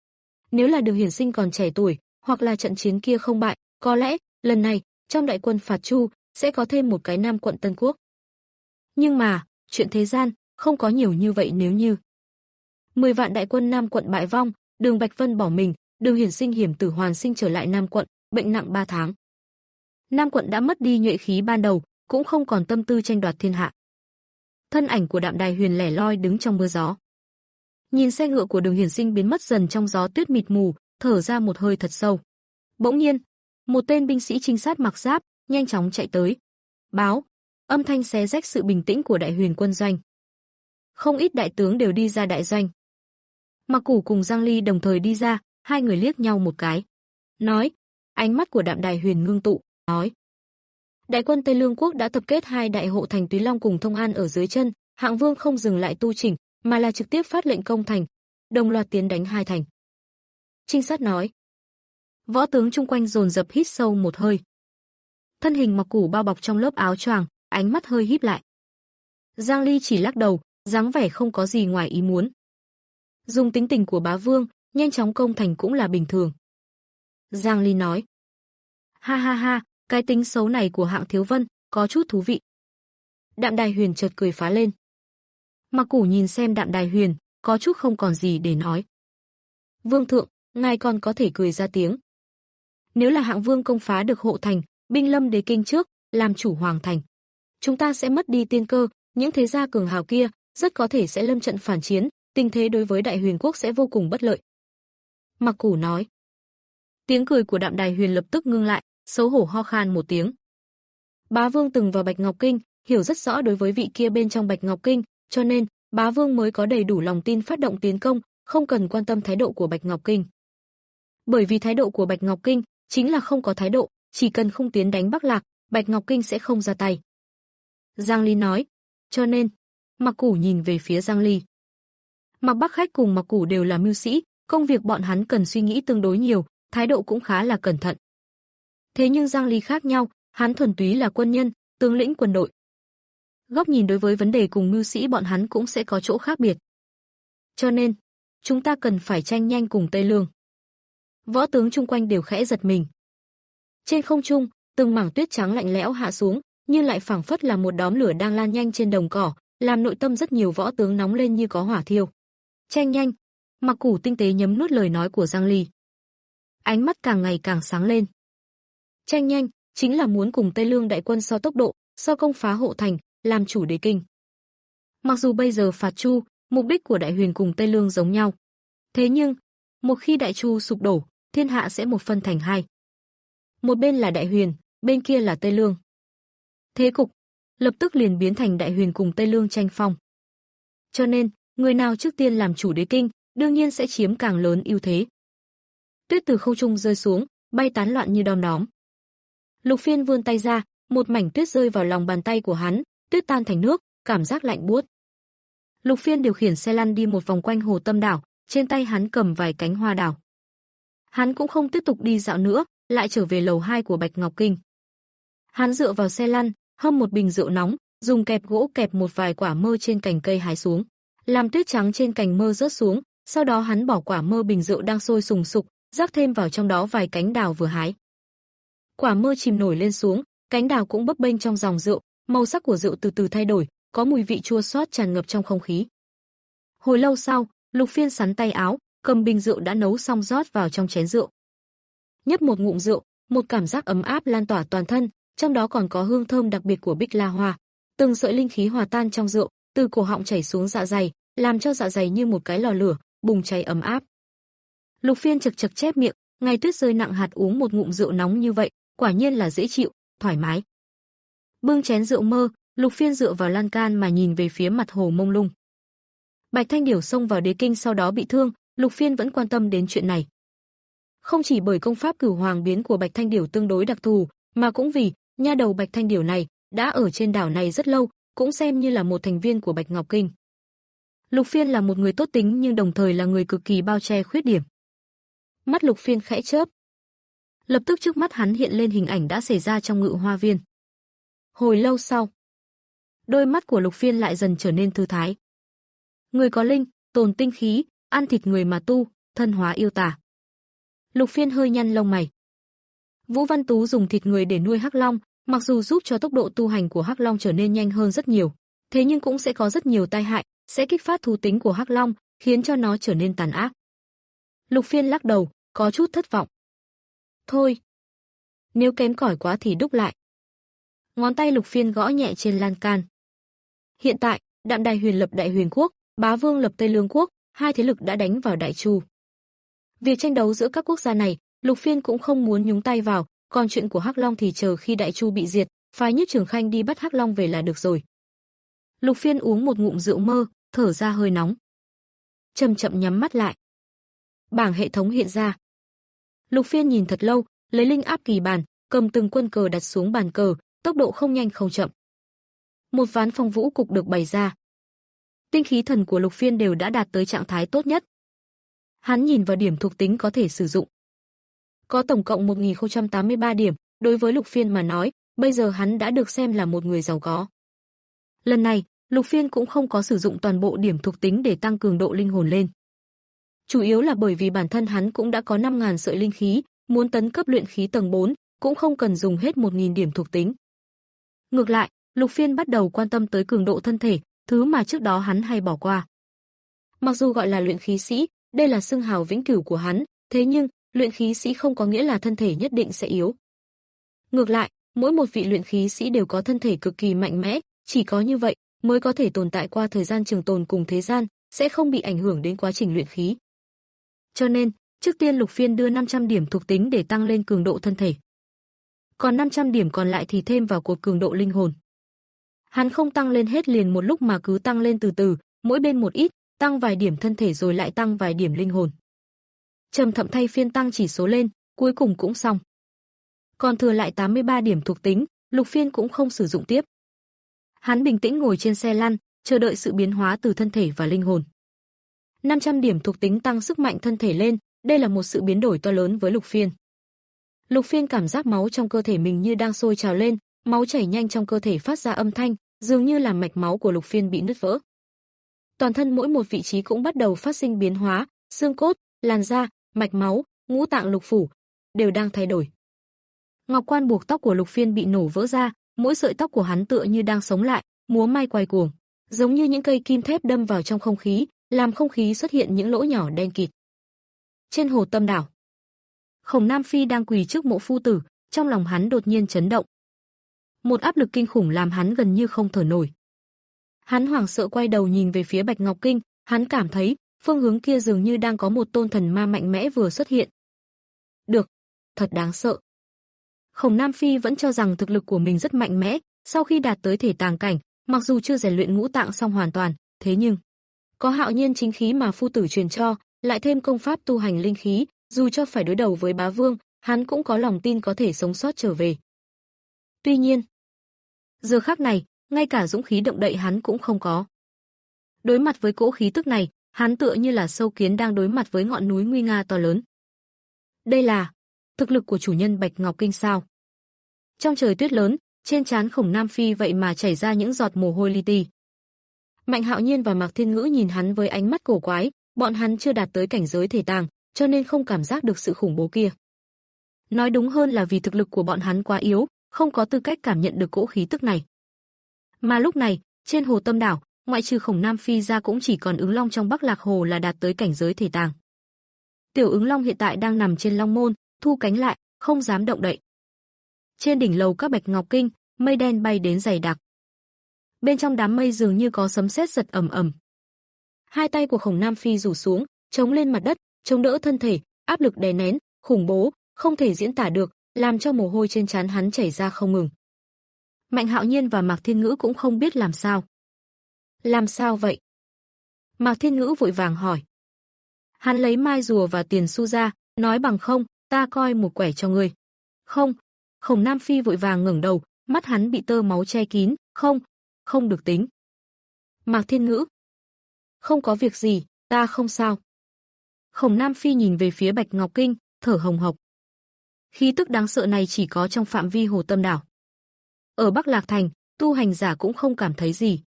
Nếu là Đường Hiển Sinh còn trẻ tuổi, hoặc là trận chiến kia không bại, có lẽ, lần này, trong đại quân phạt Chu, sẽ có thêm một cái Nam quận Tân Quốc. Nhưng mà, chuyện thế gian, không có nhiều như vậy nếu như. Mười vạn đại quân Nam quận bại vong, Đường Bạch Vân bỏ mình, Đường Hiển Sinh hiểm tử hoàn sinh trở lại Nam quận, bệnh nặng ba tháng. Nam quận đã mất đi nhuệ khí ban đầu, cũng không còn tâm tư tranh đoạt thiên hạ. Thân ảnh của Đạm Đài Huyền lẻ loi đứng trong mưa gió. Nhìn xe ngựa của Đường Hiển Sinh biến mất dần trong gió tuyết mịt mù, thở ra một hơi thật sâu. Bỗng nhiên, một tên binh sĩ trinh sát mặc giáp nhanh chóng chạy tới. Báo, âm thanh xé rách sự bình tĩnh của Đại Huyền quân doanh. Không ít đại tướng đều đi ra đại doanh. Mặc Củ cùng Giang Ly đồng thời đi ra, hai người liếc nhau một cái. Nói, ánh mắt của Đạm Đài Huyền ngưng tụ, nói. Đại quân Tây Lương quốc đã tập kết hai đại hộ thành Túy Long cùng Thông An ở dưới chân, Hạng Vương không dừng lại tu chỉnh, mà là trực tiếp phát lệnh công thành, đồng loạt tiến đánh hai thành. Trinh sát nói. Võ tướng chung quanh dồn dập hít sâu một hơi. Thân hình Mặc Củ bao bọc trong lớp áo choàng, ánh mắt hơi híp lại. Giang Ly chỉ lắc đầu, dáng vẻ không có gì ngoài ý muốn. Dùng tính tình của Bá Vương, nhanh chóng công thành cũng là bình thường. Giang Ly nói. Ha ha ha, cái tính xấu này của Hạng Thiếu Vân, có chút thú vị. Đạm Đài Huyền chợt cười phá lên. Mặc Củ nhìn xem Đạm Đài Huyền, có chút không còn gì để nói. Vương thượng, ngài còn có thể cười ra tiếng. Nếu là Hạng Vương công phá được hộ thành, binh lâm Đế Kinh trước, làm chủ hoàng thành, chúng ta sẽ mất đi tiên cơ, những thế gia cường hào kia rất có thể sẽ lâm trận phản chiến, tình thế đối với Đại Huyền quốc sẽ vô cùng bất lợi. Mặc Củ nói. Tiếng cười của Đạm Đài Huyền lập tức ngưng lại, xấu hổ ho khan một tiếng. Bá Vương từng vào Bạch Ngọc Kinh, hiểu rất rõ đối với vị kia bên trong Bạch Ngọc Kinh, cho nên Bá Vương mới có đầy đủ lòng tin phát động tiến công, không cần quan tâm thái độ của Bạch Ngọc Kinh. Bởi vì thái độ của Bạch Ngọc Kinh chính là không có thái độ, chỉ cần không tiến đánh Bắc Lạc, Bạch Ngọc Kinh sẽ không ra tay. Giang Ly nói, cho nên, Mặc Củ nhìn về phía Giang Ly. Mặc Bắc Khách cùng Mặc Củ đều là mưu sĩ, công việc bọn hắn cần suy nghĩ tương đối nhiều, thái độ cũng khá là cẩn thận. Thế nhưng Giang Ly khác nhau, hắn thuần túy là quân nhân, tướng lĩnh quân đội. Góc nhìn đối với vấn đề cùng mưu sĩ bọn hắn cũng sẽ có chỗ khác biệt. Cho nên, chúng ta cần phải tranh nhanh cùng Tây Lương. Võ tướng chung quanh đều khẽ giật mình. Trên không trung, từng mảng tuyết trắng lạnh lẽo hạ xuống, nhưng lại phảng phất là một đốm lửa đang lan nhanh trên đồng cỏ, làm nội tâm rất nhiều võ tướng nóng lên như có hỏa thiêu. Tranh nhanh. Mặc Củ tinh tế nhấm nuốt lời nói của Giang Ly. Ánh mắt càng ngày càng sáng lên. Tranh nhanh chính là muốn cùng Tây Lương đại quân so tốc độ, so công phá hộ thành, làm chủ đế kinh. Mặc dù bây giờ phạt Chu, mục đích của Đại Huyền cùng Tây Lương giống nhau. Thế nhưng, một khi Đại Chu sụp đổ, thiên hạ sẽ một phân thành hai. Một bên là Đại Huyền, bên kia là Tây Lương. Thế cục lập tức liền biến thành Đại Huyền cùng Tây Lương tranh phong. Cho nên, người nào trước tiên làm chủ đế kinh, đương nhiên sẽ chiếm càng lớn ưu thế. Tuyết từ không trung rơi xuống, bay tán loạn như đom đóm. Lục Phiên vươn tay ra, một mảnh tuyết rơi vào lòng bàn tay của hắn, tuyết tan thành nước, cảm giác lạnh buốt. Lục Phiên điều khiển xe lăn đi một vòng quanh hồ Tâm đảo, trên tay hắn cầm vài cánh hoa đảo. Hắn cũng không tiếp tục đi dạo nữa, lại trở về lầu hai của Bạch Ngọc Kinh. Hắn dựa vào xe lăn, hâm một bình rượu nóng, dùng kẹp gỗ kẹp một vài quả mơ trên cành cây hái xuống, làm tuyết trắng trên cành mơ rớt xuống, sau đó hắn bỏ quả mơ bình rượu đang sôi sùng sục, rắc thêm vào trong đó vài cánh đào vừa hái. Quả mơ chìm nổi lên xuống, cánh đào cũng bấp bênh trong dòng rượu, màu sắc của rượu từ từ thay đổi, có mùi vị chua xót tràn ngập trong không khí. Hồi lâu sau, Lục Phiên sắn tay áo, cầm bình rượu đã nấu xong rót vào trong chén rượu. Nhấp một ngụm rượu, một cảm giác ấm áp lan tỏa toàn thân, trong đó còn có hương thơm đặc biệt của Bích La Hoa. Từng sợi linh khí hòa tan trong rượu, từ cổ họng chảy xuống dạ dày, làm cho dạ dày như một cái lò lửa, bùng cháy ấm áp. Lục Phiên chật chật chép miệng, ngày tuyết rơi nặng hạt uống một ngụm rượu nóng như vậy, quả nhiên là dễ chịu, thoải mái. Bưng chén rượu mơ, Lục Phiên dựa vào lan can mà nhìn về phía mặt hồ mông lung. Bạch Thanh Điểu xông vào đế kinh sau đó bị thương, Lục Phiên vẫn quan tâm đến chuyện này. Không chỉ bởi công pháp Cửu Hoàng biến của Bạch Thanh Điểu tương đối đặc thù, mà cũng vì nha đầu Bạch Thanh Điểu này đã ở trên đảo này rất lâu, cũng xem như là một thành viên của Bạch Ngọc Kinh. Lục Phiên là một người tốt tính nhưng đồng thời là người cực kỳ bao che khuyết điểm. Mắt Lục Phiên khẽ chớp. Lập tức trước mắt hắn hiện lên hình ảnh đã xảy ra trong Ngự Hoa Viên. Hồi lâu sau, đôi mắt của Lục Phiên lại dần trở nên thư thái. Người có linh, tồn tinh khí, ăn thịt người mà tu, thân hóa yêu tà. Lục Phiên hơi nhăn lông mày. Vũ Văn Tú dùng thịt người để nuôi Hắc Long, mặc dù giúp cho tốc độ tu hành của Hắc Long trở nên nhanh hơn rất nhiều, thế nhưng cũng sẽ có rất nhiều tai hại, sẽ kích phát thú tính của Hắc Long, khiến cho nó trở nên tàn ác. Lục Phiên lắc đầu, có chút thất vọng. Thôi, nếu kém cỏi quá thì đúc lại. Ngón tay Lục Phiên gõ nhẹ trên lan can. Hiện tại, Đạm Đài Huyền lập Đại Huyền quốc, Bá Vương lập Tây Lương quốc, hai thế lực đã đánh vào Đại Chu. Việc tranh đấu giữa các quốc gia này, Lục Phiên cũng không muốn nhúng tay vào, còn chuyện của Hắc Long thì chờ khi Đại Chu bị diệt, phái Nhất Trường Khanh đi bắt Hắc Long về là được rồi. Lục Phiên uống một ngụm rượu mơ, thở ra hơi nóng. Chậm chậm nhắm mắt lại. Bảng hệ thống hiện ra. Lục Phiên nhìn thật lâu, lấy linh áp kỳ bàn, cầm từng quân cờ đặt xuống bàn cờ, tốc độ không nhanh không chậm. Một ván phong vũ cục được bày ra. Tinh khí thần của Lục Phiên đều đã đạt tới trạng thái tốt nhất. Hắn nhìn vào điểm thuộc tính có thể sử dụng. Có tổng cộng một nghìn không trăm tám mươi ba điểm, đối với Lục Phiên mà nói, bây giờ hắn đã được xem là một người giàu có. Lần này, Lục Phiên cũng không có sử dụng toàn bộ điểm thuộc tính để tăng cường độ linh hồn lên. Chủ yếu là bởi vì bản thân hắn cũng đã có năm nghìn sợi linh khí, muốn tấn cấp luyện khí tầng bốn, cũng không cần dùng hết một nghìn điểm thuộc tính. Ngược lại, Lục Phiên bắt đầu quan tâm tới cường độ thân thể, thứ mà trước đó hắn hay bỏ qua. Mặc dù gọi là luyện khí sĩ, đây là xưng hào vĩnh cửu của hắn, thế nhưng, luyện khí sĩ không có nghĩa là thân thể nhất định sẽ yếu. Ngược lại, mỗi một vị luyện khí sĩ đều có thân thể cực kỳ mạnh mẽ, chỉ có như vậy mới có thể tồn tại qua thời gian trường tồn cùng thế gian, sẽ không bị ảnh hưởng đến quá trình luyện khí. Cho nên, trước tiên Lục Phiên đưa năm trăm điểm thuộc tính để tăng lên cường độ thân thể. Còn năm trăm điểm còn lại thì thêm vào cột cường độ linh hồn. Hắn không tăng lên hết liền một lúc mà cứ tăng lên từ từ, mỗi bên một ít, tăng vài điểm thân thể rồi lại tăng vài điểm linh hồn. Trầm thậm thay phiên tăng chỉ số lên, cuối cùng cũng xong. Còn thừa lại tám mươi ba điểm thuộc tính, Lục Phiên cũng không sử dụng tiếp. Hắn bình tĩnh ngồi trên xe lăn, chờ đợi sự biến hóa từ thân thể và linh hồn. năm trăm điểm thuộc tính tăng sức mạnh thân thể lên, đây là một sự biến đổi to lớn với Lục Phiên. Lục Phiên cảm giác máu trong cơ thể mình như đang sôi trào lên, máu chảy nhanh trong cơ thể phát ra âm thanh, dường như là mạch máu của Lục Phiên bị nứt vỡ. Toàn thân mỗi một vị trí cũng bắt đầu phát sinh biến hóa, xương cốt, làn da, mạch máu, ngũ tạng lục phủ đều đang thay đổi. Ngọc quan buộc tóc của Lục Phiên bị nổ vỡ ra, mỗi sợi tóc của hắn tựa như đang sống lại, múa may quay cuồng, giống như những cây kim thép đâm vào trong không khí, làm không khí xuất hiện những lỗ nhỏ đen kịt. Trên hồ Tâm đảo, Khổng Nam Phi đang quỳ trước mộ phu tử, trong lòng hắn đột nhiên chấn động. Một áp lực kinh khủng làm hắn gần như không thở nổi. Hắn hoảng sợ quay đầu nhìn về phía Bạch Ngọc Kinh, hắn cảm thấy phương hướng kia dường như đang có một tôn thần ma mạnh mẽ vừa xuất hiện. Được, thật đáng sợ. Khổng Nam Phi vẫn cho rằng thực lực của mình rất mạnh mẽ, sau khi đạt tới thể tàng cảnh, mặc dù chưa rèn luyện ngũ tạng xong hoàn toàn, thế nhưng có hạo nhiên chính khí mà phu tử truyền cho, lại thêm công pháp tu hành linh khí, dù cho phải đối đầu với bá vương, hắn cũng có lòng tin có thể sống sót trở về. Tuy nhiên, giờ khắc này, ngay cả dũng khí động đậy hắn cũng không có. Đối mặt với cỗ khí tức này, hắn tựa như là sâu kiến đang đối mặt với ngọn núi nguy nga to lớn. Đây là thực lực của chủ nhân Bạch Ngọc Kinh sao? Trong trời tuyết lớn, trên trán Khổng Nam Phi vậy mà chảy ra những giọt mồ hôi li ti. Mạnh Hạo Nhiên và Mạc Thiên Ngữ nhìn hắn với ánh mắt cổ quái, bọn hắn chưa đạt tới cảnh giới thể tàng, cho nên không cảm giác được sự khủng bố kia. Nói đúng hơn là vì thực lực của bọn hắn quá yếu, không có tư cách cảm nhận được cỗ khí tức này. Mà lúc này, trên hồ Tâm đảo, ngoại trừ Khổng Nam Phi ra cũng chỉ còn Ứng Long trong Bắc Lạc Hồ là đạt tới cảnh giới thể tàng. Tiểu Ứng Long hiện tại đang nằm trên Long môn, thu cánh lại, không dám động đậy. Trên đỉnh lầu các Bạch Ngọc Kinh, mây đen bay đến dày đặc. Bên trong đám mây dường như có sấm sét giật ầm ầm. Hai tay của Khổng Nam Phi rủ xuống, chống lên mặt đất, chống đỡ thân thể, áp lực đè nén, khủng bố, không thể diễn tả được, làm cho mồ hôi trên trán hắn chảy ra không ngừng. Mạnh Hạo Nhiên và Mạc Thiên Ngữ cũng không biết làm sao. Làm sao vậy? Mạc Thiên Ngữ vội vàng hỏi. Hắn lấy mai rùa và tiền xu ra, nói bằng không, ta coi một quẻ cho ngươi. Không, Khổng Nam Phi vội vàng ngẩng đầu, mắt hắn bị tơ máu che kín, không, không được tính. Mạc Thiên Ngữ. Không có việc gì, ta không sao. Khổng Nam Phi nhìn về phía Bạch Ngọc Kinh, thở hồng hộc. Khí tức đáng sợ này chỉ có trong phạm vi hồ Tâm đảo. Ở Bắc Lạc Thành, tu hành giả cũng không cảm thấy gì.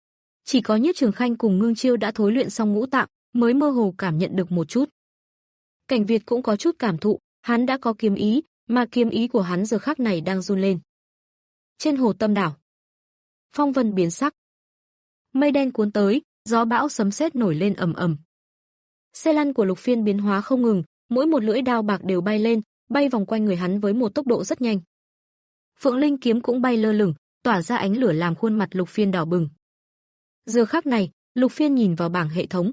Chỉ có Nhiếp Trường Khanh cùng Ngưng Chiêu đã thối luyện xong ngũ tạng, mới mơ hồ cảm nhận được một chút. Cảnh Việt cũng có chút cảm thụ, hắn đã có kiếm ý, mà kiếm ý của hắn giờ khắc này đang run lên. Trên hồ Tâm đảo, phong vân biến sắc. Mây đen cuốn tới, gió bão sấm sét nổi lên ầm ầm. Xe lăn của Lục Phiên biến hóa không ngừng, mỗi một lưỡi đao bạc đều bay lên, bay vòng quanh người hắn với một tốc độ rất nhanh. Phượng Linh kiếm cũng bay lơ lửng, tỏa ra ánh lửa làm khuôn mặt Lục Phiên đỏ bừng. Giờ khắc này, Lục Phiên nhìn vào bảng hệ thống.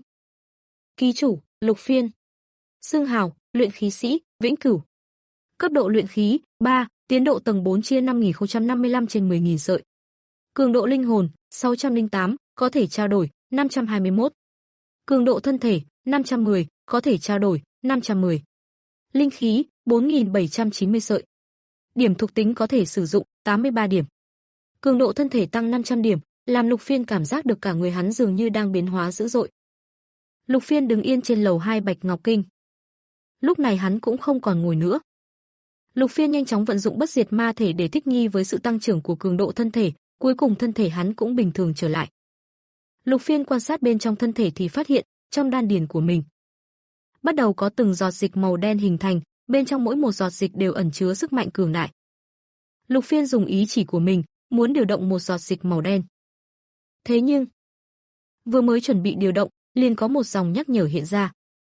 Ký chủ, Lục Phiên. Xưng hào, luyện khí sĩ, vĩnh cửu. Cấp độ luyện khí, ba, tiến độ tầng bốn chia năm nghìn không trăm năm mươi lăm trên mười nghìn sợi. Cường độ linh hồn, sáu trăm lẻ tám, có thể trao đổi, năm trăm hai mươi mốt. Cường độ thân thể, năm trăm mười, có thể trao đổi, năm trăm mười. Linh khí, bốn nghìn bảy trăm chín mươi sợi. Điểm thuộc tính có thể sử dụng, tám mươi ba điểm. Cường độ thân thể tăng năm trăm điểm, làm Lục Phiên cảm giác được cả người hắn dường như đang biến hóa dữ dội. Lục Phiên đứng yên trên lầu hai Bạch Ngọc Kinh. Lúc này hắn cũng không còn ngồi nữa. Lục Phiên nhanh chóng vận dụng bất diệt ma thể để thích nghi với sự tăng trưởng của cường độ thân thể, cuối cùng thân thể hắn cũng bình thường trở lại. Lục Phiên quan sát bên trong thân thể thì phát hiện, trong đan điền của mình bắt đầu có từng giọt dịch màu đen hình thành, bên trong mỗi một giọt dịch đều ẩn chứa sức mạnh cường đại. Lục Phiên dùng ý chỉ của mình, muốn điều động một giọt dịch màu đen. Thế nhưng, vừa mới chuẩn bị điều động, liền có một dòng nhắc nhở hiện ra.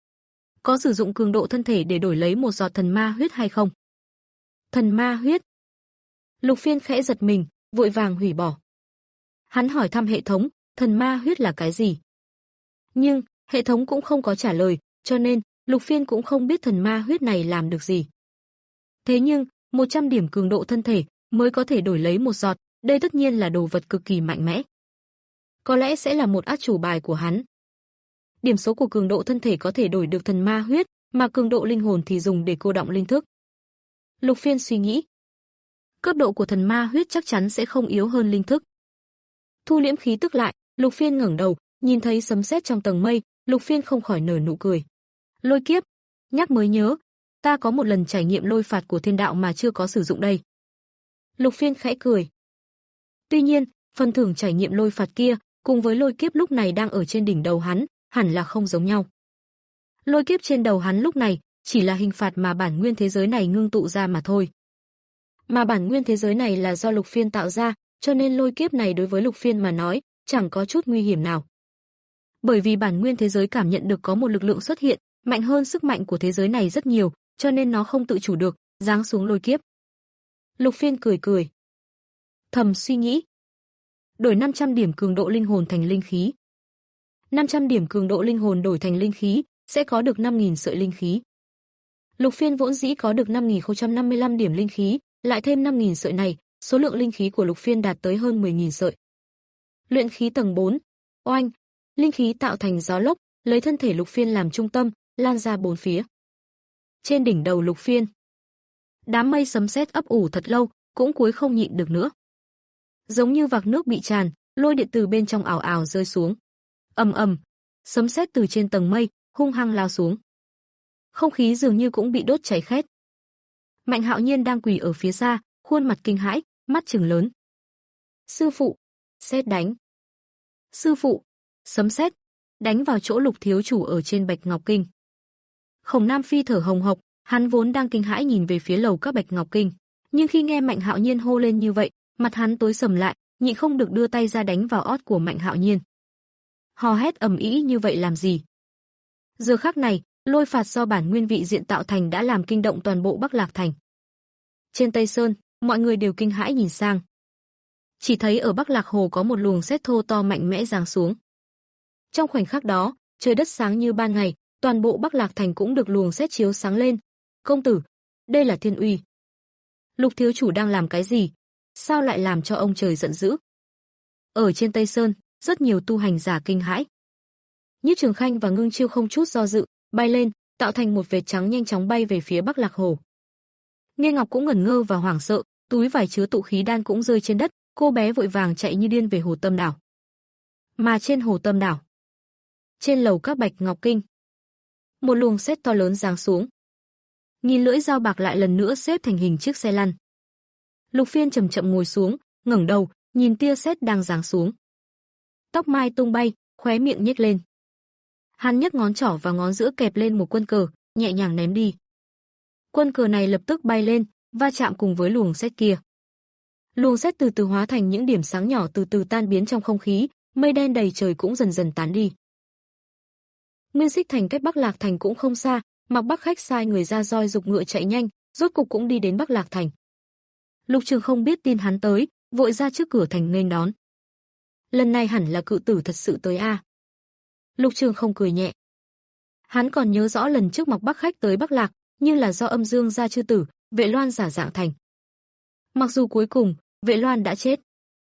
Có sử dụng cường độ thân thể để đổi lấy một giọt thần ma huyết hay không? Thần ma huyết? Lục Phiên khẽ giật mình, vội vàng hủy bỏ. Hắn hỏi thăm hệ thống, thần ma huyết là cái gì? Nhưng, hệ thống cũng không có trả lời, cho nên, Lục Phiên cũng không biết thần ma huyết này làm được gì. Thế nhưng, một trăm điểm cường độ thân thể mới có thể đổi lấy một giọt, đây tất nhiên là đồ vật cực kỳ mạnh mẽ. Có lẽ sẽ là một át chủ bài của hắn. Điểm số của cường độ thân thể có thể đổi được thần ma huyết, mà cường độ linh hồn thì dùng để cô đọng linh thức. Lục Phiên suy nghĩ. Cấp độ của thần ma huyết chắc chắn sẽ không yếu hơn linh thức. Thu liễm khí tức lại, Lục Phiên ngẩng đầu, nhìn thấy sấm sét trong tầng mây, Lục Phiên không khỏi nở nụ cười. Lôi kiếp, nhắc mới nhớ, ta có một lần trải nghiệm lôi phạt của thiên đạo mà chưa có sử dụng đây. Lục Phiên khẽ cười. Tuy nhiên, phần thưởng trải nghiệm lôi phạt kia, cùng với lôi kiếp lúc này đang ở trên đỉnh đầu hắn, hẳn là không giống nhau. Lôi kiếp trên đầu hắn lúc này chỉ là hình phạt mà bản nguyên thế giới này ngưng tụ ra mà thôi. Mà bản nguyên thế giới này là do Lục Phiên tạo ra, cho nên lôi kiếp này đối với Lục Phiên mà nói, chẳng có chút nguy hiểm nào. Bởi vì bản nguyên thế giới cảm nhận được có một lực lượng xuất hiện, mạnh hơn sức mạnh của thế giới này rất nhiều, cho nên nó không tự chủ được, giáng xuống lôi kiếp. Lục Phiên cười cười, thầm suy nghĩ. Đổi năm trăm điểm cường độ linh hồn thành linh khí. năm trăm điểm cường độ linh hồn đổi thành linh khí, sẽ có được năm nghìn sợi linh khí. Lục Phiên vốn dĩ có được năm nghìn không trăm năm mươi lăm điểm linh khí, lại thêm năm nghìn sợi này, số lượng linh khí của Lục Phiên đạt tới hơn mười nghìn sợi. Luyện khí tầng bốn, oanh, linh khí tạo thành gió lốc, lấy thân thể Lục Phiên làm trung tâm, lan ra bốn phía. Trên đỉnh đầu Lục Phiên, đám mây sấm sét ấp ủ thật lâu, cũng cuối không nhịn được nữa. Giống như vạc nước bị tràn, lôi điện từ bên trong ảo ảo rơi xuống. Ầm ầm, sấm sét từ trên tầng mây hung hăng lao xuống. Không khí dường như cũng bị đốt cháy khét. Mạnh Hạo Nhiên đang quỳ ở phía xa, khuôn mặt kinh hãi, mắt trừng lớn. Sư phụ, sét đánh. Sư phụ, sấm sét đánh vào chỗ Lục thiếu chủ ở trên Bạch Ngọc Kinh. Khổng Nam Phi thở hồng hộc, hắn vốn đang kinh hãi nhìn về phía lầu các Bạch Ngọc Kinh, nhưng khi nghe Mạnh Hạo Nhiên hô lên như vậy, mặt hắn tối sầm lại, nhịn không được đưa tay ra đánh vào ót của Mạnh Hạo Nhiên. Hò hét ầm ĩ như vậy làm gì? Giờ khắc này, lôi phạt do bản nguyên vị diện tạo thành đã làm kinh động toàn bộ Bắc Lạc Thành. Trên Tây Sơn, mọi người đều kinh hãi nhìn sang. Chỉ thấy ở Bắc Lạc Hồ có một luồng sét thô to mạnh mẽ giáng xuống. Trong khoảnh khắc đó, trời đất sáng như ban ngày, toàn bộ Bắc Lạc Thành cũng được luồng sét chiếu sáng lên. Công tử, đây là thiên uy. Lục thiếu chủ đang làm cái gì? Sao lại làm cho ông trời giận dữ? Ở trên Tây Sơn, rất nhiều tu hành giả kinh hãi. Nhiếp Trường Khanh và Ngưng Chiêu không chút do dự, bay lên, tạo thành một vệt trắng nhanh chóng bay về phía Bắc Lạc Hồ. Nghe Ngọc cũng ngẩn ngơ và hoảng sợ, túi vải chứa tụ khí đan cũng rơi trên đất, cô bé vội vàng chạy như điên về Hồ Tâm Đảo. Mà trên Hồ Tâm Đảo, trên lầu các Bạch Ngọc Kinh, một luồng sét to lớn giáng xuống. Nghìn lưỡi dao bạc lại lần nữa xếp thành hình chiếc xe lăn. Lục Phiên chậm chậm ngồi xuống, ngẩng đầu, nhìn tia sét đang giáng xuống. Tóc mai tung bay, khóe miệng nhếch lên. Hắn nhấc ngón trỏ và ngón giữa kẹp lên một quân cờ, nhẹ nhàng ném đi. Quân cờ này lập tức bay lên, va chạm cùng với luồng sét kia. Luồng sét từ từ hóa thành những điểm sáng nhỏ từ từ tan biến trong không khí, mây đen đầy trời cũng dần dần tán đi. Nguyên Xích Thành cách Bắc Lạc Thành cũng không xa, Mạc Bắc Khách sai người ra roi dục ngựa chạy nhanh, rốt cục cũng đi đến Bắc Lạc Thành. Lục Trường không biết tin hắn tới, vội ra trước cửa thành nghênh đón. Lần này hẳn là cự tử thật sự tới a. Lục Trường không cười nhẹ. Hắn còn nhớ rõ lần trước Mạc Bắc Khách tới Bắc Lạc, nhưng là do âm dương gia chư tử, Vệ Loan giả dạng thành. Mặc dù cuối cùng, Vệ Loan đã chết.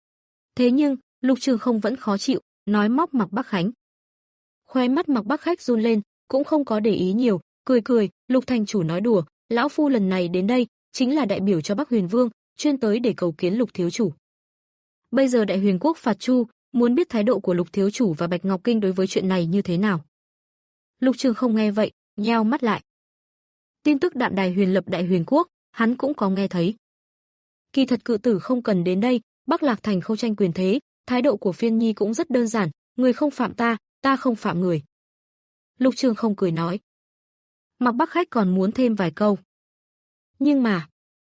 Thế nhưng, Lục Trường không vẫn khó chịu, nói móc Mạc Bắc Khánh. Khóe mắt Mạc Bắc Khách run lên, cũng không có để ý nhiều, cười cười, Lục thành chủ nói đùa, lão phu lần này đến đây, chính là đại biểu cho Bắc Huyền Vương, chuyên tới để cầu kiến Lục thiếu chủ. Bây giờ Đại Huyền quốc phạt Chu, muốn biết thái độ của Lục thiếu chủ và Bạch Ngọc Kinh đối với chuyện này như thế nào. Lục Trường không nghe vậy, nheo mắt lại. Tin tức Đạm Đài Huyền lập Đại Huyền quốc, hắn cũng có nghe thấy. Kỳ thật cự tử không cần đến đây, Bắc Lạc Thành không tranh quyền thế, thái độ của Phiên Nhi cũng rất đơn giản, người không phạm ta, ta không phạm người. Lục Trường không cười nói. Mạc Bắc Khách còn muốn thêm vài câu. Nhưng mà,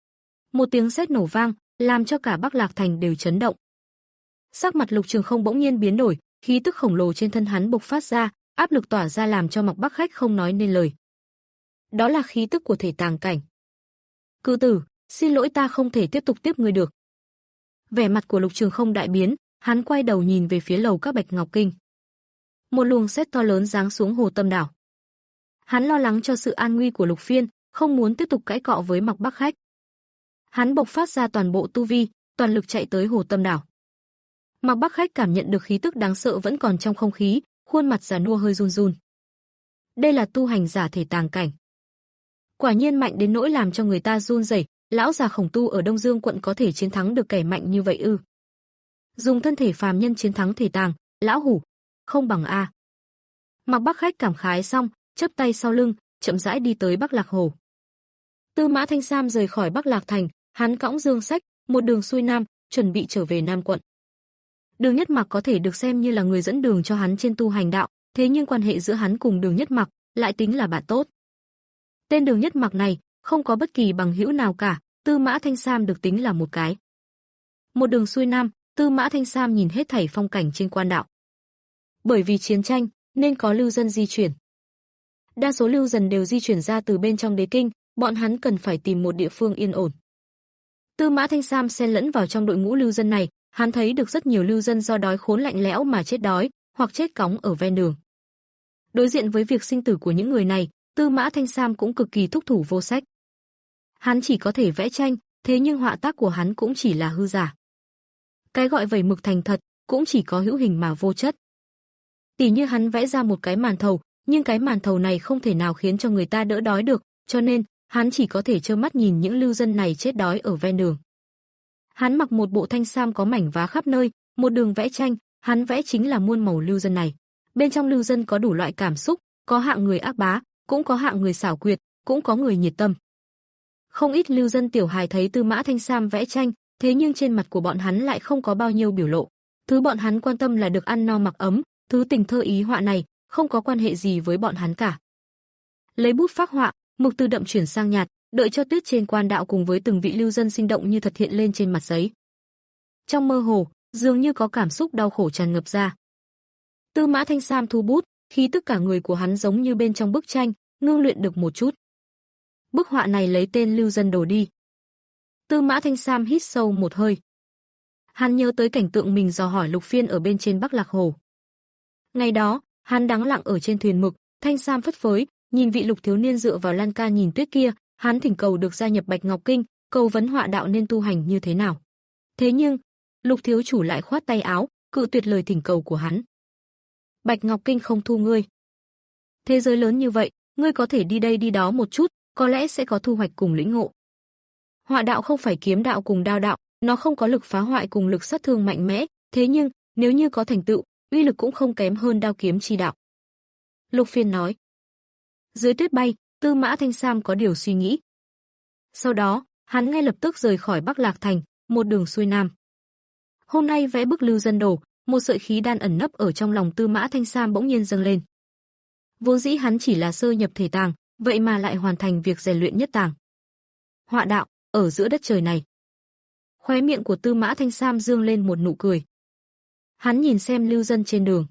một tiếng sét nổ vang, làm cho cả Bắc Lạc Thành đều chấn động. Sắc mặt Lục Trường không bỗng nhiên biến đổi, khí tức khổng lồ trên thân hắn bộc phát ra, áp lực tỏa ra làm cho Mạc Bắc Khách không nói nên lời. Đó là khí tức của thể tàng cảnh. Cự tử, xin lỗi ta không thể tiếp tục tiếp người được. Vẻ mặt của Lục Trường không đại biến, hắn quay đầu nhìn về phía lầu các Bạch Ngọc Kinh. Một luồng sét to lớn giáng xuống Hồ Tâm Đảo. Hắn lo lắng cho sự an nguy của Lục Phiên, không muốn tiếp tục cãi cọ với Mạc Bắc Khách. Hắn bộc phát ra toàn bộ tu vi, toàn lực chạy tới Hồ Tâm Đảo. Mạc Bắc Khách cảm nhận được khí tức đáng sợ vẫn còn trong không khí, khuôn mặt già nua hơi run run. Đây là tu hành giả thể tàng cảnh. Quả nhiên mạnh đến nỗi làm cho người ta run rẩy, lão già Khổng Tu ở Đông Dương quận có thể chiến thắng được kẻ mạnh như vậy ư? Dùng thân thể phàm nhân chiến thắng thể tàng, lão hủ, không bằng a. Mạc Bắc Khách cảm khái xong, chắp tay sau lưng, chậm rãi đi tới Bắc Lạc Hồ. Tư Mã Thanh Sam rời khỏi Bắc Lạc Thành, hắn cõng dương sách, một đường xuôi nam, chuẩn bị trở về Nam quận. Đường Nhất Mặc có thể được xem như là người dẫn đường cho hắn trên tu hành đạo, thế nhưng quan hệ giữa hắn cùng Đường Nhất Mặc lại tính là bạn tốt. Tên Đường Nhất Mặc này không có bất kỳ bằng hữu nào cả, Tư Mã Thanh Sam được tính là một cái. Một đường xuôi nam, Tư Mã Thanh Sam nhìn hết thảy phong cảnh trên quan đạo. Bởi vì chiến tranh nên có lưu dân di chuyển. Đa số lưu dân đều di chuyển ra từ bên trong đế kinh, bọn hắn cần phải tìm một địa phương yên ổn. Tư Mã Thanh Sam xen lẫn vào trong đội ngũ lưu dân này, hắn thấy được rất nhiều lưu dân do đói khốn lạnh lẽo mà chết đói, hoặc chết cóng ở ven đường. Đối diện với việc sinh tử của những người này, Tư Mã Thanh Sam cũng cực kỳ thúc thủ vô sách. Hắn chỉ có thể vẽ tranh, thế nhưng họa tác của hắn cũng chỉ là hư giả. Cái gọi vẩy mực thành thật, cũng chỉ có hữu hình mà vô chất. Tỉ như hắn vẽ ra một cái màn thầu, nhưng cái màn thầu này không thể nào khiến cho người ta đỡ đói được, cho nên hắn chỉ có thể trơ mắt nhìn những lưu dân này chết đói ở ven đường. Hắn mặc một bộ thanh sam có mảnh vá khắp nơi, một đường vẽ tranh, hắn vẽ chính là muôn màu lưu dân này. Bên trong lưu dân có đủ loại cảm xúc, có hạng người ác bá, cũng có hạng người xảo quyệt, cũng có người nhiệt tâm. Không ít lưu dân tiểu hài thấy Tư Mã Thanh Sam vẽ tranh, thế nhưng trên mặt của bọn hắn lại không có bao nhiêu biểu lộ. Thứ bọn hắn quan tâm là được ăn no mặc ấm, thứ tình thơ ý họa này không có quan hệ gì với bọn hắn cả. Lấy bút phác họa, mực từ đậm chuyển sang nhạt, đợi cho tuyết trên quan đạo cùng với từng vị lưu dân sinh động như thật hiện lên trên mặt giấy. Trong mơ hồ, dường như có cảm xúc đau khổ tràn ngập ra. Tư Mã Thanh Sam thu bút, khi tất cả người của hắn giống như bên trong bức tranh, ngưng luyện được một chút. Bức họa này lấy tên lưu dân đổ đi. Tư Mã Thanh Sam hít sâu một hơi. Hắn nhớ tới cảnh tượng mình dò hỏi Lục Phiên ở bên trên Bắc Lạc Hồ. Ngày đó, hắn đắng lặng ở trên thuyền mực, thanh sam phất phới, nhìn vị Lục thiếu niên dựa vào lan can nhìn tuyết kia, hắn thỉnh cầu được gia nhập Bạch Ngọc Kinh, cầu vấn họa đạo nên tu hành như thế nào. Thế nhưng, Lục thiếu chủ lại khoát tay áo, cự tuyệt lời thỉnh cầu của hắn. Bạch Ngọc Kinh không thu ngươi. Thế giới lớn như vậy, ngươi có thể đi đây đi đó một chút, có lẽ sẽ có thu hoạch cùng lĩnh ngộ. Họa đạo không phải kiếm đạo cùng đao đạo, nó không có lực phá hoại cùng lực sát thương mạnh mẽ, thế nhưng, nếu như có thành tựu, uy lực cũng không kém hơn đao kiếm chi đạo. Lục Phiên nói. Dưới tuyết bay, Tư Mã Thanh Sam có điều suy nghĩ. Sau đó, hắn ngay lập tức rời khỏi Bắc Lạc Thành, một đường xuôi nam. Hôm nay vẽ bức lưu dân đồ, một sợi khí đan ẩn nấp ở trong lòng Tư Mã Thanh Sam bỗng nhiên dâng lên. Vốn dĩ hắn chỉ là sơ nhập thể tàng, vậy mà lại hoàn thành việc rèn luyện nhất tàng. Họa đạo, ở giữa đất trời này. Khóe miệng của Tư Mã Thanh Sam dương lên một nụ cười. Hắn nhìn xem lưu dân trên đường.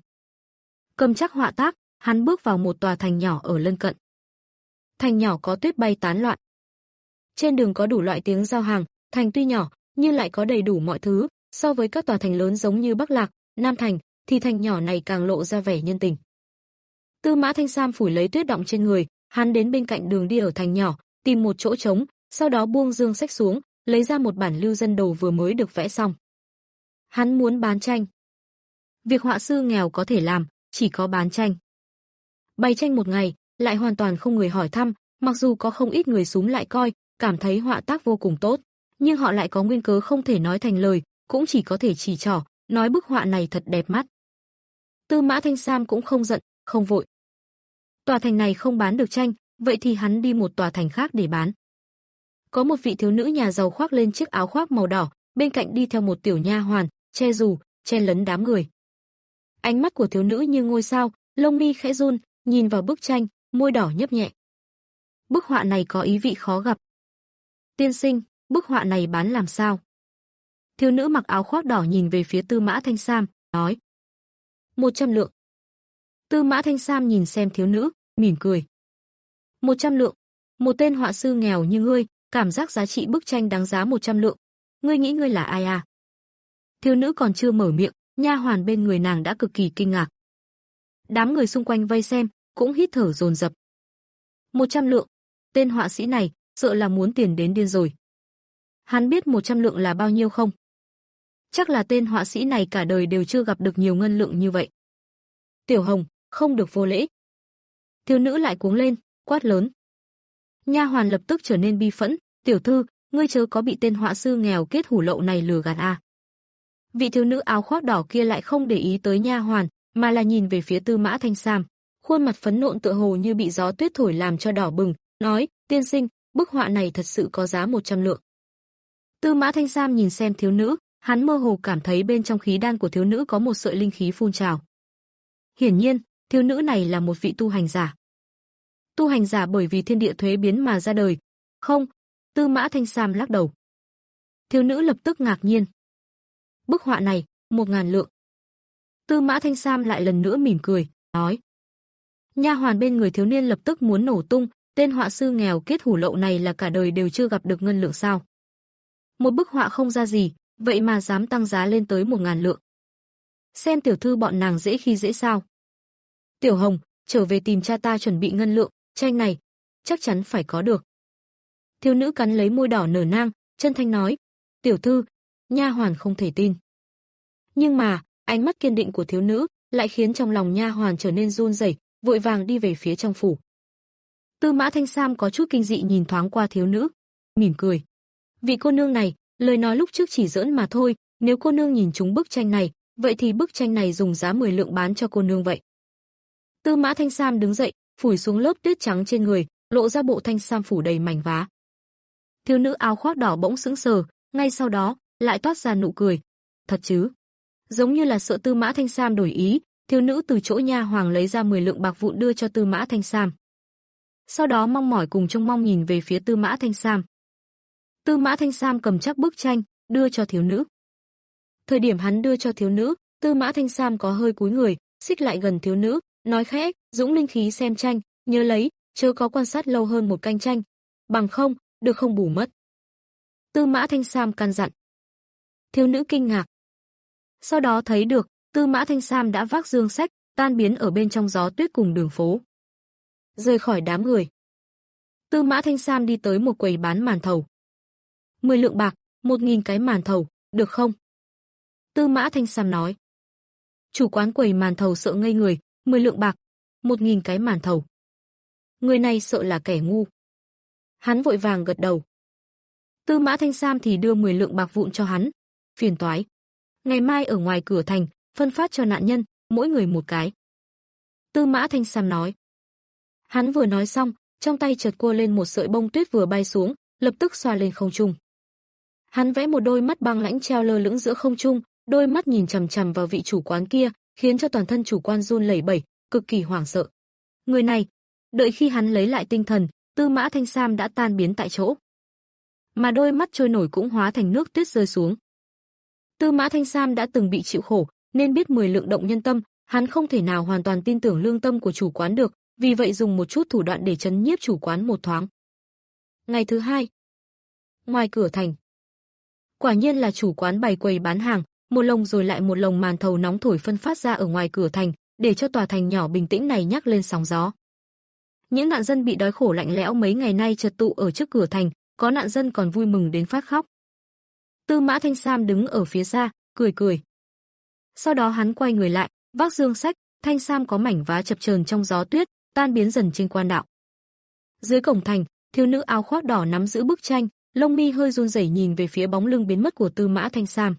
Cầm chắc họa tác, hắn bước vào một tòa thành nhỏ ở lân cận. Thành nhỏ có tuyết bay tán loạn. Trên đường có đủ loại tiếng giao hàng, thành tuy nhỏ, nhưng lại có đầy đủ mọi thứ, so với các tòa thành lớn giống như Bắc Lạc, Nam Thành, thì thành nhỏ này càng lộ ra vẻ nhân tình. Tư Mã Thanh Sam phủi lấy tuyết đọng trên người, hắn đến bên cạnh đường đi ở thành nhỏ, tìm một chỗ trống, sau đó buông dương sách xuống, lấy ra một bản lưu dân đồ vừa mới được vẽ xong. Hắn muốn bán tranh. Việc họa sư nghèo có thể làm, chỉ có bán tranh. Bày tranh một ngày, lại hoàn toàn không người hỏi thăm, mặc dù có không ít người súm lại coi, cảm thấy họa tác vô cùng tốt, nhưng họ lại có nguyên cớ không thể nói thành lời, cũng chỉ có thể chỉ trỏ, nói bức họa này thật đẹp mắt. Tư Mã Thanh Sam cũng không giận, không vội. Tòa thành này không bán được tranh, vậy thì hắn đi một tòa thành khác để bán. Có một vị thiếu nữ nhà giàu khoác lên chiếc áo khoác màu đỏ, bên cạnh đi theo một tiểu nha hoàn, che dù, chen lấn đám người. Ánh mắt của thiếu nữ như ngôi sao, lông mi khẽ run, nhìn vào bức tranh, môi đỏ nhấp nhẹ. Bức họa này có ý vị khó gặp. Tiên sinh, bức họa này bán làm sao? Thiếu nữ mặc áo khoác đỏ nhìn về phía Tư Mã Thanh Sam, nói. Một trăm lượng. Tư Mã Thanh Sam nhìn xem thiếu nữ, mỉm cười. Một trăm lượng. Một tên họa sư nghèo như ngươi, cảm giác giá trị bức tranh đáng giá một trăm lượng. Ngươi nghĩ ngươi là ai à? Thiếu nữ còn chưa mở miệng, nha hoàn bên người nàng đã cực kỳ kinh ngạc. Đám người xung quanh vây xem, cũng hít thở dồn dập. Một trăm lượng. Tên họa sĩ này, sợ là muốn tiền đến điên rồi. Hắn biết một trăm lượng là bao nhiêu không? Chắc là tên họa sĩ này cả đời đều chưa gặp được nhiều ngân lượng như vậy. Tiểu Hồng, không được vô lễ. Thiếu nữ lại cuống lên, quát lớn. Nha hoàn lập tức trở nên bi phẫn, tiểu thư, ngươi chớ có bị tên họa sư nghèo kết hủ lậu này lừa gạt à. Vị thiếu nữ áo khoác đỏ kia lại không để ý tới nha hoàn, mà là nhìn về phía Tư Mã Thanh Sam, khuôn mặt phấn nộ tựa hồ như bị gió tuyết thổi làm cho đỏ bừng, nói, tiên sinh, bức họa này thật sự có giá một trăm lượng. Tư Mã Thanh Sam nhìn xem thiếu nữ, hắn mơ hồ cảm thấy bên trong khí đan của thiếu nữ có một sợi linh khí phun trào. Hiển nhiên, thiếu nữ này là một vị tu hành giả. Tu hành giả bởi vì thiên địa thuế biến mà ra đời. Không, Tư Mã Thanh Sam lắc đầu. Thiếu nữ lập tức ngạc nhiên. Bức họa này, một ngàn lượng. Tư Mã Thanh Sam lại lần nữa mỉm cười, nói. Nha hoàn bên người thiếu niên lập tức muốn nổ tung, tên họa sư nghèo kiết hủ lậu này là cả đời đều chưa gặp được ngân lượng sao? Một bức họa không ra gì, vậy mà dám tăng giá lên tới một ngàn lượng. Xem tiểu thư bọn nàng dễ khi dễ sao? Tiểu Hồng, trở về tìm cha ta chuẩn bị ngân lượng, tranh này, chắc chắn phải có được. Thiếu nữ cắn lấy môi đỏ nở nang, chân thanh nói, tiểu thư, nha hoàn không thể tin. Nhưng mà, ánh mắt kiên định của thiếu nữ lại khiến trong lòng nha hoàn trở nên run rẩy, vội vàng đi về phía trong phủ. Tư Mã Thanh Sam có chút kinh dị nhìn thoáng qua thiếu nữ, mỉm cười. Vị cô nương này, lời nói lúc trước chỉ giỡn mà thôi, nếu cô nương nhìn trúng bức tranh này, vậy thì bức tranh này dùng giá mười lượng bán cho cô nương vậy. Tư Mã Thanh Sam đứng dậy, phủi xuống lớp tuyết trắng trên người, lộ ra bộ thanh sam phủ đầy mảnh vá. Thiếu nữ áo khoác đỏ bỗng sững sờ, ngay sau đó lại toát ra nụ cười. Thật chứ? Giống như là sợ Tư Mã Thanh Sam đổi ý, thiếu nữ từ chỗ nha hoàng lấy ra mười lượng bạc vụn đưa cho Tư Mã Thanh Sam. Sau đó mong mỏi cùng trông mong nhìn về phía Tư Mã Thanh Sam. Tư Mã Thanh Sam cầm chắc bức tranh, đưa cho thiếu nữ. Thời điểm hắn đưa cho thiếu nữ, Tư Mã Thanh Sam có hơi cúi người, xích lại gần thiếu nữ, nói khẽ, dũng linh khí xem tranh, nhớ lấy, chớ có quan sát lâu hơn một canh tranh, bằng không, được không bù mất. Tư Mã Thanh Sam căn dặn. Thiếu nữ kinh ngạc. Sau đó thấy được, Tư Mã Thanh Sam đã vác dương sách, tan biến ở bên trong gió tuyết cùng đường phố. Rời khỏi đám người. Tư Mã Thanh Sam đi tới một quầy bán màn thầu. Mười lượng bạc, một nghìn cái màn thầu, được không? Tư Mã Thanh Sam nói. Chủ quán quầy màn thầu sợ ngây người, mười lượng bạc, một nghìn cái màn thầu. Người này sợ là kẻ ngu. Hắn vội vàng gật đầu. Tư Mã Thanh Sam thì đưa mười lượng bạc vụn cho hắn. Phiền toái. Ngày mai ở ngoài cửa thành, phân phát cho nạn nhân, mỗi người một cái. Tư Mã Thanh Sam nói. Hắn vừa nói xong, trong tay chợt cua lên một sợi bông tuyết vừa bay xuống, lập tức xoa lên không trung. Hắn vẽ một đôi mắt băng lãnh treo lơ lửng giữa không trung, đôi mắt nhìn chằm chằm vào vị chủ quán kia, khiến cho toàn thân chủ quan run lẩy bẩy, cực kỳ hoảng sợ. Người này, đợi khi hắn lấy lại tinh thần, Tư Mã Thanh Sam đã tan biến tại chỗ. Mà đôi mắt trôi nổi cũng hóa thành nước tuyết rơi xuống. Tư Mã Thanh Sam đã từng bị chịu khổ, nên biết mười lượng động nhân tâm, hắn không thể nào hoàn toàn tin tưởng lương tâm của chủ quán được, vì vậy dùng một chút thủ đoạn để trấn nhiếp chủ quán một thoáng. Ngày thứ hai, ngoài cửa thành, quả nhiên là chủ quán bày quầy bán hàng, một lồng rồi lại một lồng màn thầu nóng thổi phân phát ra ở ngoài cửa thành, để cho tòa thành nhỏ bình tĩnh này nhắc lên sóng gió. Những nạn dân bị đói khổ lạnh lẽo mấy ngày nay chật tụ ở trước cửa thành, có nạn dân còn vui mừng đến phát khóc. Tư Mã Thanh Sam đứng ở phía xa, cười cười. Sau đó hắn quay người lại, vác dương sách, Thanh Sam có mảnh vá chập chờn trong gió tuyết, tan biến dần trên quan đạo. Dưới cổng thành, thiếu nữ áo khoác đỏ nắm giữ bức tranh, lông mi hơi run rẩy nhìn về phía bóng lưng biến mất của Tư Mã Thanh Sam.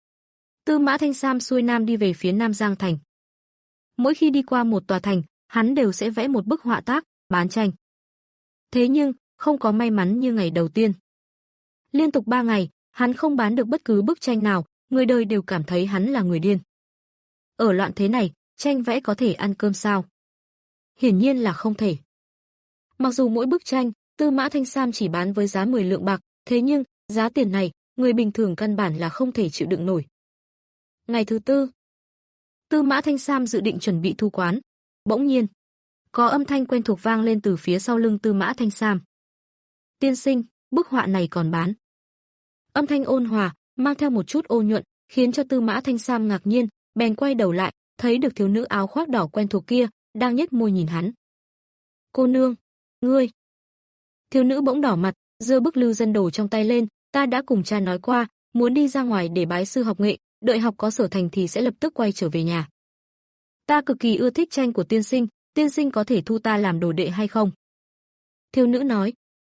Tư Mã Thanh Sam xuôi nam đi về phía Nam Giang thành. Mỗi khi đi qua một tòa thành, hắn đều sẽ vẽ một bức họa tác, bán tranh. Thế nhưng, không có may mắn như ngày đầu tiên. Liên tục ba ngày, hắn không bán được bất cứ bức tranh nào, người đời đều cảm thấy hắn là người điên. Ở loạn thế này, tranh vẽ có thể ăn cơm sao? Hiển nhiên là không thể. Mặc dù mỗi bức tranh, Tư Mã Thanh Sam chỉ bán với giá mười lượng bạc, thế nhưng, giá tiền này, người bình thường căn bản là không thể chịu đựng nổi. Ngày thứ tư, Tư Mã Thanh Sam dự định chuẩn bị thu quán. Bỗng nhiên, có âm thanh quen thuộc vang lên từ phía sau lưng Tư Mã Thanh Sam. Tiên sinh, bức họa này còn bán. Âm thanh ôn hòa, mang theo một chút ô nhuận, khiến cho Tư Mã Thanh Sam ngạc nhiên, bèn quay đầu lại, thấy được thiếu nữ áo khoác đỏ quen thuộc kia, đang nhếch môi nhìn hắn. Cô nương, ngươi. Thiếu nữ bỗng đỏ mặt, giơ bức lưu dân đồ trong tay lên, ta đã cùng cha nói qua, muốn đi ra ngoài để bái sư học nghệ, đợi học có sở thành thì sẽ lập tức quay trở về nhà. Ta cực kỳ ưa thích tranh của tiên sinh, tiên sinh có thể thu ta làm đồ đệ hay không? Thiếu nữ nói.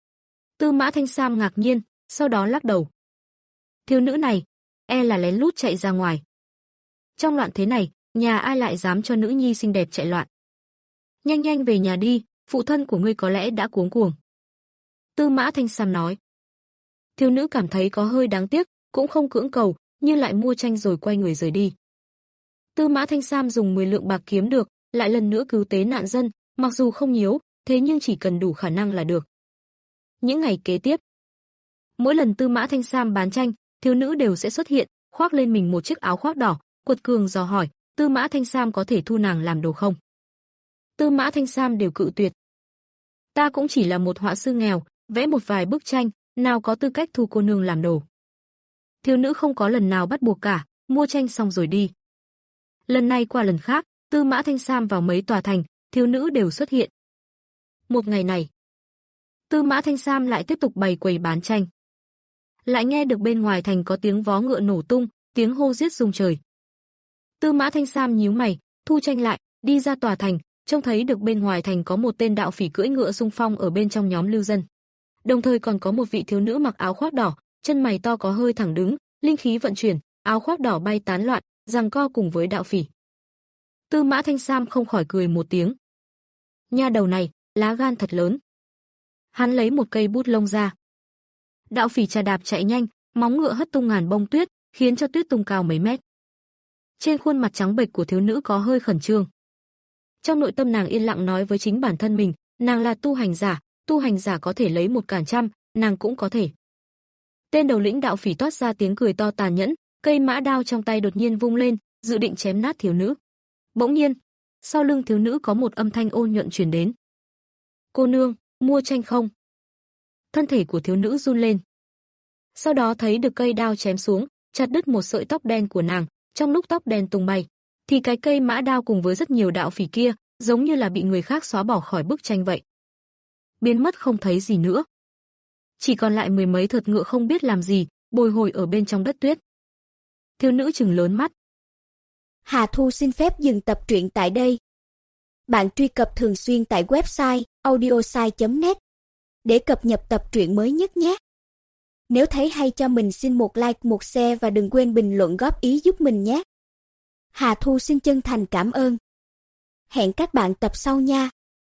Tư Mã Thanh Sam ngạc nhiên, sau đó lắc đầu. Thiếu nữ này, e là lén lút chạy ra ngoài. Trong loạn thế này, nhà ai lại dám cho nữ nhi xinh đẹp chạy loạn? Nhanh nhanh về nhà đi, phụ thân của ngươi có lẽ đã cuống cuồng. Tư Mã Thanh Sam nói. Thiếu nữ cảm thấy có hơi đáng tiếc, cũng không cưỡng cầu, nhưng lại mua tranh rồi quay người rời đi. Tư Mã Thanh Sam dùng mười lượng bạc kiếm được, lại lần nữa cứu tế nạn dân, mặc dù không nhiều, thế nhưng chỉ cần đủ khả năng là được. Những ngày kế tiếp, mỗi lần Tư Mã Thanh Sam bán tranh, thiếu nữ đều sẽ xuất hiện, khoác lên mình một chiếc áo khoác đỏ, cuột cường dò hỏi, Tư Mã Thanh Sam có thể thu nàng làm đồ không? Tư Mã Thanh Sam đều cự tuyệt. Ta cũng chỉ là một họa sư nghèo, vẽ một vài bức tranh, nào có tư cách thu cô nương làm đồ. Thiếu nữ không có lần nào bắt buộc cả, mua tranh xong rồi đi. Lần này qua lần khác, Tư Mã Thanh Sam vào mấy tòa thành, thiếu nữ đều xuất hiện. Một ngày này, Tư Mã Thanh Sam lại tiếp tục bày quầy bán tranh. Lại nghe được bên ngoài thành có tiếng vó ngựa nổ tung, tiếng hô giết rung trời. Tư Mã Thanh Sam nhíu mày, thu tranh lại, đi ra tòa thành, trông thấy được bên ngoài thành có một tên đạo phỉ cưỡi ngựa xung phong ở bên trong nhóm lưu dân. Đồng thời còn có một vị thiếu nữ mặc áo khoác đỏ, chân mày to có hơi thẳng đứng, linh khí vận chuyển, áo khoác đỏ bay tán loạn, giằng co cùng với đạo phỉ. Tư Mã Thanh Sam không khỏi cười một tiếng. Nha đầu này, lá gan thật lớn. Hắn lấy một cây bút lông ra. Đạo phỉ trà đạp chạy nhanh, móng ngựa hất tung ngàn bông tuyết, khiến cho tuyết tung cao mấy mét. Trên khuôn mặt trắng bệch của thiếu nữ có hơi khẩn trương. Trong nội tâm nàng yên lặng nói với chính bản thân mình, nàng là tu hành giả, tu hành giả có thể lấy một cản trăm, nàng cũng có thể. Tên đầu lĩnh đạo phỉ toát ra tiếng cười to tàn nhẫn, cây mã đao trong tay đột nhiên vung lên, dự định chém nát thiếu nữ. Bỗng nhiên, sau lưng thiếu nữ có một âm thanh ôn nhuận truyền đến. Cô nương, mua tranh không? Thân thể của thiếu nữ run lên. Sau đó thấy được cây đao chém xuống, chặt đứt một sợi tóc đen của nàng, trong lúc tóc đen tung bay, thì cái cây mã đao cùng với rất nhiều đạo phỉ kia, giống như là bị người khác xóa bỏ khỏi bức tranh vậy. Biến mất không thấy gì nữa. Chỉ còn lại mười mấy thượt ngựa không biết làm gì, bồi hồi ở bên trong đất tuyết. Thiếu nữ trừng lớn mắt. Hà Thu xin phép dừng tập truyện tại đây. Bạn truy cập thường xuyên tại website audiosai chấm net để cập nhật tập truyện mới nhất nhé. Nếu thấy hay cho mình xin một like, một share và đừng quên bình luận góp ý giúp mình nhé. Hà Thu xin chân thành cảm ơn. Hẹn các bạn tập sau nha.